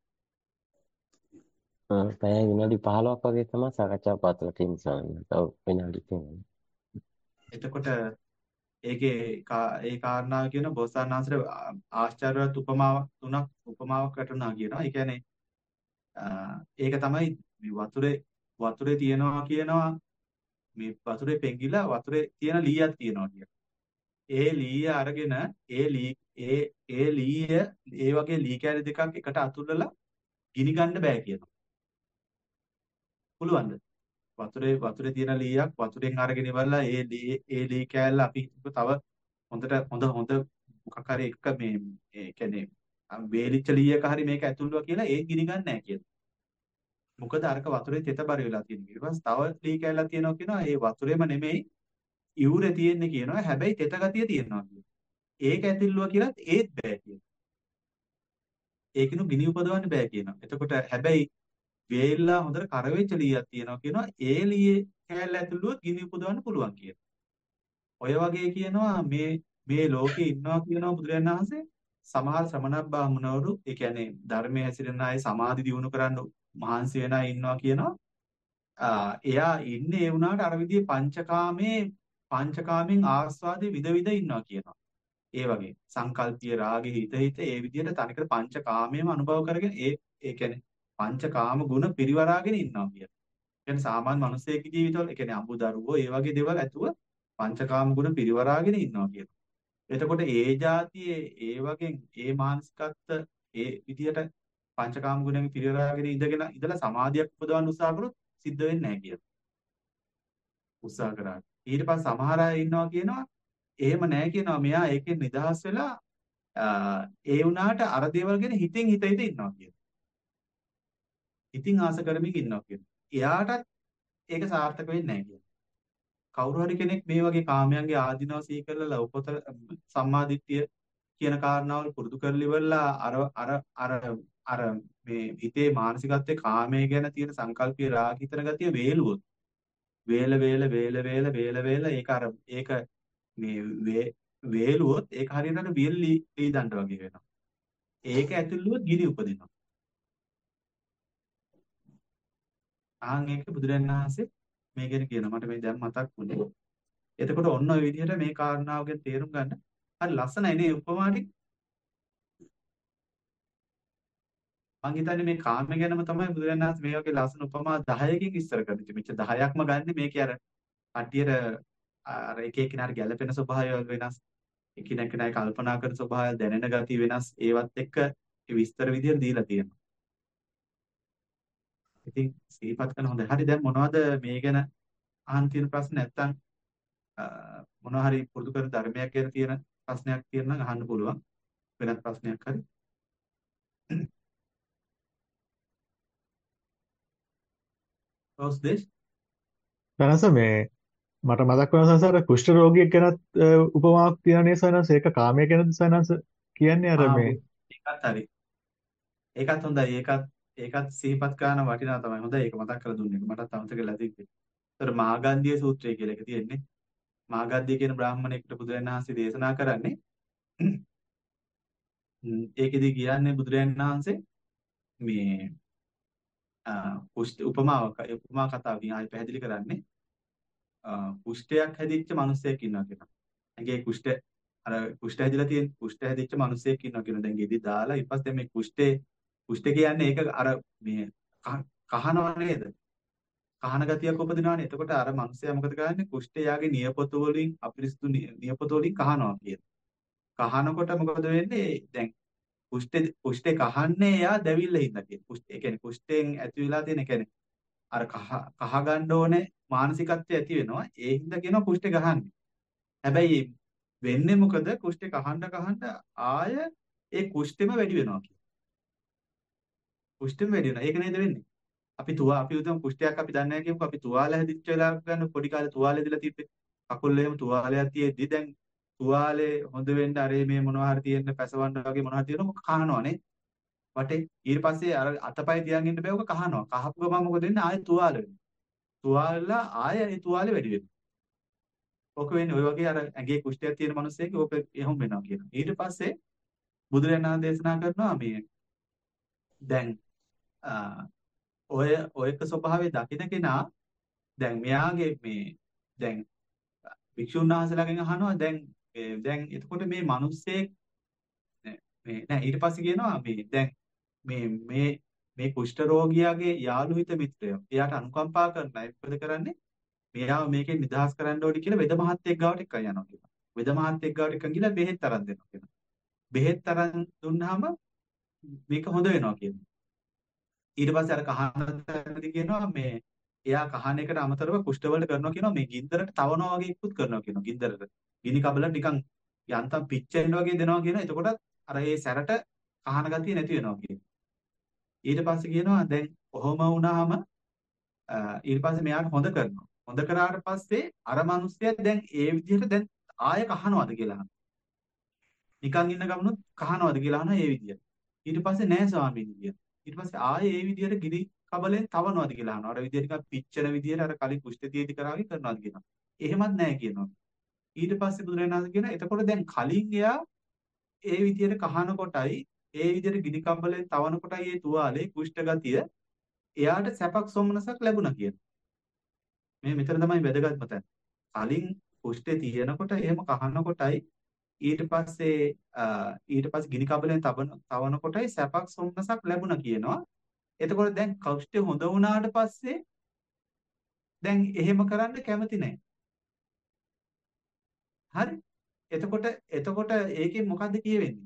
පැය විනාඩි පහළොවක් වගේ තමයි සාකච්ඡාව පවත්වලා තියෙන්නේ ස්වාමීනි. තව විනාඩි තියෙනවා. එතකොට ඒකේ කා- ඒ කාරණාව කියන බෝසතාණන් වහන්සේට ආ- ආශ්චර්යවත් උපමාවක් තුනක් උපමාවක් වටුණා කියනවා. ඒ කියන්නේ අ, ඒක තමයි මේ වතුරේ වතුරේ තියනවා කියනවා මේ වතුරේ පෙඟිලා වතුරේ තියෙන ලීයක් තියෙනවා කියන. ඒ ලීය අරගෙන ඒ ලී ඒ ඒ ලීය ඒ වගේ ලී කෑලි දෙකක් එකට අතුල්ලලා ගිනි ගන්න බෑ කියනවා. පුළුවන්ද? වතුරේ වතුරේ තියෙන ලීයක් වතුරෙන් අරගෙන ඉවරලා ඒ ලී ඒ ලී කෑල්ල අපි හිතමු තව හොඳට හොඳ හොඳ මොකක් හරි එක මේ ඒ කියන්නේ වේලිච්ච ලීයක හරි මේක ඇතුළුවා කියලා ඒ ගිනි ගන්න නැහැ කියනවා. මොකද අරක වතුරේ තෙතබර වෙලා තියෙන. ඊට පස්සේ තව ලී කෑල්ලක් තියෙනවා කියනවා ඒ වතුරේම නෙමෙයි ඉවුරේ තියෙන්නේ කියනවා. හැබැයි තෙත ගතිය තියෙනවා කියනවා. ඒක ඇතුළුවා කියලාත් ඒත් බෑ කියනවා. ඒකිනු ගිනි උපදවන්න බෑ කියනවා. එතකොට හැබැයි වේල්ලා හොඳට කරවෙච්ච ලීයක් තියෙනවා කියනවා. ඒ ලීයේ කෑල්ල ඇතුළුවත් ගිනි උපදවන්න පුළුවන් කියනවා. ඔය වගේ කියනවා මේ මේ ලෝකේ ඉන්නවා කියනවා බුදුරජාණන් වහන්සේ සමහර ශ්‍රමණ බ්‍රාහ්මණවරු ඒ කියන්නේ ධර්මයේ හැසිරෙන අය සමාධි දියුණු කරන්න මහන්සි වෙන අය ඉන්නවා කියනවා. ආ, එයා ඉන්නේ ඒ වුණාට අර විදිහේ පංචකාමේ පංචකාමෙන් ආස්වාදේ විද විද ඉන්නවා කියනවා. ඒ වගේ සංකල්පීය රාගේ හිත හිත ඒ විදිහට තනිකර පංචකාමයේම අනුභව කරගෙන ඒ ඒ කියන්නේ පංචකාම ගුණ පිරිවරාගෙන ඉන්නවා කියනවා. කියන්නේ සාමාන්‍ය මිනිස්සෙක් ජීවිතවල ඒ කියන්නේ අඹ දරුවෝ ඒ වගේ දේවල් ඇතුව පංචකාම ගුණ පිරිවරාගෙන ඉන්නවා කියනවා. එතකොට ඒ જાතියේ ඒ වගේ ඒ මානසිකත්ව ඒ විදිහට පංචකාම ගුණෙන් පිරිවරාගෙන ඉඳගෙන ඉඳලා සමාධියක් උපදවන්න උත්සාහ කරොත් සිද්ධ වෙන්නේ නැහැ කියලා. උත්සාහ කරා. ඊට පස්සේ සමහර අය ඉන්නවා කියනවා එහෙම නැහැ කියනවා. මෙයා ඒකෙන් නිදහස් වෙලා අ, ඒ වුණාට අර දේවල් ගැන හිතෙන් හිත හිත ඉන්නවා කියනවා. ඉතින් ආස කරමින් ඉන්නවා කියනවා. එයාටත් ඒක සාර්ථක වෙන්නේ නැහැ කියනවා. කවුරු හරි කෙනෙක් මේ වගේ කාමයන්ගේ ආධිනව සිහි කරලා ලෞකික සම්මාදිට්ඨිය කියන කාරණාවල් පුරුදු කරලා ඉවරලා අර අර අර අර මේ හිතේ මානසිකත්වයේ කාමයේ ගැන තියෙන සංකල්පීය රාග හිතන ගතිය වේලුවොත් වේල වේල වේල වේල වේල වේල ඒක අර ඒක මේ වේ වේලුවොත් ඒක හරියට අර වියල් ලී ලී දණ්ඩ වගේ වෙනවා. ඒක ඇතුළුවොත් ගිනි උපදිනවා. ආන් ඒක බුදුරජාණන් වහන්සේ මේ ගැන කියනවා. මට මේ දැන් මතක් වුණේ. එතකොට ඔන්න ඔය විදිහට මේ කාරණාව ගැන තේරුම් ගන්න. හරි ලස්සනයි නේ උපමා ටික. මං හිතන්නේ මේ කාම ගැනම තමයි බුදුරජාණන් වහන්සේ මේ වගේ ලස්සන උපමා දහයකින් විස්තර කරන්නේ. මෙච්ච දහයක්ම ගන්න මේකේ අර කට්ටියට අර එක එකිනෙකට ගැළපෙන ස්වභාවය වෙනස්. එකිනෙකනයි කල්පනා කරන ස්වභාවය දැනෙන ගතිය වෙනස්. ඒවත් එක්ක ඒ විස්තර විදියට දීලා තියෙනවා. ඉතින් සිහිපත් කරන හොඳයි. හරි දැන් මොනවද මේ ගැන අහන්න තියෙන ප්‍රශ්න නැත්තම් මොනවා හරි පුරුදු කරන ධර්මයක් ගැන තියෙන ප්‍රශ්නයක් තියෙනවා නම් අහන්න පුළුවන්. වෙනත් ප්‍රශ්නයක් හරි. ඔස්දේශ් වෙනස මේ මට මතක් වෙන සංසාර කුෂ්ඨ රෝගියෙක් ගැනත් අ, උපමාවක් තියෙන නිසා නේද? ඒක කාමයේ ගැනද සනස කියන්නේ අර ආ මේ ඒකත් හරි. ඒකත් හොඳයි. ඒකත් ඒකත් සිහිපත් කරන වටිනා තමයි. හොඳයි ඒක මතක් කරලා දුන්නේ. මටත් අමතක වෙලා තිබ්බේ. ඒතර මාගන්ධිය සූත්‍රය කියලා එක තියෙන්නේ. මාගන්ධිය කියන බ්‍රාහ්මණයෙකුට බුදුරජාණන් වහන්සේ දේශනා කරන්නේ ම්, ඒකෙදි කියන්නේ බුදුරජාණන් වහන්සේ මේ කුෂ්ඨ උපමාවක උපමා කතාවකින් ආයි පැහැදිලි කරන්නේ කුෂ්ඨයක් හැදිච්ච මිනිසෙක් ඉන්නවා කියනවා. ඇගේ කුෂ්ඨ අර කුෂ්ඨ හැදිලා තියෙන කුෂ්ඨ හැදිච්ච මිනිසෙක් ඉන්නවා කියනවා. දැන් ගෙඩි දාලා ඊට පස්සේ මේ කුෂ්ඨේ කුෂ්ඨ කියන්නේ ඒක අර මේ කහනව නේද? කහන ගතියක් උපදිනවානේ. එතකොට අර මනුස්සයා මොකද කරන්නේ? කුෂ්ඨය යාගේ නියපොතු වලින් අපිරිසුදු නිය- නියපොතු වලින් කහනවා කියන. කහනකොට මොකද වෙන්නේ? දැන් කුෂ්ඨේ කුෂ්ඨේ කහන්නේ එයා දැවිල්ල හින්දා කියන. කුෂ්ඨ ඒ කියන්නේ කුෂ්ඨයෙන් ඇති වෙලා තියෙන, ඒ කියන්නේ අර කහ කහ ගන්න ඕනේ මානසිකත්වය ඇති වෙනවා. ඒ හින්දා කියනවා කුෂ්ඨේ ගහන්නේ. හැබැයි වෙන්නේ මොකද? කුෂ්ඨේ කහන්න කහන්න ආය ඒ කුෂ්ඨෙම වැඩි වෙනවා කියන. කුෂ්ඨෙම වැඩි වෙනවා. ඒක නේද වෙන්නේ? අපි තුවා අපි උදම් කුෂ්ඨයක් අපි දන්නේ නැහැ කියමුකෝ. අපි තුවාල හැදිච්ච වෙලාවක ගන්න පොඩි කාලේ තුවාලේ දලා තිබ්බේ. කකුල් එහෙම තුවාලයක් තියෙද්දි දැන් තුවාලේ හොඳ වෙන්න අර මේ මොනවා හරි තියෙන පැසවන්න වගේ මොනවා හරි තියෙනකො කහනවනේ. වටේ ඊට පස්සේ අර අතපය තියන් ඉන්න බෑ. ඔක කහනවා. කහපු ගමන් මොකද වෙන්නේ? ආයෙ තුවාල වෙනවා. තුවාලලා ආයෙ ඒ තුවාලේ වැඩි වෙනවා. ඔක වෙන්නේ ඔය වගේ අර ඇඟේ කුෂ්ඨයක් තියෙන මිනිස්සෙක් ඕක එහෙම වෙනවා කියනවා. ඊට පස්සේ බුදුරජාණන් වහන්සේ දේශනා කරනවා මේ දැන් අ, ඔය ඔයක ස්වභාවය දකින්න කෙනා දැන් මෙයාගේ මේ දැන් භික්ෂුන් වහන්සේලාගෙන් අහනවා දැන් මේ දැන් එතකොට මේ මිනිස්සෙක් මේ නෑ ඊට පස්සේ කියනවා මේ දැන් මේ මේ මේ කුෂ්ඨ රෝගියාගේ යාළු හිත මිත්‍රයෝ එයාට අනුකම්පා කරන අය මොකද කරන්නේ? මෙයාව මේකෙන් නිදහස් කරන්න ඕනි කියලා වෙද මහත්තයෙක් ගාවට එක්කන් යනවා කියනවා. වෙද මහත්තයෙක් ගාවට එක්කන් ගිහලා බෙහෙත් අරන් දෙනවා කියනවා. බෙහෙත් අරන් දුන්නාම මේක හොඳ වෙනවා කියනවා. ඊට පස්සේ අර කහන තැනදී කියනවා මේ එයා කහන එකට අමතරව කුෂ්ඨ වලට කරනවා කියනවා මේ ගින්දරට තවනවා වගේ ඉක්ුත් කරනවා කියනවා. ගින්දරට ගිනි කබල නිකන් යන්තම් පිච්චෙන්න වගේ දෙනවා කියනවා. එතකොට අර ඒ සැරට කහන ගතිය නැති වෙනවා කියනවා. ඊට පස්සේ කියනවා දැන් ඔහොම වුණාම ඊට පස්සේ මෙයාට හොඳ කරනවා. හොඳ කරාට පස්සේ අර මිනිස්සයා දැන් ඒ විදිහට දැන් ආයෙ කහනවද කියලා අහනවා. නිකන් ඉන්න ගමනොත් කහනවද කියලා අහනවා ඒ විදිහට. ඊට පස්සේ නෑ ස්වාමීනි කියනවා. ඊට පස්සේ ආයෙ ඒ විදිහට ගිනි කබලෙන් තවනවද කියලා අහනවා. අර විදිහට නිකන් පිච්චෙන විදිහට අර කලින් කුෂ්ඨතියේදී කරාගේ කරනවද කියනවා. එහෙමත් නෑ කියනවා. ඊට පස්සේ බුදුරජාණන් වහන්සේ කියනවා එතකොට දැන් කලින් එයා ඒ විදිහට කහන කොටයි ඒ විදිහට ගිනි කබලෙන් තවන කොටයි ඒ තුවාලේ කුෂ්ඨ ගතිය එයාට සැපක් සොම්නසක් ලැබුණා කියනවා. මේ මෙතන තමයි වැදගත්ම තැන. කලින් කුෂ්ඨේ තියෙනකොට එහෙම කහන කොටයි ඊට පස්සේ ඊට පස්සේ ගිනි කබලෙන් තවන තවන කොටයි සැපක් සොම්නසක් ලැබුණා කියනවා. එතකොට දැන් කුෂ්ඨේ හොඳ වුණාට පස්සේ දැන් එහෙම කරන්න කැමති නැහැ. හරි? එතකොට එතකොට ඒකෙන් මොකද්ද කියවෙන්නේ?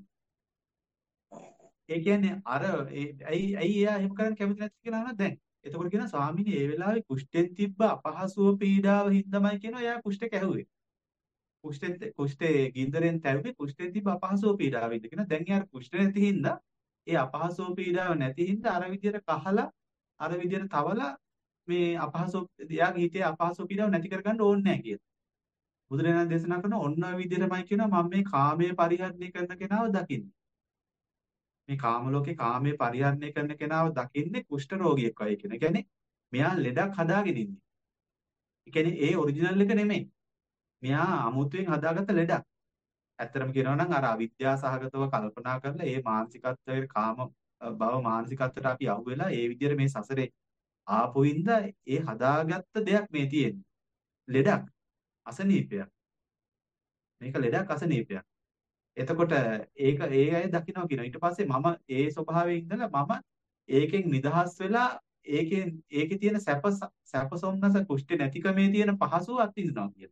ඒ කියන්නේ අර ඇයි ඇයි එයා එහෙම කරන්න කැමති නැති කියලා අහනවා දැන්. එතකොට කියනවා ස්වාමීනි ඒ වෙලාවේ කුෂ්ඨෙන් තිබ්බ අපහසුව පීඩාව හින්දාමයි කියනවා එයා කුෂ්ඨ කැහුවේ. කුෂ්ඨෙන් කුෂ්ඨේ ගින්දරෙන් තැව්වේ කුෂ්ඨෙන් තිබ්බ අපහසුව පීඩාව හින්දා කියනවා. දැන් යාර කුෂ්ඨ නැති හින්දා ඒ අපහසුව පීඩාව නැති හින්දා අර විදියට කහලා අර විදියට තවලා මේ අපහසුව එයාගේ හිතේ අපහසුව පීඩාව නැති කරගන්න ඕනේ නැහැ කියලා. බුදුරජාණන් දේශනා කරන ඔන්න ඔය විදියටමයි කියනවා මම මේ කාමයේ පරිහරණය කරන කෙනාව දකින්නේ. මේ කාම ලෝකේ කාමයේ පරිහරණය කරන කෙනාව දකින්නේ කුෂ්ඨ රෝගියෙක් වගේ කියන. ඒ කියන්නේ මෙයා ලෙඩක් හදාගෙන ඉන්නේ. ඒ කියන්නේ ඒ ඔරිජිනල් එක නෙමෙයි. මෙයා අමුතුවෙන් හදාගත්ත ලෙඩක්. ඇත්තටම කියනවා නම් අර අවිද්‍යාව සහගතව කල්පනා කරලා ඒ මානසිකත්වයේ කාම භව මානසිකත්වයට අපි යහු වෙලා ඒ විදිහට මේ සසරේ ආපු වින්දා ඒ හදාගත්ත දෙයක් මේ තියෙන්නේ. ලෙඩක්, අසනීපයක්. මේක ලෙඩක් අසනීපයක්. එතකොට ඒක ඒ අය දකින්න කියනවා. ඊට පස්සේ මම ඒ ස්වභාවයෙන් ඉඳලා මම ඒකෙන් නිදහස් වෙලා ඒකෙන් ඒකේ තියෙන සැප සැප සොම්නස කුෂ්ඨේ නැතිකමේ තියෙන පහසුව අත්විඳිනවා කියනවා.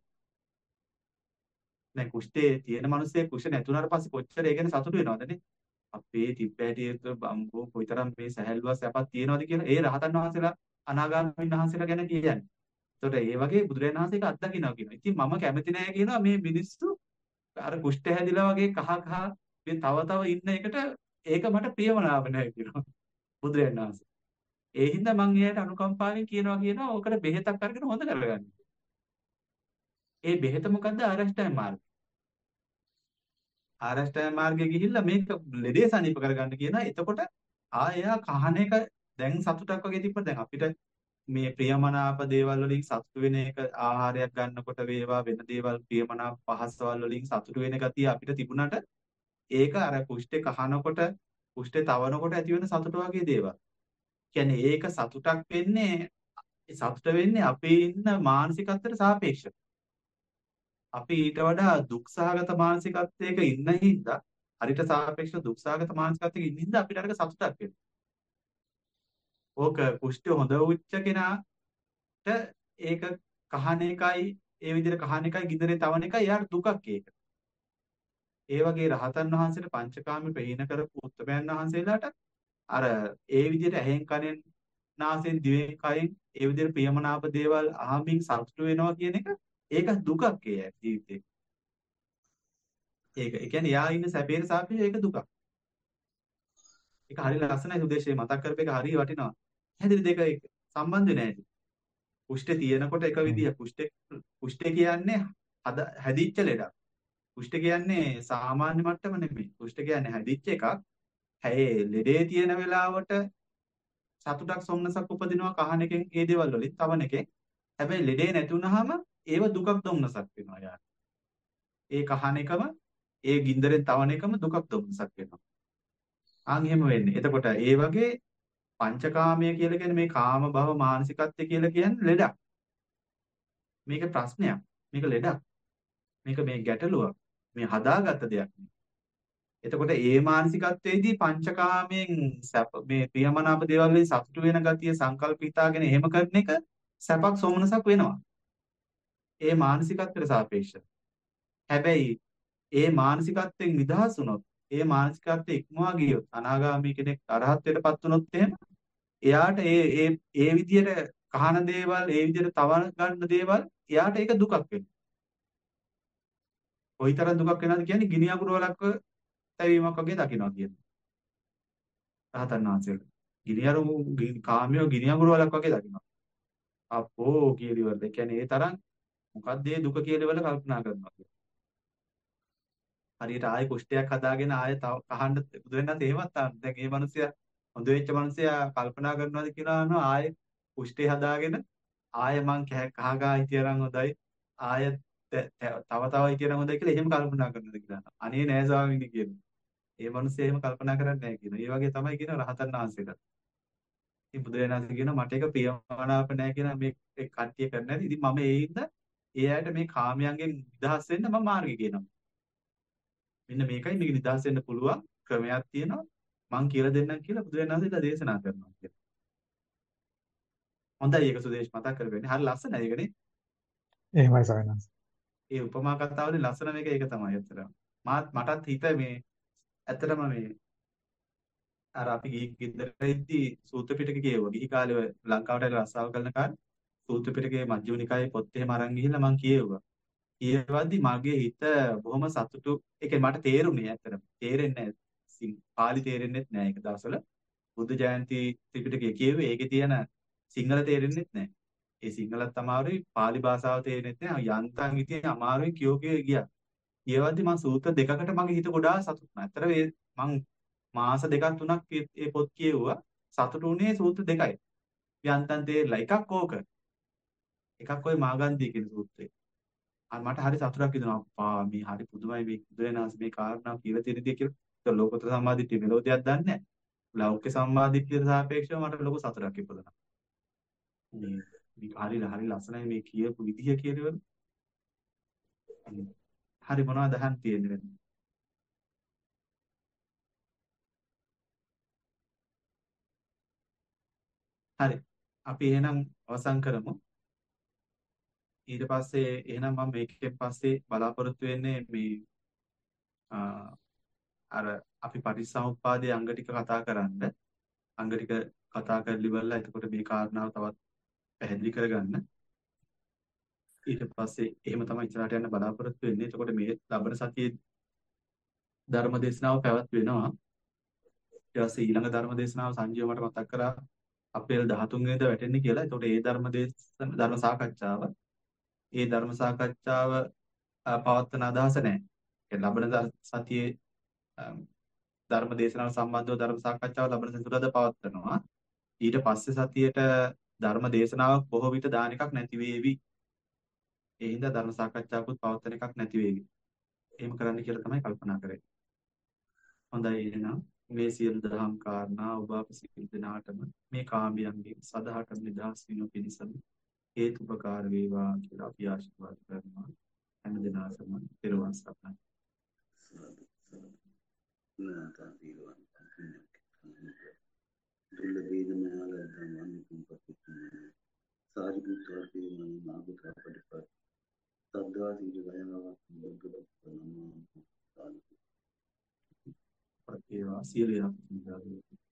දැන් කුෂ්ඨේ තියෙන මිනිස්සේ කුෂ්ඨ නැතුණාට පස්සේ කොච්චර ඒ ගැන සතුටු වෙනවදනේ? අපේ තිබ්බැටියට බම්බෝ කොයිතරම් මේ සැහැල්ලුවක් සැපක් තියෙනවද කියලා ඒ රහතන් වහන්සේලා අනාගාමීන් වහන්සේලා ගැන කියන්නේ. ඒතකොට ඒ වගේ බුදුරජාණන් වහන්සේ ඒක අත්දකින්නවා කියනවා. ඉතින් මම කැමති නෑ කියනවා මේ මිනිස්සු අර කුෂ්ඨ හැදිලා වගේ කහ කහ මේ තව තව ඉන්න එකට ඒක මට ප්‍රියමනාප නැහැ කියනවා බුදුරජාණන් වහන්සේ. ඒ හින්දා මම එයාට අනුකම්පාවෙන් කියනවා කියනවා ඕකට බෙහෙතක් අරගෙන හොඳ කරගන්න. ඒ බෙහෙත මොකද්ද? ආරෂ්ඨාය මාර්ගය. ආරෂ්ඨාය මාර්ගයේ ගිහිල්ලා මේක ලෙඩේ සනීප කරගන්න කියනවා. එතකොට ආයො කහන එක දැන් සතුටක් වගේ තිබ්බ දැන් අපිට මේ ප්‍රියමනාප දේවල් වලින් සතුටු වෙන එක ආහාරයක් ගන්නකොට වේවා වෙන දේවල් ප්‍රියමනාප පහසවල් වලින් සතුටු වෙන ගතිය අපිට තිබුණාට ඒක අර කුෂ්ඨේ කහනකොට කුෂ්ඨේ තවනකොට ඇති වෙන සතුට වගේ දේවල්. කියන්නේ ඒක සතුටක් වෙන්නේ සතුට වෙන්නේ අපේ ඉන්න මානසිකත්වයට සාපේක්ෂව. අපි ඊට වඩා දුක්සහගත මානසිකත්වයක ඉන්න හින්දා හරිට සාපේක්ෂව දුක්සහගත මානසිකත්වයක ඉන්න හින්දා අපිට අරක සතුටක් වෙනවා. ඕක කුෂ්ඨ හොඳ වුච්ච කෙනා ඒක කහන එකයි ඒ විදිහට කහන එකයි ගින්දරේ තවන එකයි එයාට දුකක් ඒක. ඒ වගේ රහතන් වහන්සේට පංචකාමී ප්‍රහීන කරපු උත්තමයන් වහන්සේලාට අර ඒ විදිහට ඇහෙන් කනෙන් නාසයෙන් දිවෙන් කයෙන් ඒ විදිහට ප්‍රියමනාප දේවල් අහමින් සතුටු වෙනවා කියන එක ඒක දුකක් ඒ ජීවිතේ. ඒක ඒ කියන්නේ යා ඉන්න සැපේට සාපේක්ෂව ඒක දුකක්. ඒක හරිය ලස්සනයි සුදේශේ මතක් කරපු එක හරිය වටිනවා. හැදිරි දෙක එක සම්බන්ධ නැහැ. කුෂ්ඨේ තියෙනකොට එක විදිය කුෂ්ඨේ කුෂ්ඨේ කියන්නේ හද හැදිච්ච ලෙඩක්. කුෂ්ඨ කියන්නේ සාමාන්‍ය මට්ටම නෙමෙයි. කුෂ්ඨ කියන්නේ හැදිච්ච එකක්. හැේ ලෙඩේ තියෙන වෙලාවට සතුටක් සොම්නසක් උපදිනවා කහන එකෙන් ඒ දේවල් වලින් තවන එකෙන්. හැබැයි ලෙඩේ නැති වුනහම ඒව දුකක් දුම්නසක් වෙනවා යාර. ඒ කහන එකම ඒ ගින්දරෙන් තවන එකම දුකක් දුම්නසක් වෙනවා. ආන් එහෙම වෙන්නේ. එතකොට ඒ වගේ පංචකාමය කියලා කියන්නේ මේ කාම භව මානසිකත්වය කියලා කියන්නේ ලෙඩක්. මේක ප්‍රශ්නයක්. මේක ලෙඩක්. මේක මේ ගැටලුවක්. මේ හදාගත්ත දෙයක්. එතකොට ඒ මානසිකත්වයේදී පංචකාමයෙන් සැප මේ ප්‍රියමනාප දේවල් වලින් සතුටු වෙන ගතිය සංකල්ප හිතාගෙන එහෙම කරන එක සැපක් සොමනසක් වෙනවා. ඒ මානසිකත්වයට සාපේක්ෂව. හැබැයි ඒ මානසිකත්වයෙන් නිදහස් වුණොත් ඒ මානසිකත්වය ඉක්මවා ගියොත් අනාගාමී කෙනෙක් අරහත්ත්වයටපත් වුණොත් එහෙම එයාට ඒ ඒ ඒ විදියට කහන දේවල් ඒ විදියට තවන ගන්න දේවල් එයාට ඒක දුකක් වෙනවා. කොයිතරම් දුකක් වෙනවද කියන්නේ ගිනි අඟුරු වලක් තැවීමක් වගේ දකිනවා කියන්නේ. රහතන් වහන්සේට. ගිනි අඟුරු කාමියෝ ගිනි අඟුරු වලක් වගේ දකිනවා. අපෝ කියලිවල. ඒ කියන්නේ ඒ තරම් මොකක්ද මේ දුක කියලිවල කල්පනා කරනවා කියන්නේ. හරියට ආයෙ කුෂ්ඨයක් හදාගෙන ආයෙ තව කහන්න බුදු වෙනත් එහෙමත් තාන්න. දැන් මේ මිනිස්සයා හොඳ වෙච්ච මිනිස්සයා කල්පනා කරනවාද කියලා අහනවා ආයෙ කුෂ්ඨේ හදාගෙන ආයෙ මං කහ කහගා හිටියනම් හොඳයි. ආයෙ තව තව හිටියනම් හොඳයි කියලා එහෙම කල්පනා කරනවාද කියලා අහනවා. අනේ නෑ ස්වාමීනි කියනවා. ඒ මිනිස්සයා එහෙම කල්පනා කරන්නේ නැහැ කියනවා. ඒ වගේ තමයි කියන රහතන් වහන්සේලා. ඉතින් බුදු වෙනත් කියනවා මට ඒක ප්‍රියමනාප නැහැ කියලා මේ කට්ටිය කරන්නේ නැති. ඉතින් මම ඒ ඉඳ ඒ ඇයට මේ කාමයන්ගෙන් නිදහස් වෙන්න මම මාර්ගය කියනවා. මෙන්න මේකයි මේක නිදහස් වෙන්න පුළුවන් ක්‍රමයක් තියෙනවා. මං කියලා දෙන්නම් කියලා බුදු වෙනත් දේශනා කරනවා කියලා. හොඳයි ඒක සුදේශ් මතක් කරගන්නේ. හරි ලස්සනයි ඒකනේ. එහෙමයි සවනස්. ඒ උපමා කතාවලින් ලස්සන මේක ඒක තමයි ඇත්තටම. මාත් මටත් හිත මේ ඇත්තටම මේ අර අපි ගිහි ගෙදරදී සූත්‍ර පිටක කියවුවා. ගිහි කාලේ ලංකාවට ඇවිල්ලා රස්සාව කරන කාලේ සූත්‍ර පිටකයේ මජ්ක්‍ධිම නිකායේ පොත් එහෙම අරන් ගිහිල්ලා මං කියවුවා. කියවද්දි මගේ හිත බොහොම සතුටු. ඒ කියන්නේ මට තේරුනේ ඇත්තටම. තේරෙන්නේ නැහැ. පාලි තේරෙන්නෙත් නැහැ ඒක දවස්වල. බුද්ධ ජයන්ති ත්‍රිපිටකය කියුවේ ඒකේ තියෙන සිංහල තේරෙන්නෙත් නැහැ. ඒ සිංහලත් අමාරුයි, පාලි භාෂාව තේරෙන්නෙත් නැහැ. යන්තම් ඉතින් අමාරුයි කියෝ කිය ගියා. කියවද්දි මං සූත්‍ර දෙකකට මගේ හිත ගොඩාක් සතුටු වුණා. ඇත්තට මං මාස දෙකක් තුනක් ඒ පොත් කියවුවා. සතුටු වුණේ සූත්‍ර දෙකයි. යන්තම් තේරිලා එකක් ඕක. එකක් ওই මාගන්ධී කියන සූත්‍රය. අර මට හරි සතුටක් හිතුණා. අප්පා මේ හරි පුදුමයි මේ බුදුරණාහි මේ කාරණා කියලා තියෙන දේ කියලා. ඒක ලෝකෝත්තර සම්මාදිට්ඨිය මෙලෝදියක් දන්නේ නැහැ. ලෞකික සම්මාදිට්ඨියට සාපේක්ෂව මට ලොකු සතුටක් ඉපදුණා. මේ මේ හරි හරි ලස්සනයි මේ කියපු විදිය කියනවලු. හරි මොනවද අහන්න තියෙන්නේ? හරි. අපි එහෙනම් අවසන් කරමු. ඊට පස්සේ එහෙනම් මම මේකෙන් පස්සේ බලාපොරොත්තු වෙන්නේ මේ අර අපි පටිච්චසමුප්පාදයේ අංග ටික කතා කරන්න. අංග ටික කතා කරලි බලලා එතකොට මේ කාරණාව තවත් පැහැදිලි කරගන්න. ඊට පස්සේ එහෙම තමයි ඉස්සරහට යන්න බලාපොරොත්තු වෙන්නේ. එතකොට මේ ලබන සතියේ ධර්ම දේශනාව පැවැත් වෙනවා. ඊට පස්සේ ඊළඟ ධර්ම දේශනාව සංජීව මට මතක් කරා අප්‍රේල් දහතුන් වෙනිදා වැටෙන්නේ කියලා. එතකොට ඒ ධර්ම දේශන ධර්ම සාකච්ඡාව ඒ ධර්ම සාකච්ඡාව පවත්වන අදහස නැහැ. ඒ ලබන සතියේ ධර්ම දේශනාව සම්බන්ධව ධර්ම සාකච්ඡාව ලබන සතියේදී පවත්වනවා. ඊට පස්සේ සතියේට ධර්ම දේශනාවක් බොහෝ විට දාන එකක් නැති වේවි. ඒ හින්දා ධර්ම සාකච්ඡාවකුත් පවත්වන එකක් නැති වේවි. එහෙම කරන්න කියලා තමයි කල්පනා කරන්නේ. හොඳයි එහෙනම් මේ සියලු දහම් කාරණා ඔබ අප සියලු දෙනාටම මේ කාමයන්ගෙන් සදාහටම නිදහස් වීම පිණිසම හේතුපකාර වේවා කියලා අපි ආශිර්වාද කරනවා. හැම දිනකටම පෙරවන් සරණයි. නාතා දීවන් දුල්ල වේදනාවල ධම්මං කුම්පතිතුමා සාරි සාධිකුත්වපේ නාගතාපටිපත් සද්දා සීල ගයනවා බුද්ධ නම ඒවා සියලු යම්